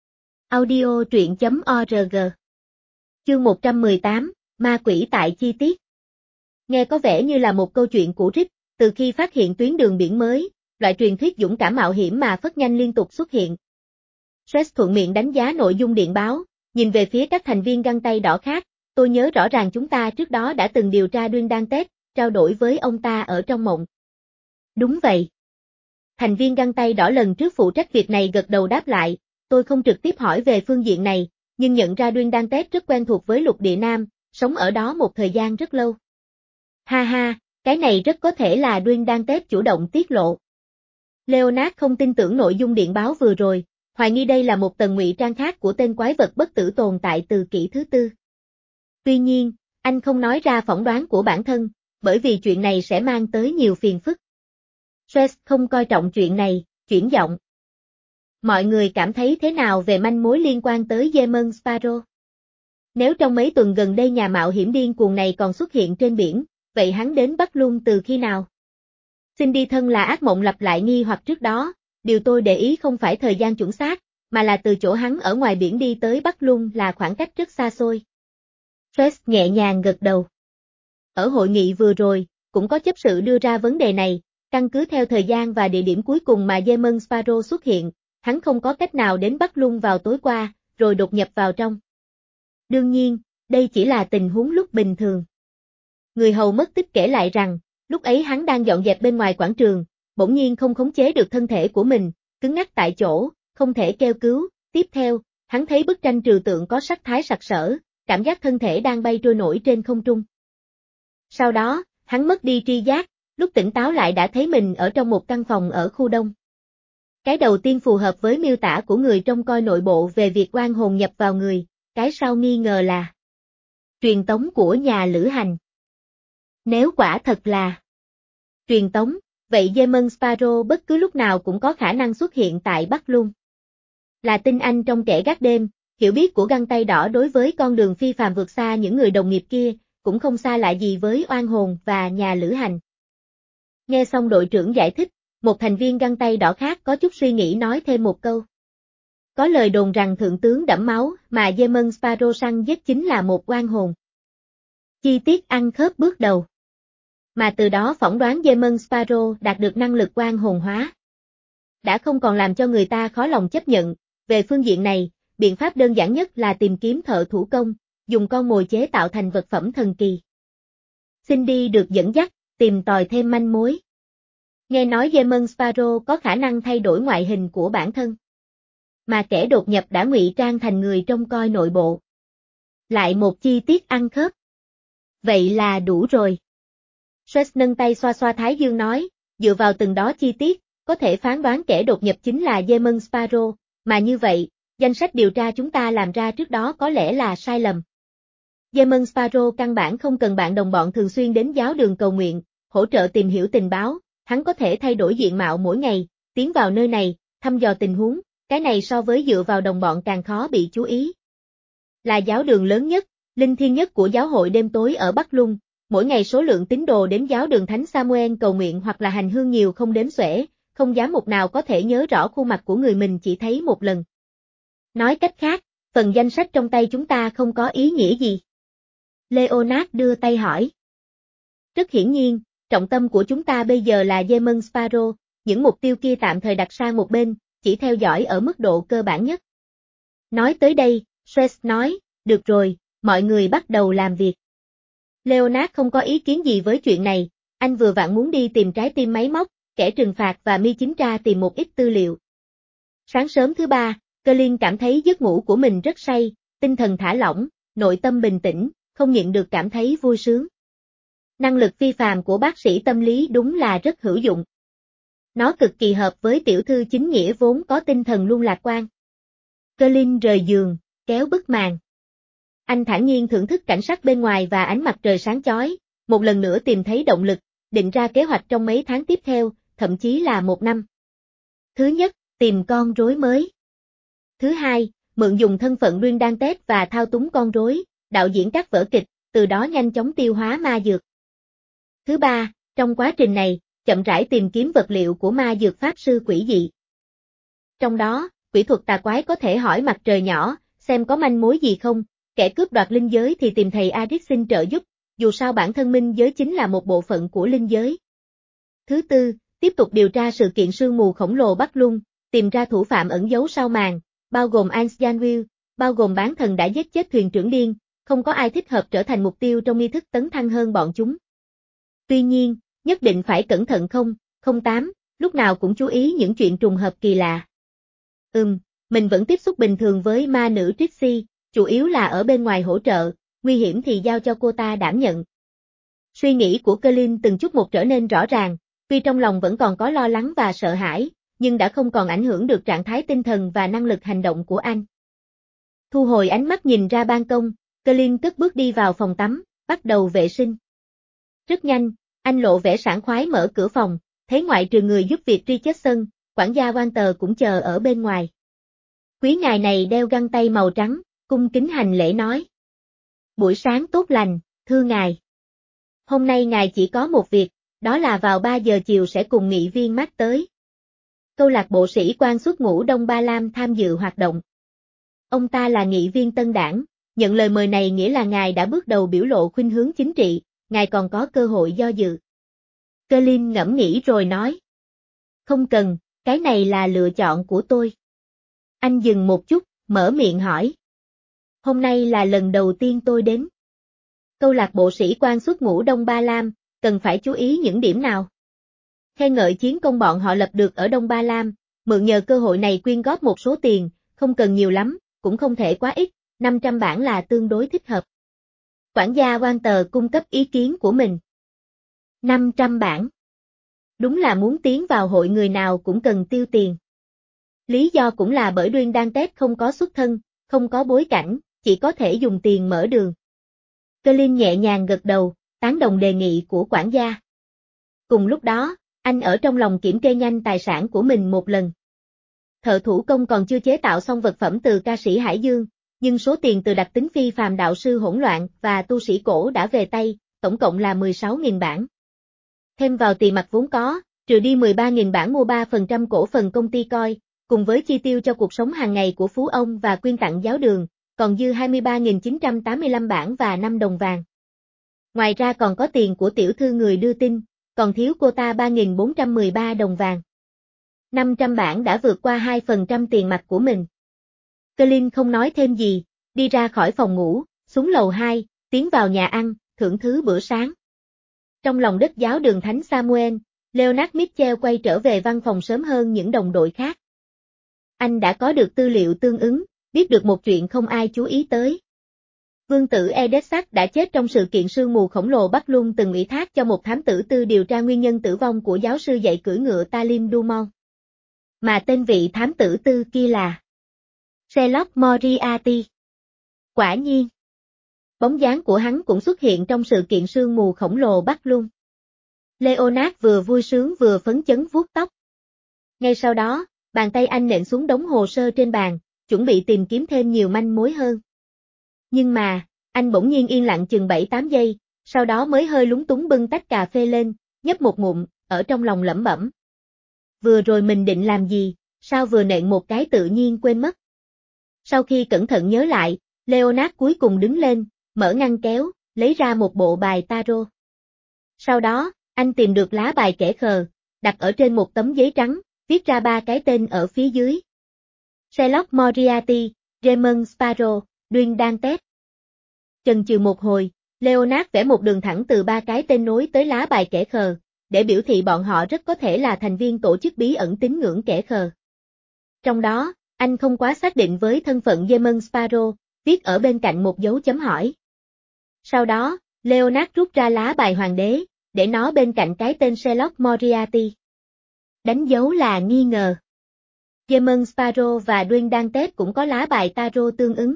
Audio truyện chấm org. Chương một trăm mười tám, Ma quỷ tại chi tiết. Nghe có vẻ như là một câu chuyện cũ rích, từ khi phát hiện tuyến đường biển mới, loại truyền thuyết dũng cảm mạo hiểm mà phất nhanh liên tục xuất hiện. Stress thuận miệng đánh giá nội dung điện báo, nhìn về phía các thành viên găng tay đỏ khác, tôi nhớ rõ ràng chúng ta trước đó đã từng điều tra Duyên Đan Tết, trao đổi với ông ta ở trong mộng. Đúng vậy. Thành viên găng tay đỏ lần trước phụ trách việc này gật đầu đáp lại, tôi không trực tiếp hỏi về phương diện này, nhưng nhận ra Duyên Đan Tết rất quen thuộc với lục địa Nam, sống ở đó một thời gian rất lâu. Ha ha, cái này rất có thể là Duyên Đan Tết chủ động tiết lộ. Leonard không tin tưởng nội dung điện báo vừa rồi, hoài nghi đây là một tầng ngụy trang khác của tên quái vật bất tử tồn tại từ kỷ thứ tư. Tuy nhiên, anh không nói ra phỏng đoán của bản thân, bởi vì chuyện này sẽ mang tới nhiều phiền phức. Stress không coi trọng chuyện này, chuyển giọng. Mọi người cảm thấy thế nào về manh mối liên quan tới Demon Sparrow? Nếu trong mấy tuần gần đây nhà mạo hiểm điên cuồng này còn xuất hiện trên biển, vậy hắn đến Bắc Lung từ khi nào? Cindy thân là ác mộng lặp lại nghi hoặc trước đó, điều tôi để ý không phải thời gian chuẩn xác, mà là từ chỗ hắn ở ngoài biển đi tới Bắc Lung là khoảng cách rất xa xôi. Stress nhẹ nhàng gật đầu. Ở hội nghị vừa rồi, cũng có chấp sự đưa ra vấn đề này, căn cứ theo thời gian và địa điểm cuối cùng mà Demon Sparrow xuất hiện, hắn không có cách nào đến Bắc Lung vào tối qua, rồi đột nhập vào trong. Đương nhiên, đây chỉ là tình huống lúc bình thường. Người hầu mất tích kể lại rằng, lúc ấy hắn đang dọn dẹp bên ngoài quảng trường, bỗng nhiên không khống chế được thân thể của mình, cứng ngắc tại chỗ, không thể kêu cứu. Tiếp theo, hắn thấy bức tranh trừu tượng có sắc thái sặc sỡ, cảm giác thân thể đang bay trôi nổi trên không trung. Sau đó, hắn mất đi tri giác, lúc tỉnh táo lại đã thấy mình ở trong một căn phòng ở khu đông. Cái đầu tiên phù hợp với miêu tả của người trông coi nội bộ về việc oan hồn nhập vào người, cái sau nghi ngờ là truyền tống của nhà lữ hành. Nếu quả thật là truyền tống, vậy Demon Sparrow bất cứ lúc nào cũng có khả năng xuất hiện tại Bắc Lung. Là tinh anh trong kẻ gác đêm, hiểu biết của găng tay đỏ đối với con đường phi phàm vượt xa những người đồng nghiệp kia, cũng không xa lạ gì với oan hồn và nhà lữ hành. Nghe xong đội trưởng giải thích, một thành viên găng tay đỏ khác có chút suy nghĩ nói thêm một câu. Có lời đồn rằng thượng tướng đẫm máu mà Demon Sparrow săn giết chính là một oan hồn. Chi tiết ăn khớp bước đầu. Mà từ đó phỏng đoán Demon Sparrow đạt được năng lực oan hồn hóa. Đã không còn làm cho người ta khó lòng chấp nhận, về phương diện này, biện pháp đơn giản nhất là tìm kiếm thợ thủ công, dùng con mồi chế tạo thành vật phẩm thần kỳ. Cindy được dẫn dắt, tìm tòi thêm manh mối. Nghe nói Demon Sparrow có khả năng thay đổi ngoại hình của bản thân. Mà kẻ đột nhập đã ngụy trang thành người trông coi nội bộ. Lại một chi tiết ăn khớp. Vậy là đủ rồi. Stress nâng tay xoa xoa thái dương nói, dựa vào từng đó chi tiết, có thể phán đoán kẻ đột nhập chính là Demon Sparrow, mà như vậy, danh sách điều tra chúng ta làm ra trước đó có lẽ là sai lầm. Demon Sparrow căn bản không cần bạn đồng bọn thường xuyên đến giáo đường cầu nguyện, hỗ trợ tìm hiểu tình báo, hắn có thể thay đổi diện mạo mỗi ngày, tiến vào nơi này, thăm dò tình huống, cái này so với dựa vào đồng bọn càng khó bị chú ý. Là giáo đường lớn nhất, linh thiêng nhất của giáo hội đêm tối ở Bắc Lung, mỗi ngày số lượng tín đồ đến giáo đường Thánh Samuel cầu nguyện hoặc là hành hương nhiều không đếm xuể, không dám một nào có thể nhớ rõ khuôn mặt của người mình chỉ thấy một lần. Nói cách khác, phần danh sách trong tay chúng ta không có ý nghĩa gì. Leonard đưa tay hỏi. Rất hiển nhiên, trọng tâm của chúng ta bây giờ là Demon Sparrow, những mục tiêu kia tạm thời đặt sang một bên, chỉ theo dõi ở mức độ cơ bản nhất. Nói tới đây, Stress nói, được rồi, mọi người bắt đầu làm việc. Leonard không có ý kiến gì với chuyện này, anh vừa vặn muốn đi tìm trái tim máy móc, kẻ trừng phạt và Mi chính tra tìm một ít tư liệu. Sáng sớm thứ ba, Colin cảm thấy giấc ngủ của mình rất say, tinh thần thả lỏng, nội tâm bình tĩnh, không nhịn được cảm thấy vui sướng. Năng lực phi phàm của bác sĩ tâm lý đúng là rất hữu dụng. Nó cực kỳ hợp với tiểu thư chính nghĩa vốn có tinh thần luôn lạc quan. Colin rời giường, kéo bức màn. Anh thản nhiên thưởng thức cảnh sắc bên ngoài và ánh mặt trời sáng chói, một lần nữa tìm thấy động lực, định ra kế hoạch trong mấy tháng tiếp theo, thậm chí là một năm. Thứ nhất, tìm con rối mới. Thứ hai, mượn dùng thân phận Green Dantes và thao túng con rối, đạo diễn các vở kịch, từ đó nhanh chóng tiêu hóa ma dược. Thứ ba, trong quá trình này, chậm rãi tìm kiếm vật liệu của ma dược pháp sư quỷ dị. Trong đó, quỷ thuật tà quái có thể hỏi mặt trời nhỏ, xem có manh mối gì không, kẻ cướp đoạt linh giới thì tìm thầy Arik xin trợ giúp, dù sao bản thân minh giới chính là một bộ phận của linh giới. Thứ tư, tiếp tục điều tra sự kiện sương mù khổng lồ Bắc Lung, tìm ra thủ phạm ẩn giấu sau màn, bao gồm Einstein Will, bao gồm bán thần đã giết chết thuyền trưởng điên, không có ai thích hợp trở thành mục tiêu trong nghi thức tấn thăng hơn bọn chúng. Tuy nhiên, nhất định phải cẩn thận không, không tám, lúc nào cũng chú ý những chuyện trùng hợp kỳ lạ. Ừm, mình vẫn tiếp xúc bình thường với ma nữ Trixie, chủ yếu là ở bên ngoài hỗ trợ, nguy hiểm thì giao cho cô ta đảm nhận. Suy nghĩ của Colin từng chút một trở nên rõ ràng, tuy trong lòng vẫn còn có lo lắng và sợ hãi, nhưng đã không còn ảnh hưởng được trạng thái tinh thần và năng lực hành động của anh. Thu hồi ánh mắt nhìn ra ban công, Colin cất bước đi vào phòng tắm, bắt đầu vệ sinh. Rất nhanh, anh lộ vẻ sảng khoái mở cửa phòng, thấy ngoại trừ người giúp việc Richardson, quản gia Walter cũng chờ ở bên ngoài. Quý ngài này đeo găng tay màu trắng, cung kính hành lễ nói. Buổi sáng tốt lành, thưa ngài. Hôm nay ngài chỉ có một việc, đó là vào ba giờ chiều sẽ cùng nghị viên Mark tới. Câu lạc bộ sĩ quan xuất ngũ Đông Ba Lam tham dự hoạt động. Ông ta là nghị viên tân đảng, nhận lời mời này nghĩa là ngài đã bước đầu biểu lộ khuynh hướng chính trị, ngài còn có cơ hội do dự. Colin ngẫm nghĩ rồi nói. Không cần, cái này là lựa chọn của tôi. Anh dừng một chút, mở miệng hỏi. Hôm nay là lần đầu tiên tôi đến. Câu lạc bộ sĩ quan xuất ngũ Đông Ba Lam, cần phải chú ý những điểm nào? Khen ngợi chiến công bọn họ lập được ở Đông Ba Lam, mượn nhờ cơ hội này quyên góp một số tiền, không cần nhiều lắm, cũng không thể quá ít, năm trăm bảng là tương đối thích hợp. Quản gia Walter cung cấp ý kiến của mình. năm trăm bảng. Đúng là muốn tiến vào hội người nào cũng cần tiêu tiền. Lý do cũng là bởi Green Dantes không có xuất thân, không có bối cảnh, chỉ có thể dùng tiền mở đường. Colin nhẹ nhàng gật đầu, tán đồng đề nghị của quản gia. Cùng lúc đó, anh ở trong lòng kiểm kê nhanh tài sản của mình một lần. Thợ thủ công còn chưa chế tạo xong vật phẩm từ ca sĩ Hải Dương, nhưng số tiền từ đặc tính phi phàm đạo sư hỗn loạn và tu sĩ cổ đã về tay, tổng cộng là mười sáu nghìn bảng. Thêm vào tiền mặt vốn có, trừ đi mười ba nghìn bảng mua ba phần trăm cổ phần công ty coi, cùng với chi tiêu cho cuộc sống hàng ngày của phú ông và quyên tặng giáo đường, còn dư hai mươi ba nghìn chín trăm tám mươi lăm bảng và năm đồng vàng. Ngoài ra còn có tiền của tiểu thư người đưa tin, còn thiếu cô ta ba nghìn bốn trăm mười ba đồng vàng. năm trăm bảng đã vượt qua hai phần trăm tiền mặt của mình. Colin không nói thêm gì, đi ra khỏi phòng ngủ, xuống lầu hai, tiến vào nhà ăn, thưởng thứ bữa sáng. Trong lòng đất giáo đường Thánh Samuel, Leonard Mitchell quay trở về văn phòng sớm hơn những đồng đội khác. Anh đã có được tư liệu tương ứng, biết được một chuyện không ai chú ý tới. Vương tử Edessart đã chết trong sự kiện sương mù khổng lồ Bắc Lung từng ủy thác cho một thám tử tư điều tra nguyên nhân tử vong của giáo sư dạy cưỡi ngựa Talim Dumont. Mà tên vị thám tử tư kia là Sherlock Moriarty. Quả nhiên, bóng dáng của hắn cũng xuất hiện trong sự kiện sương mù khổng lồ Bắc Lung. Leonard vừa vui sướng vừa phấn chấn vuốt tóc. Ngay sau đó, bàn tay anh nện xuống đống hồ sơ trên bàn, chuẩn bị tìm kiếm thêm nhiều manh mối hơn. Nhưng mà, anh bỗng nhiên yên lặng chừng bảy tám giây, sau đó mới hơi lúng túng bưng tách cà phê lên, nhấp một ngụm, ở trong lòng lẩm bẩm. Vừa rồi mình định làm gì, sao vừa nện một cái tự nhiên quên mất. Sau khi cẩn thận nhớ lại, Leonard cuối cùng đứng lên, mở ngăn kéo, lấy ra một bộ bài tarot. Sau đó, anh tìm được lá bài kẻ khờ, đặt ở trên một tấm giấy trắng, viết ra ba cái tên ở phía dưới. Sherlock Moriarty, Raymond Sparrow, Dwayne Dantes. Chần chừ một hồi, Leonard vẽ một đường thẳng từ ba cái tên nối tới lá bài kẻ khờ, để biểu thị bọn họ rất có thể là thành viên tổ chức bí ẩn tín ngưỡng kẻ khờ. Trong đó, anh không quá xác định với thân phận Raymond Sparrow, viết ở bên cạnh một dấu chấm hỏi. Sau đó, Leonard rút ra lá bài hoàng đế, để nó bên cạnh cái tên Sherlock Moriarty. Đánh dấu là nghi ngờ. Raymond Sparrow và Dwayne Dantes cũng có lá bài tarot tương ứng.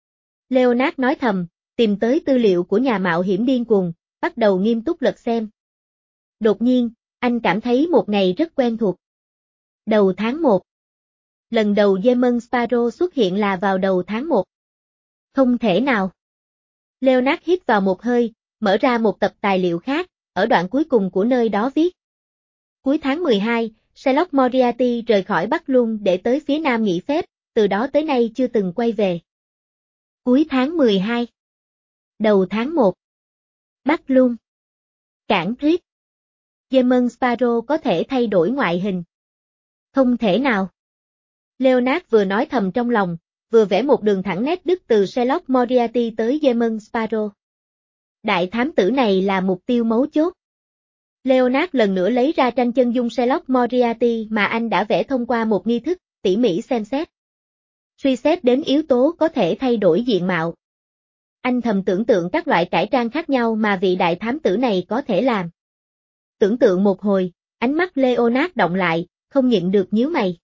Leonard nói thầm, tìm tới tư liệu của nhà mạo hiểm điên cuồng, bắt đầu nghiêm túc lật xem. Đột nhiên, anh cảm thấy một ngày rất quen thuộc. Đầu tháng một. Lần đầu Raymond Sparrow xuất hiện là vào đầu tháng một. Không thể nào. Leonard hít vào một hơi, mở ra một tập tài liệu khác, ở đoạn cuối cùng của nơi đó viết. Cuối tháng mười hai, Sherlock Moriarty rời khỏi Bắc Lung để tới phía Nam nghỉ phép, từ đó tới nay chưa từng quay về. Cuối tháng mười hai. Đầu tháng một. Bắc Lung. Cảng thuyết. Raymond Sparrow có thể thay đổi ngoại hình. Không thể nào. Leonard vừa nói thầm trong lòng, vừa vẽ một đường thẳng nét đứt từ Sherlock Moriarty tới Raymond Sparrow. Đại thám tử này là mục tiêu mấu chốt. Leonard lần nữa lấy ra tranh chân dung Sherlock Moriarty mà anh đã vẽ thông qua một nghi thức, tỉ mỉ xem xét. Suy xét đến yếu tố có thể thay đổi diện mạo. Anh thầm tưởng tượng các loại cải trang khác nhau mà vị đại thám tử này có thể làm. Tưởng tượng một hồi, ánh mắt Leonard động lại, không nhịn được nhíu mày.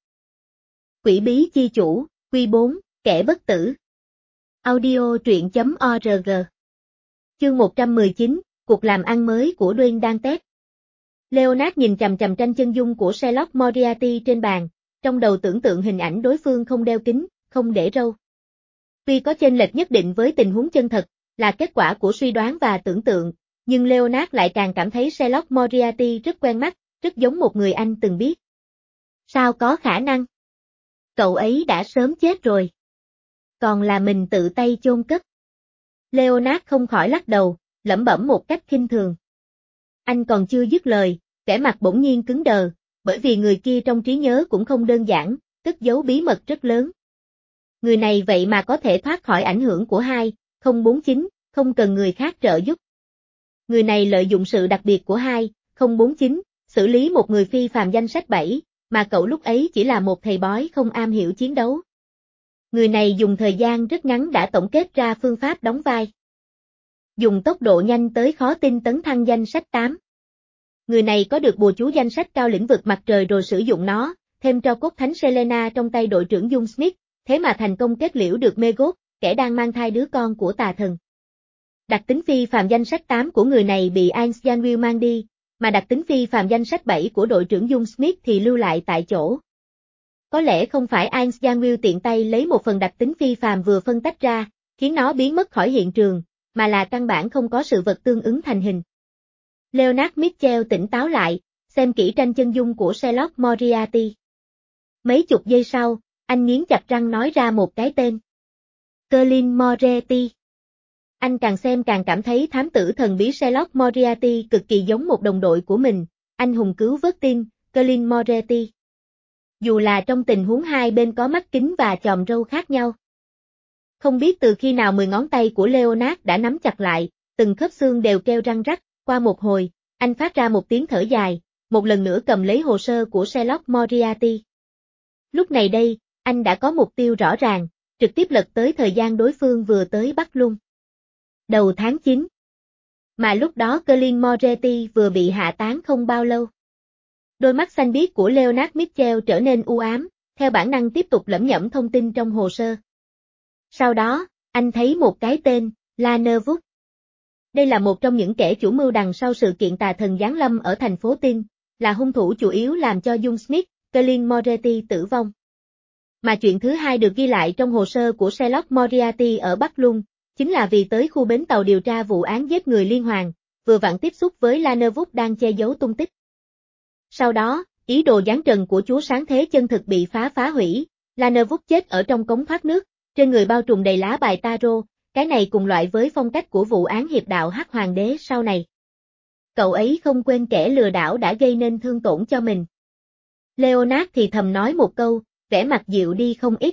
Quỷ bí chi chủ, quy bốn, kẻ bất tử. Audio truyện chấm org. Chương một trăm mười chín, cuộc làm ăn mới của Dwayne Dantes. Leonard nhìn chằm chằm tranh chân dung của Sherlock Moriarty trên bàn, trong đầu tưởng tượng hình ảnh đối phương không đeo kính, không để râu. Tuy có chênh lệch nhất định với tình huống chân thật, là kết quả của suy đoán và tưởng tượng, nhưng Leonard lại càng cảm thấy Sherlock Moriarty rất quen mắt, rất giống một người anh từng biết. Sao có khả năng? Cậu ấy đã sớm chết rồi. Còn là mình tự tay chôn cất. Leonard không khỏi lắc đầu, lẩm bẩm một cách khinh thường. Anh còn chưa dứt lời, vẻ mặt bỗng nhiên cứng đờ, bởi vì người kia trong trí nhớ cũng không đơn giản, cất giấu bí mật rất lớn. Người này vậy mà có thể thoát khỏi ảnh hưởng của hai không bốn chín, không cần người khác trợ giúp. Người này lợi dụng sự đặc biệt của hai không bốn chín, xử lý một người phi phàm danh sách bảy, mà cậu lúc ấy chỉ là một thầy bói không am hiểu chiến đấu. Người này dùng thời gian rất ngắn đã tổng kết ra phương pháp đóng vai. Dùng tốc độ nhanh tới khó tin tấn thăng danh sách tám. Người này có được bùa chú danh sách cao lĩnh vực mặt trời rồi sử dụng nó, thêm cho cốt thánh Selena trong tay đội trưởng Dung Smith, thế mà thành công kết liễu được Megot, kẻ đang mang thai đứa con của tà thần. Đặc tính phi phàm danh sách tám của người này bị Ernst Janwill mang đi, mà đặc tính phi phàm danh sách bảy của đội trưởng Dung Smith thì lưu lại tại chỗ. Có lẽ không phải Ernst Janwill tiện tay lấy một phần đặc tính phi phàm vừa phân tách ra, khiến nó biến mất khỏi hiện trường, mà là căn bản không có sự vật tương ứng thành hình. Leonard Mitchell tỉnh táo lại, xem kỹ tranh chân dung của Sherlock Moriarty. Mấy chục giây sau, anh nghiến chặt răng nói ra một cái tên. Colin Moretti. Anh càng xem càng cảm thấy thám tử thần bí Sherlock Moriarty cực kỳ giống một đồng đội của mình, anh hùng cứu vớt tin, Colin Moretti. Dù là trong tình huống hai bên có mắt kính và chòm râu khác nhau. Không biết từ khi nào mười ngón tay của Leonard đã nắm chặt lại, từng khớp xương đều kêu răng rắc, qua một hồi, anh phát ra một tiếng thở dài, một lần nữa cầm lấy hồ sơ của Sherlock Moriarty. Lúc này đây, anh đã có mục tiêu rõ ràng, trực tiếp lật tới thời gian đối phương vừa tới Bắc Lung. Đầu tháng chín. Mà lúc đó Colin Moretti vừa bị hạ tán không bao lâu. Đôi mắt xanh biếc của Leonard Mitchell trở nên u ám, theo bản năng tiếp tục lẩm nhẩm thông tin trong hồ sơ. Sau đó, anh thấy một cái tên, Lanerwood. Đây là một trong những kẻ chủ mưu đằng sau sự kiện tà thần giáng lâm ở thành phố Tin, là hung thủ chủ yếu làm cho Dung Smith, Colin Moretti tử vong. Mà chuyện thứ hai được ghi lại trong hồ sơ của Sherlock Moriarty ở Bắc Lung, chính là vì tới khu bến tàu điều tra vụ án giết người liên hoàn, vừa vặn tiếp xúc với Lanerwood đang che giấu tung tích. Sau đó, ý đồ giáng trần của chúa sáng thế chân thực bị phá phá hủy, Lanerwood chết ở trong cống thoát nước, trên người bao trùm đầy lá bài tarot, cái này cùng loại với phong cách của vụ án hiệp đạo Hắc Hoàng đế sau này. Cậu ấy không quên kẻ lừa đảo đã gây nên thương tổn cho mình. Leonard thì thầm nói một câu, vẻ mặt dịu đi không ít.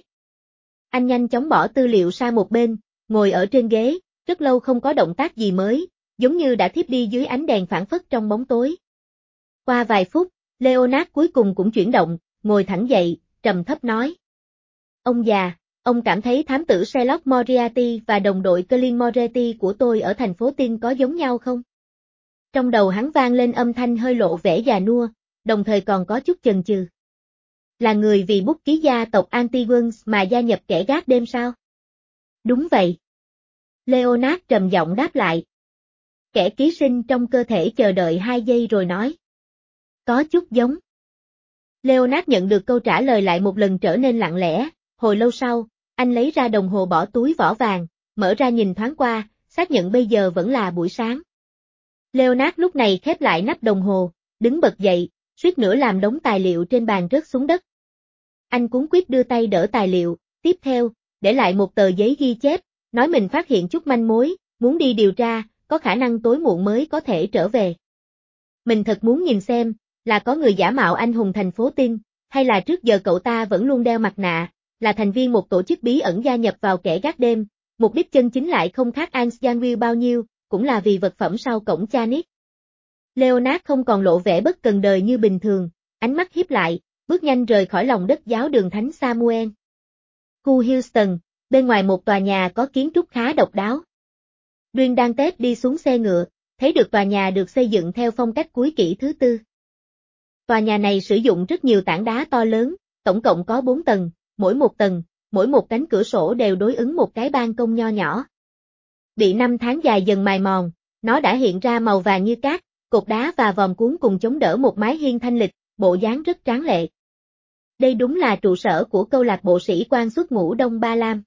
Anh nhanh chóng bỏ tư liệu sang một bên, ngồi ở trên ghế, rất lâu không có động tác gì mới, giống như đã thiếp đi dưới ánh đèn phản phất trong bóng tối. Qua vài phút, Leonard cuối cùng cũng chuyển động, ngồi thẳng dậy, trầm thấp nói. Ông già, ông cảm thấy thám tử Sherlock Moriarty và đồng đội Colin Moretti của tôi ở thành phố Tin có giống nhau không? Trong đầu hắn vang lên âm thanh hơi lộ vẻ già nua, đồng thời còn có chút chần chừ. Là người vì bút ký gia tộc Antigons mà gia nhập kẻ gác đêm sao? Đúng vậy. Leonard trầm giọng đáp lại. Kẻ ký sinh trong cơ thể chờ đợi hai giây rồi nói. Có chút giống. Leonard nhận được câu trả lời lại một lần trở nên lặng lẽ, hồi lâu sau, anh lấy ra đồng hồ bỏ túi vỏ vàng, mở ra nhìn thoáng qua, xác nhận bây giờ vẫn là buổi sáng. Leonard lúc này khép lại nắp đồng hồ, đứng bật dậy, suýt nữa làm đống tài liệu trên bàn rớt xuống đất. Anh cuống quýt đưa tay đỡ tài liệu, tiếp theo, để lại một tờ giấy ghi chép, nói mình phát hiện chút manh mối, muốn đi điều tra, có khả năng tối muộn mới có thể trở về. Mình thật muốn nhìn xem, là có người giả mạo anh hùng thành phố Tin, hay là trước giờ cậu ta vẫn luôn đeo mặt nạ, là thành viên một tổ chức bí ẩn gia nhập vào kẻ gác đêm, mục đích chân chính lại không khác Ans Janwill bao nhiêu, cũng là vì vật phẩm sau cổng Chanis. Leonard không còn lộ vẻ bất cần đời như bình thường, ánh mắt híp lại, bước nhanh rời khỏi lòng đất giáo đường Thánh Samuel. Khu Houston, bên ngoài một tòa nhà có kiến trúc khá độc đáo. Duyên đang Tết đi xuống xe ngựa, thấy được tòa nhà được xây dựng theo phong cách cuối kỷ thứ tư. Tòa nhà này sử dụng rất nhiều tảng đá to lớn, tổng cộng có bốn tầng, mỗi một tầng, mỗi một cánh cửa sổ đều đối ứng một cái ban công nho nhỏ. Bị năm tháng dài dần mài mòn, nó đã hiện ra màu vàng như cát, cột đá và vòm cuốn cùng chống đỡ một mái hiên thanh lịch, bộ dáng rất tráng lệ. Đây đúng là trụ sở của câu lạc bộ sĩ quan xuất ngũ Đông Ba Lam.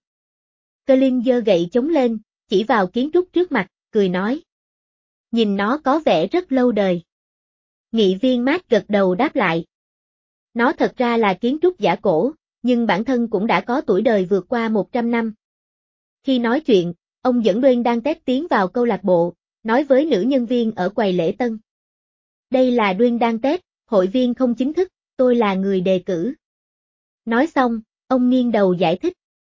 Colin giơ gậy chống lên, chỉ vào kiến trúc trước mặt, cười nói. Nhìn nó có vẻ rất lâu đời. Nghị viên Matt gật đầu đáp lại. Nó thật ra là kiến trúc giả cổ, nhưng bản thân cũng đã có tuổi đời vượt qua một trăm năm. Khi nói chuyện, ông dẫn Duyên đang Tết tiến vào câu lạc bộ, nói với nữ nhân viên ở quầy lễ tân. Đây là Duyên đang Tết, hội viên không chính thức, tôi là người đề cử. Nói xong, ông nghiêng đầu giải thích.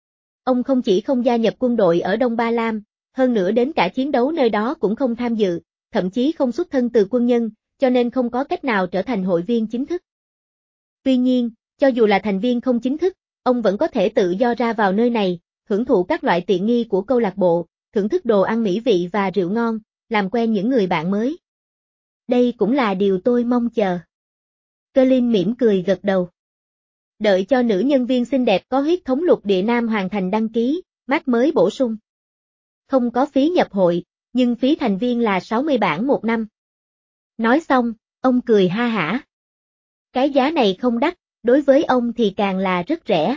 Ông không chỉ không gia nhập quân đội ở Đông Ba Lam, hơn nữa đến cả chiến đấu nơi đó cũng không tham dự, thậm chí không xuất thân từ quân nhân, cho nên không có cách nào trở thành hội viên chính thức. Tuy nhiên, cho dù là thành viên không chính thức, ông vẫn có thể tự do ra vào nơi này, hưởng thụ các loại tiện nghi của câu lạc bộ, thưởng thức đồ ăn mỹ vị và rượu ngon, làm quen những người bạn mới. Đây cũng là điều tôi mong chờ. Colin mỉm cười gật đầu. Đợi cho nữ nhân viên xinh đẹp có huyết thống lục địa nam hoàn thành đăng ký, Matt mới bổ sung. Không có phí nhập hội, nhưng phí thành viên là sáu mươi bảng một năm. Nói xong, ông cười ha hả. Cái giá này không đắt, đối với ông thì càng là rất rẻ.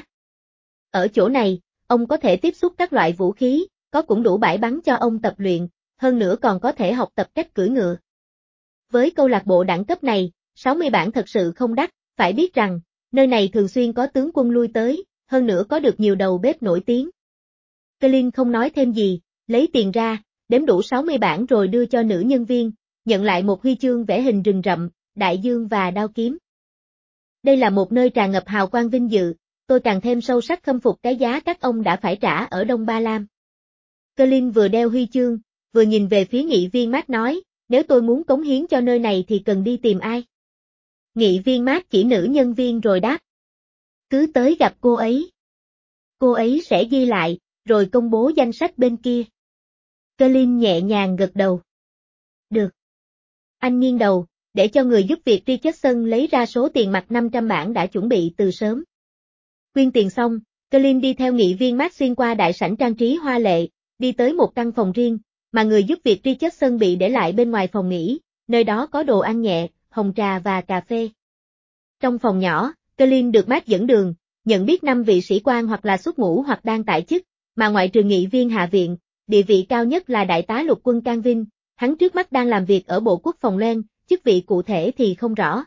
Ở chỗ này, ông có thể tiếp xúc các loại vũ khí, có cũng đủ bãi bắn cho ông tập luyện, hơn nữa còn có thể học tập cách cưỡi ngựa. Với câu lạc bộ đẳng cấp này, sáu mươi bảng thật sự không đắt, phải biết rằng, Nơi này thường xuyên có tướng quân lui tới, hơn nữa có được nhiều đầu bếp nổi tiếng. Colin không nói thêm gì, lấy tiền ra, đếm đủ sáu mươi bảng rồi đưa cho nữ nhân viên, nhận lại một huy chương vẽ hình rừng rậm, đại dương và đao kiếm. Đây là một nơi tràn ngập hào quang vinh dự, tôi càng thêm sâu sắc khâm phục cái giá các ông đã phải trả ở Đông Ba Lam. Colin vừa đeo huy chương, vừa nhìn về phía nghị viên Mark nói, nếu tôi muốn cống hiến cho nơi này thì cần đi tìm ai? Nghị viên Mark chỉ nữ nhân viên rồi đáp. Cứ tới gặp cô ấy. Cô ấy sẽ ghi lại, rồi công bố danh sách bên kia. Colin nhẹ nhàng gật đầu. Được. Anh nghiêng đầu, để cho người giúp việc Richardson lấy ra số tiền mặt năm trăm bảng đã chuẩn bị từ sớm. Quyên tiền xong, Colin đi theo nghị viên Mark xuyên qua đại sảnh trang trí hoa lệ, đi tới một căn phòng riêng, mà người giúp việc Richardson bị để lại bên ngoài phòng nghỉ, nơi đó có đồ ăn nhẹ, hồng trà và cà phê. Trong phòng nhỏ, Colin được Mark dẫn đường, nhận biết năm vị sĩ quan hoặc là xuất ngũ hoặc đang tại chức, mà ngoại trừ nghị viên hạ viện, địa vị cao nhất là đại tá lục quân Cang Vinh, hắn trước mắt đang làm việc ở Bộ Quốc phòng Len, chức vị cụ thể thì không rõ.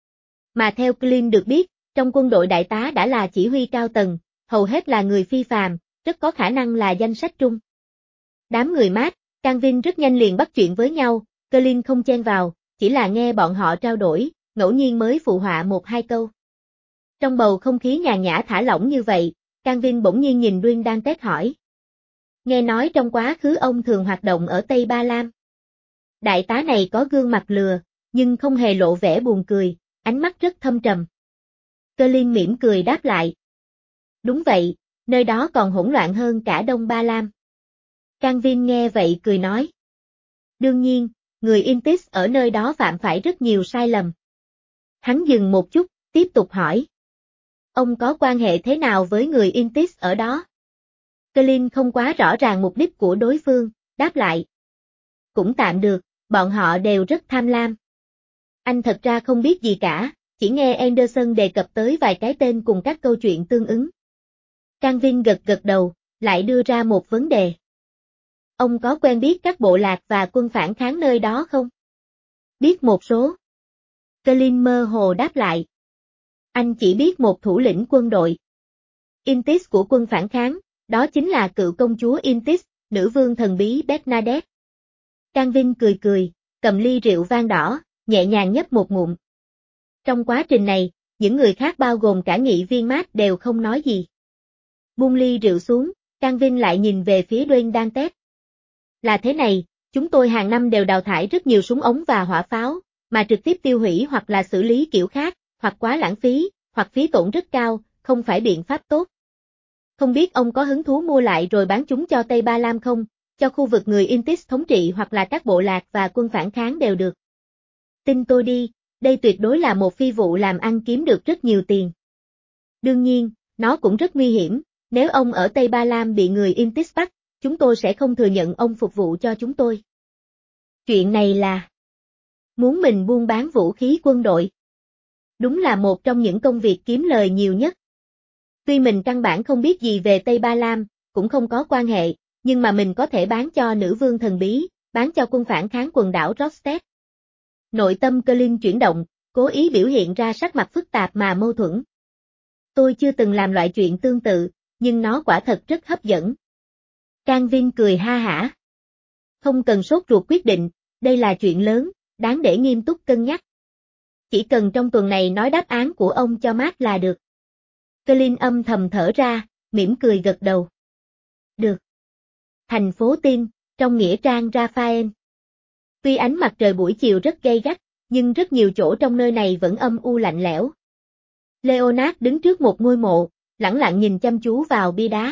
Mà theo Colin được biết, trong quân đội đại tá đã là chỉ huy cao tầng, hầu hết là người phi phàm, rất có khả năng là danh sách trung. Đám người Mark, Cang Vinh rất nhanh liền bắt chuyện với nhau, Colin không chen vào, chỉ là nghe bọn họ trao đổi, ngẫu nhiên mới phụ họa một hai câu. Trong bầu không khí nhàn nhã thả lỏng như vậy, Cang Vinh bỗng nhiên nhìn Duyên đang tét hỏi. Nghe nói trong quá khứ ông thường hoạt động ở Tây Ba Lam. Đại tá này có gương mặt lừa, nhưng không hề lộ vẻ buồn cười, ánh mắt rất thâm trầm. Colin mỉm cười đáp lại. Đúng vậy, nơi đó còn hỗn loạn hơn cả Đông Ba Lam. Cang Vinh nghe vậy cười nói. Đương nhiên, người Intis ở nơi đó phạm phải rất nhiều sai lầm. Hắn dừng một chút, tiếp tục hỏi. Ông có quan hệ thế nào với người Intis ở đó? Colin không quá rõ ràng mục đích của đối phương, đáp lại. Cũng tạm được, bọn họ đều rất tham lam. Anh thật ra không biết gì cả, chỉ nghe Anderson đề cập tới vài cái tên cùng các câu chuyện tương ứng. Cang Vinh gật gật đầu, lại đưa ra một vấn đề. Ông có quen biết các bộ lạc và quân phản kháng nơi đó không? Biết một số. Colin mơ hồ đáp lại. Anh chỉ biết một thủ lĩnh quân đội. Intis của quân phản kháng, đó chính là cựu công chúa Intis, nữ vương thần bí Bernadette. Cang Vinh cười cười, cầm ly rượu vang đỏ, nhẹ nhàng nhấp một ngụm. Trong quá trình này, những người khác bao gồm cả nghị viên Mark đều không nói gì. Buông ly rượu xuống, Cang Vinh lại nhìn về phía Duyên đang tét. Là thế này, chúng tôi hàng năm đều đào thải rất nhiều súng ống và hỏa pháo, mà trực tiếp tiêu hủy hoặc là xử lý kiểu khác, hoặc quá lãng phí, hoặc phí tổn rất cao, không phải biện pháp tốt. Không biết ông có hứng thú mua lại rồi bán chúng cho Tây Ba Lam không, cho khu vực người Intis thống trị hoặc là các bộ lạc và quân phản kháng đều được. Tin tôi đi, đây tuyệt đối là một phi vụ làm ăn kiếm được rất nhiều tiền. Đương nhiên, nó cũng rất nguy hiểm, nếu ông ở Tây Ba Lam bị người Intis bắt, chúng tôi sẽ không thừa nhận ông phục vụ cho chúng tôi. Chuyện này là muốn mình buôn bán vũ khí quân đội. Đúng là một trong những công việc kiếm lời nhiều nhất. Tuy mình căn bản không biết gì về Tây Ba Lam, cũng không có quan hệ, nhưng mà mình có thể bán cho nữ vương thần bí, bán cho quân phản kháng quần đảo Rostet. Nội tâm Colin chuyển động, cố ý biểu hiện ra sắc mặt phức tạp mà mâu thuẫn. Tôi chưa từng làm loại chuyện tương tự, nhưng nó quả thật rất hấp dẫn. Cang Vinh cười ha hả. Không cần sốt ruột quyết định, đây là chuyện lớn, đáng để nghiêm túc cân nhắc. Chỉ cần trong tuần này nói đáp án của ông cho Mark là được. Colin âm thầm thở ra, mỉm cười gật đầu. Được. Thành phố Tin, trong nghĩa trang Raphael. Tuy ánh mặt trời buổi chiều rất gay gắt, nhưng rất nhiều chỗ trong nơi này vẫn âm u lạnh lẽo. Leonard đứng trước một ngôi mộ, lẳng lặng nhìn chăm chú vào bia đá.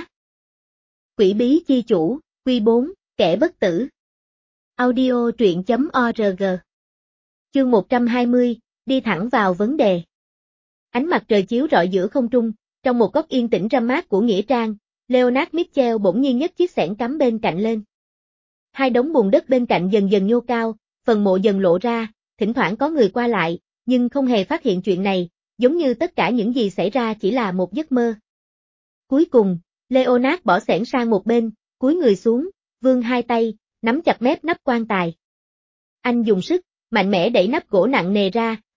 Quỷ bí chi chủ, Quy bốn, kẻ bất tử. Audio truyện chấm org. Chương một trăm hai mươi, đi thẳng vào vấn đề. Ánh mặt trời chiếu rọi giữa không trung, trong một góc yên tĩnh râm mát của nghĩa trang, Leonard Mitchell bỗng nhiên nhấc chiếc xẻng cắm bên cạnh lên. Hai đống bùn đất bên cạnh dần dần nhô cao, phần mộ dần lộ ra, thỉnh thoảng có người qua lại, nhưng không hề phát hiện chuyện này, giống như tất cả những gì xảy ra chỉ là một giấc mơ. Cuối cùng, Leonard bỏ xẻng sang một bên, cúi người xuống, vươn hai tay, nắm chặt mép nắp quan tài. Anh dùng sức, mạnh mẽ đẩy nắp gỗ nặng nề ra,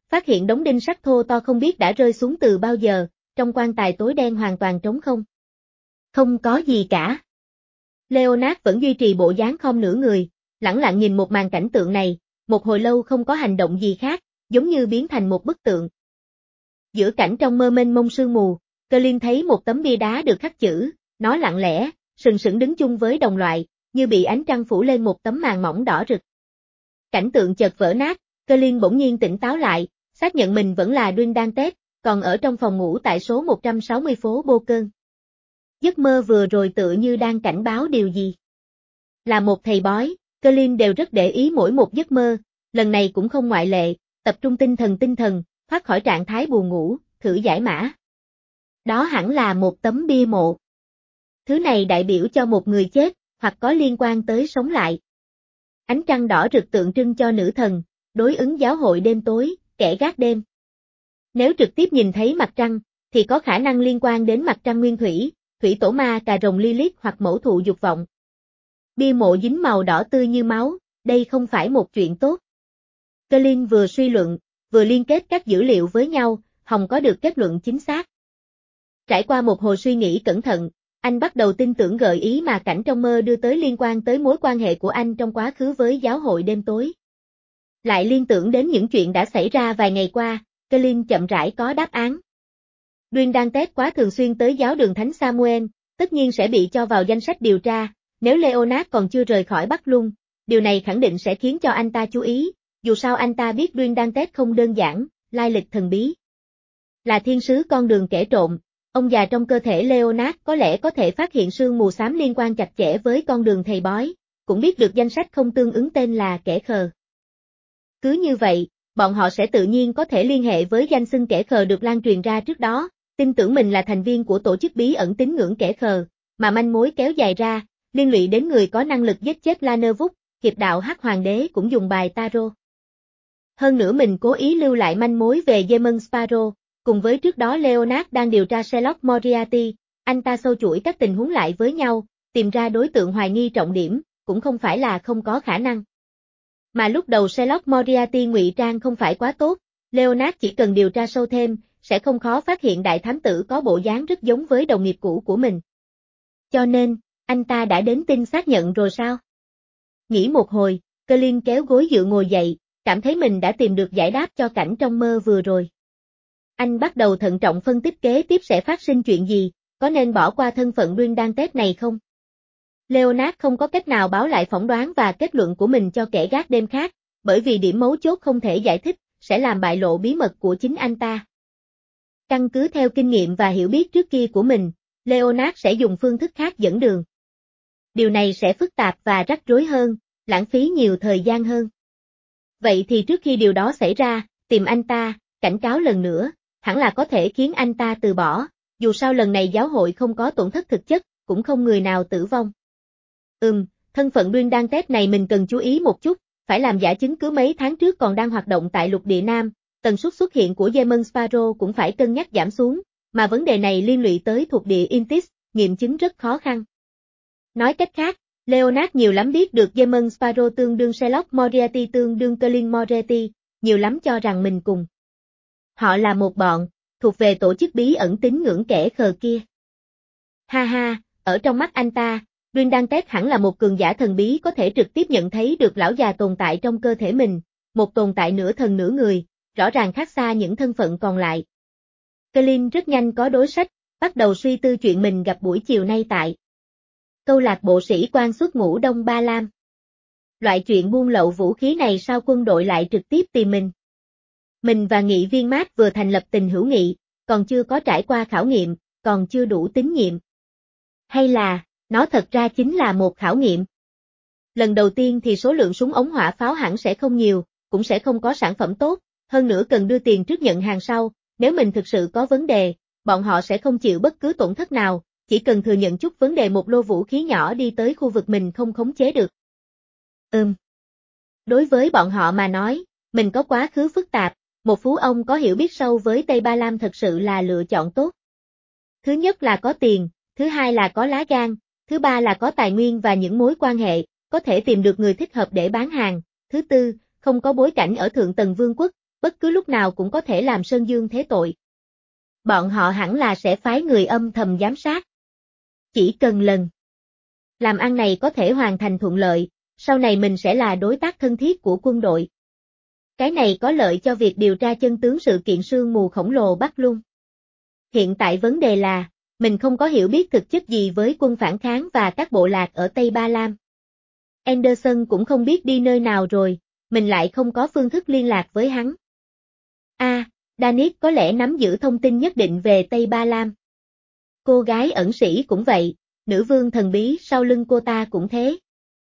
phát hiện đống đinh sắt thô to không biết đã rơi xuống từ bao giờ, trong quan tài tối đen hoàn toàn trống không. Không có gì cả. Leonard vẫn duy trì bộ dáng khom nửa người, lẳng lặng nhìn một màn cảnh tượng này, một hồi lâu không có hành động gì khác, giống như biến thành một bức tượng. Giữa cảnh trong mơ mênh mông sương mù, Colin thấy một tấm bia đá được khắc chữ, nó lặng lẽ, sừng sững đứng chung với đồng loại, như bị ánh trăng phủ lên một tấm màn mỏng đỏ rực. Cảnh tượng chợt vỡ nát, Colin bỗng nhiên tỉnh táo lại, xác nhận mình vẫn là Dundantep, còn ở trong phòng ngủ tại số một trăm sáu mươi phố Bocơn. Giấc mơ vừa rồi tựa như đang cảnh báo điều gì. Là một thầy bói, Colin đều rất để ý mỗi một giấc mơ, lần này cũng không ngoại lệ, tập trung tinh thần tinh thần, thoát khỏi trạng thái buồn ngủ, thử giải mã. Đó hẳn là một tấm bia mộ. Thứ này đại biểu cho một người chết, hoặc có liên quan tới sống lại. Ánh trăng đỏ rực tượng trưng cho nữ thần, đối ứng giáo hội đêm tối, kẻ gác đêm. Nếu trực tiếp nhìn thấy mặt trăng, thì có khả năng liên quan đến mặt trăng nguyên thủy, thủy tổ ma cà rồng Lilith hoặc mẫu thụ dục vọng. Bia mộ dính màu đỏ tươi như máu, đây không phải một chuyện tốt. Colin vừa suy luận, vừa liên kết các dữ liệu với nhau, hòng có được kết luận chính xác. Trải qua một hồi suy nghĩ cẩn thận, anh bắt đầu tin tưởng gợi ý mà cảnh trong mơ đưa tới liên quan tới mối quan hệ của anh trong quá khứ với giáo hội đêm tối. Lại liên tưởng đến những chuyện đã xảy ra vài ngày qua, Colin chậm rãi có đáp án. Dundantep quá thường xuyên tới giáo đường Thánh Samuel, tất nhiên sẽ bị cho vào danh sách điều tra, nếu Leonard còn chưa rời khỏi Bắc Lung, điều này khẳng định sẽ khiến cho anh ta chú ý, dù sao anh ta biết Dundantep không đơn giản, lai lịch thần bí. Là thiên sứ con đường kẻ trộm, ông già trong cơ thể Leonard có lẽ có thể phát hiện sương mù xám liên quan chặt chẽ với con đường thầy bói, cũng biết được danh sách không tương ứng tên là kẻ khờ. Cứ như vậy, bọn họ sẽ tự nhiên có thể liên hệ với danh xưng kẻ khờ được lan truyền ra trước đó, tin tưởng mình là thành viên của tổ chức bí ẩn tín ngưỡng kẻ khờ, mà manh mối kéo dài ra, liên lụy đến người có năng lực giết chết Lanervuk, hiệp đạo Hắc Hoàng đế cũng dùng bài tarot. Hơn nữa mình cố ý lưu lại manh mối về Demon Sparrow, cùng với trước đó Leonard đang điều tra Sherlock Moriarty, anh ta sâu chuỗi các tình huống lại với nhau, tìm ra đối tượng hoài nghi trọng điểm, cũng không phải là không có khả năng. Mà lúc đầu Sherlock Moriarty ngụy trang không phải quá tốt, Leonard chỉ cần điều tra sâu thêm, sẽ không khó phát hiện đại thám tử có bộ dáng rất giống với đồng nghiệp cũ của mình. Cho nên, anh ta đã đến tin xác nhận rồi sao? Nghĩ một hồi, Colin kéo gối dựa ngồi dậy, cảm thấy mình đã tìm được giải đáp cho cảnh trong mơ vừa rồi. Anh bắt đầu thận trọng phân tích kế tiếp sẽ phát sinh chuyện gì, có nên bỏ qua thân phận Dundantep này không? Leonard không có cách nào báo lại phỏng đoán và kết luận của mình cho kẻ gác đêm khác, bởi vì điểm mấu chốt không thể giải thích, sẽ làm bại lộ bí mật của chính anh ta. Căn cứ theo kinh nghiệm và hiểu biết trước kia của mình, Leonard sẽ dùng phương thức khác dẫn đường. Điều này sẽ phức tạp và rắc rối hơn, lãng phí nhiều thời gian hơn. Vậy thì trước khi điều đó xảy ra, tìm anh ta, cảnh cáo lần nữa, hẳn là có thể khiến anh ta từ bỏ, dù sao lần này giáo hội không có tổn thất thực chất, cũng không người nào tử vong. Ừm, thân phận Dundantep này mình cần chú ý một chút, phải làm giả chứng cứ mấy tháng trước còn đang hoạt động tại lục địa Nam, tần suất xuất hiện của Demon Sparrow cũng phải cân nhắc giảm xuống, mà vấn đề này liên lụy tới thuộc địa Intis, nghiệm chứng rất khó khăn. Nói cách khác, Leonard nhiều lắm biết được Demon Sparrow tương đương Sherlock Moriarty tương đương Colin Moretti, nhiều lắm cho rằng mình cùng. Họ là một bọn, thuộc về tổ chức bí ẩn tín ngưỡng kẻ khờ kia. Ha ha, ở trong mắt anh ta, Dundantep hẳn là một cường giả thần bí có thể trực tiếp nhận thấy được lão già tồn tại trong cơ thể mình, một tồn tại nửa thần nửa người, rõ ràng khác xa những thân phận còn lại. Colin rất nhanh có đối sách, bắt đầu suy tư chuyện mình gặp buổi chiều nay tại câu lạc bộ sĩ quan xuất ngũ Đông Ba Lam. Loại chuyện buôn lậu vũ khí này sao quân đội lại trực tiếp tìm mình? Mình và nghị viên Matt vừa thành lập tình hữu nghị, còn chưa có trải qua khảo nghiệm, còn chưa đủ tín nhiệm. Hay là, nó thật ra chính là một khảo nghiệm. Lần đầu tiên thì số lượng súng ống hỏa pháo hẳn sẽ không nhiều, cũng sẽ không có sản phẩm tốt, hơn nữa cần đưa tiền trước nhận hàng sau, nếu mình thực sự có vấn đề, bọn họ sẽ không chịu bất cứ tổn thất nào, chỉ cần thừa nhận chút vấn đề một lô vũ khí nhỏ đi tới khu vực mình không khống chế được. Ừm. Đối với bọn họ mà nói, mình có quá khứ phức tạp, một phú ông có hiểu biết sâu với Tây Ba Lam thật sự là lựa chọn tốt. Thứ nhất là có tiền, thứ hai là có lá gan, thứ ba là có tài nguyên và những mối quan hệ, có thể tìm được người thích hợp để bán hàng, thứ tư, không có bối cảnh ở thượng tầng vương quốc, bất cứ lúc nào cũng có thể làm Sơn Dương thế tội. Bọn họ hẳn là sẽ phái người âm thầm giám sát. Chỉ cần lần làm ăn này có thể hoàn thành thuận lợi, sau này mình sẽ là đối tác thân thiết của quân đội. Cái này có lợi cho việc điều tra chân tướng sự kiện sương mù khổng lồ Bắc Lung. Hiện tại vấn đề là, mình không có hiểu biết thực chất gì với quân phản kháng và các bộ lạc ở Tây Ba Lam. Anderson cũng không biết đi nơi nào rồi, mình lại không có phương thức liên lạc với hắn. A, à, Danis có lẽ nắm giữ thông tin nhất định về Tây Ba Lam. Cô gái ẩn sĩ cũng vậy, nữ vương thần bí sau lưng cô ta cũng thế.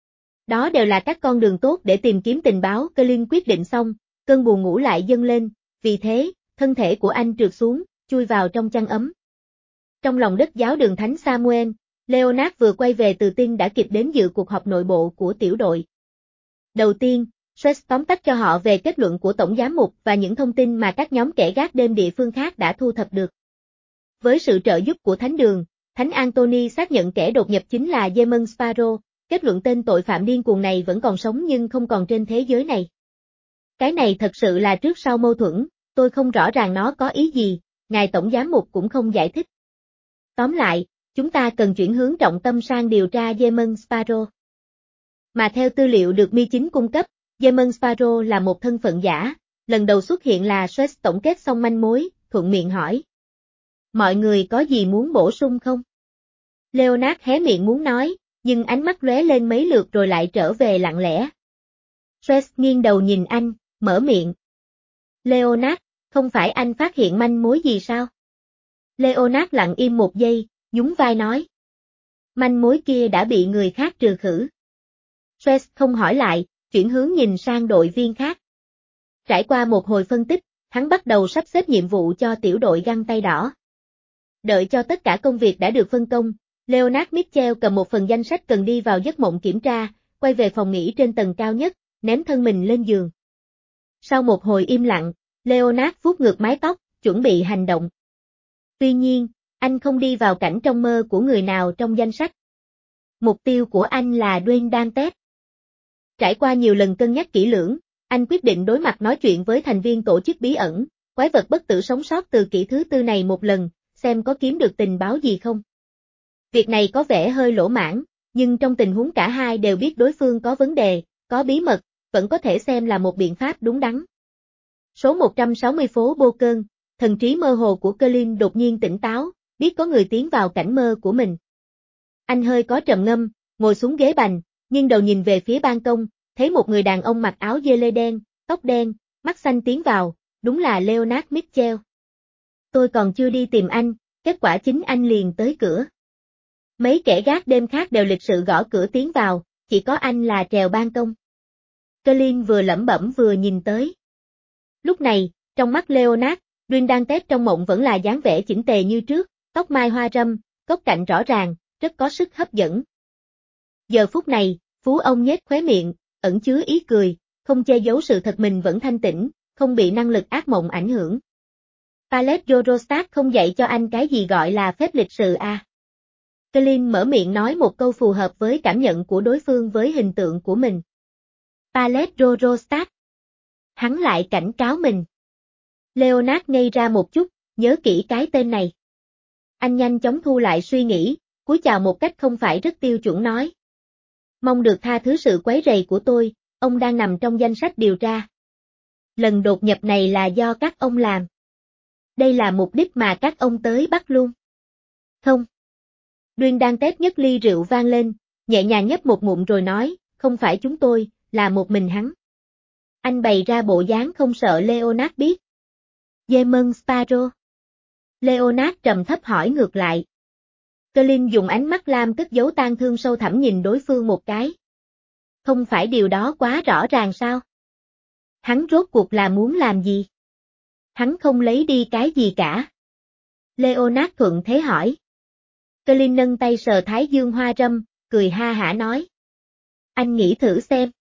Đó đều là các con đường tốt để tìm kiếm tình báo. Colin quyết định xong, cơn buồn ngủ lại dâng lên, vì thế, thân thể của anh trượt xuống, chui vào trong chăn ấm. Trong lòng đất giáo đường Thánh Samuel, Leonard vừa quay về từ Tinh đã kịp đến dự cuộc họp nội bộ của tiểu đội. Đầu tiên, Stress tóm tắt cho họ về kết luận của Tổng giám mục và những thông tin mà các nhóm kẻ gác đêm địa phương khác đã thu thập được. Với sự trợ giúp của Thánh đường, Thánh Anthony xác nhận kẻ đột nhập chính là Demon Sparrow, kết luận tên tội phạm điên cuồng này vẫn còn sống nhưng không còn trên thế giới này. Cái này thật sự là trước sau mâu thuẫn, tôi không rõ ràng nó có ý gì, ngài Tổng giám mục cũng không giải thích. Tóm lại, chúng ta cần chuyển hướng trọng tâm sang điều tra Demon Sparrow. Mà theo tư liệu được Mi chín cung cấp, Demon Sparrow là một thân phận giả, lần đầu xuất hiện là Stress tổng kết xong manh mối, thuận miệng hỏi. Mọi người có gì muốn bổ sung không? Leonard hé miệng muốn nói, nhưng ánh mắt lóe lên mấy lượt rồi lại trở về lặng lẽ. Stress nghiêng đầu nhìn anh, mở miệng. Leonard, không phải anh phát hiện manh mối gì sao? Leonard lặng im một giây, nhún vai nói. Manh mối kia đã bị người khác trừ khử. Stress không hỏi lại, chuyển hướng nhìn sang đội viên khác. Trải qua một hồi phân tích, hắn bắt đầu sắp xếp nhiệm vụ cho tiểu đội găng tay đỏ. Đợi cho tất cả công việc đã được phân công, Leonard Mitchell cầm một phần danh sách cần đi vào giấc mộng kiểm tra, quay về phòng nghỉ trên tầng cao nhất, ném thân mình lên giường. Sau một hồi im lặng, Leonard vuốt ngược mái tóc, chuẩn bị hành động. Tuy nhiên, anh không đi vào cảnh trong mơ của người nào trong danh sách. Mục tiêu của anh là Dwayne Dantes. Trải qua nhiều lần cân nhắc kỹ lưỡng, anh quyết định đối mặt nói chuyện với thành viên tổ chức bí ẩn, quái vật bất tử sống sót từ kỷ thứ tư này một lần, xem có kiếm được tình báo gì không. Việc này có vẻ hơi lỗ mãng, nhưng trong tình huống cả hai đều biết đối phương có vấn đề, có bí mật, vẫn có thể xem là một biện pháp đúng đắn. Số một trăm sáu mươi phố Bô Cơn, thần trí mơ hồ của Colin đột nhiên tỉnh táo, biết có người tiến vào cảnh mơ của mình. Anh hơi có trầm ngâm, ngồi xuống ghế bành, nhưng đầu nhìn về phía ban công, thấy một người đàn ông mặc áo dê lê đen, tóc đen, mắt xanh tiến vào, đúng là Leonard Mitchell. Tôi còn chưa đi tìm anh, kết quả chính anh liền tới cửa. Mấy kẻ gác đêm khác đều lịch sự gõ cửa tiến vào, chỉ có anh là trèo ban công. Colin vừa lẩm bẩm vừa nhìn tới. Lúc này, trong mắt Leonard, Dwayne Dantes trong mộng vẫn là dáng vẻ chỉnh tề như trước, tóc mai hoa râm, góc cạnh rõ ràng, rất có sức hấp dẫn. Giờ phút này, phú ông nhếch khóe miệng, ẩn chứa ý cười, không che giấu sự thật mình vẫn thanh tĩnh, không bị năng lực ác mộng ảnh hưởng. Pallet Eurostat không dạy cho anh cái gì gọi là phép lịch sự à. Colin mở miệng nói một câu phù hợp với cảm nhận của đối phương với hình tượng của mình. Pallet Eurostat. Hắn lại cảnh cáo mình. Leonard ngây ra một chút, nhớ kỹ cái tên này. Anh nhanh chóng thu lại suy nghĩ, cúi chào một cách không phải rất tiêu chuẩn nói. Mong được tha thứ sự quấy rầy của tôi, ông đang nằm trong danh sách điều tra. Lần đột nhập này là do các ông làm. Đây là mục đích mà các ông tới bắt luôn. Không. Dwayne Dantes nhấc ly rượu vang lên, nhẹ nhàng nhấp một ngụm rồi nói, không phải chúng tôi, là một mình hắn. Anh bày ra bộ dáng không sợ Leonard biết. Demon Sparrow. Leonard trầm thấp hỏi ngược lại. Colin dùng ánh mắt lam cất giấu tang thương sâu thẳm nhìn đối phương một cái. Không phải điều đó quá rõ ràng sao? Hắn rốt cuộc là muốn làm gì? Hắn không lấy đi cái gì cả. Leonard thuận thế hỏi. Colin nâng tay sờ thái dương hoa râm, cười ha hả nói. Anh nghĩ thử xem.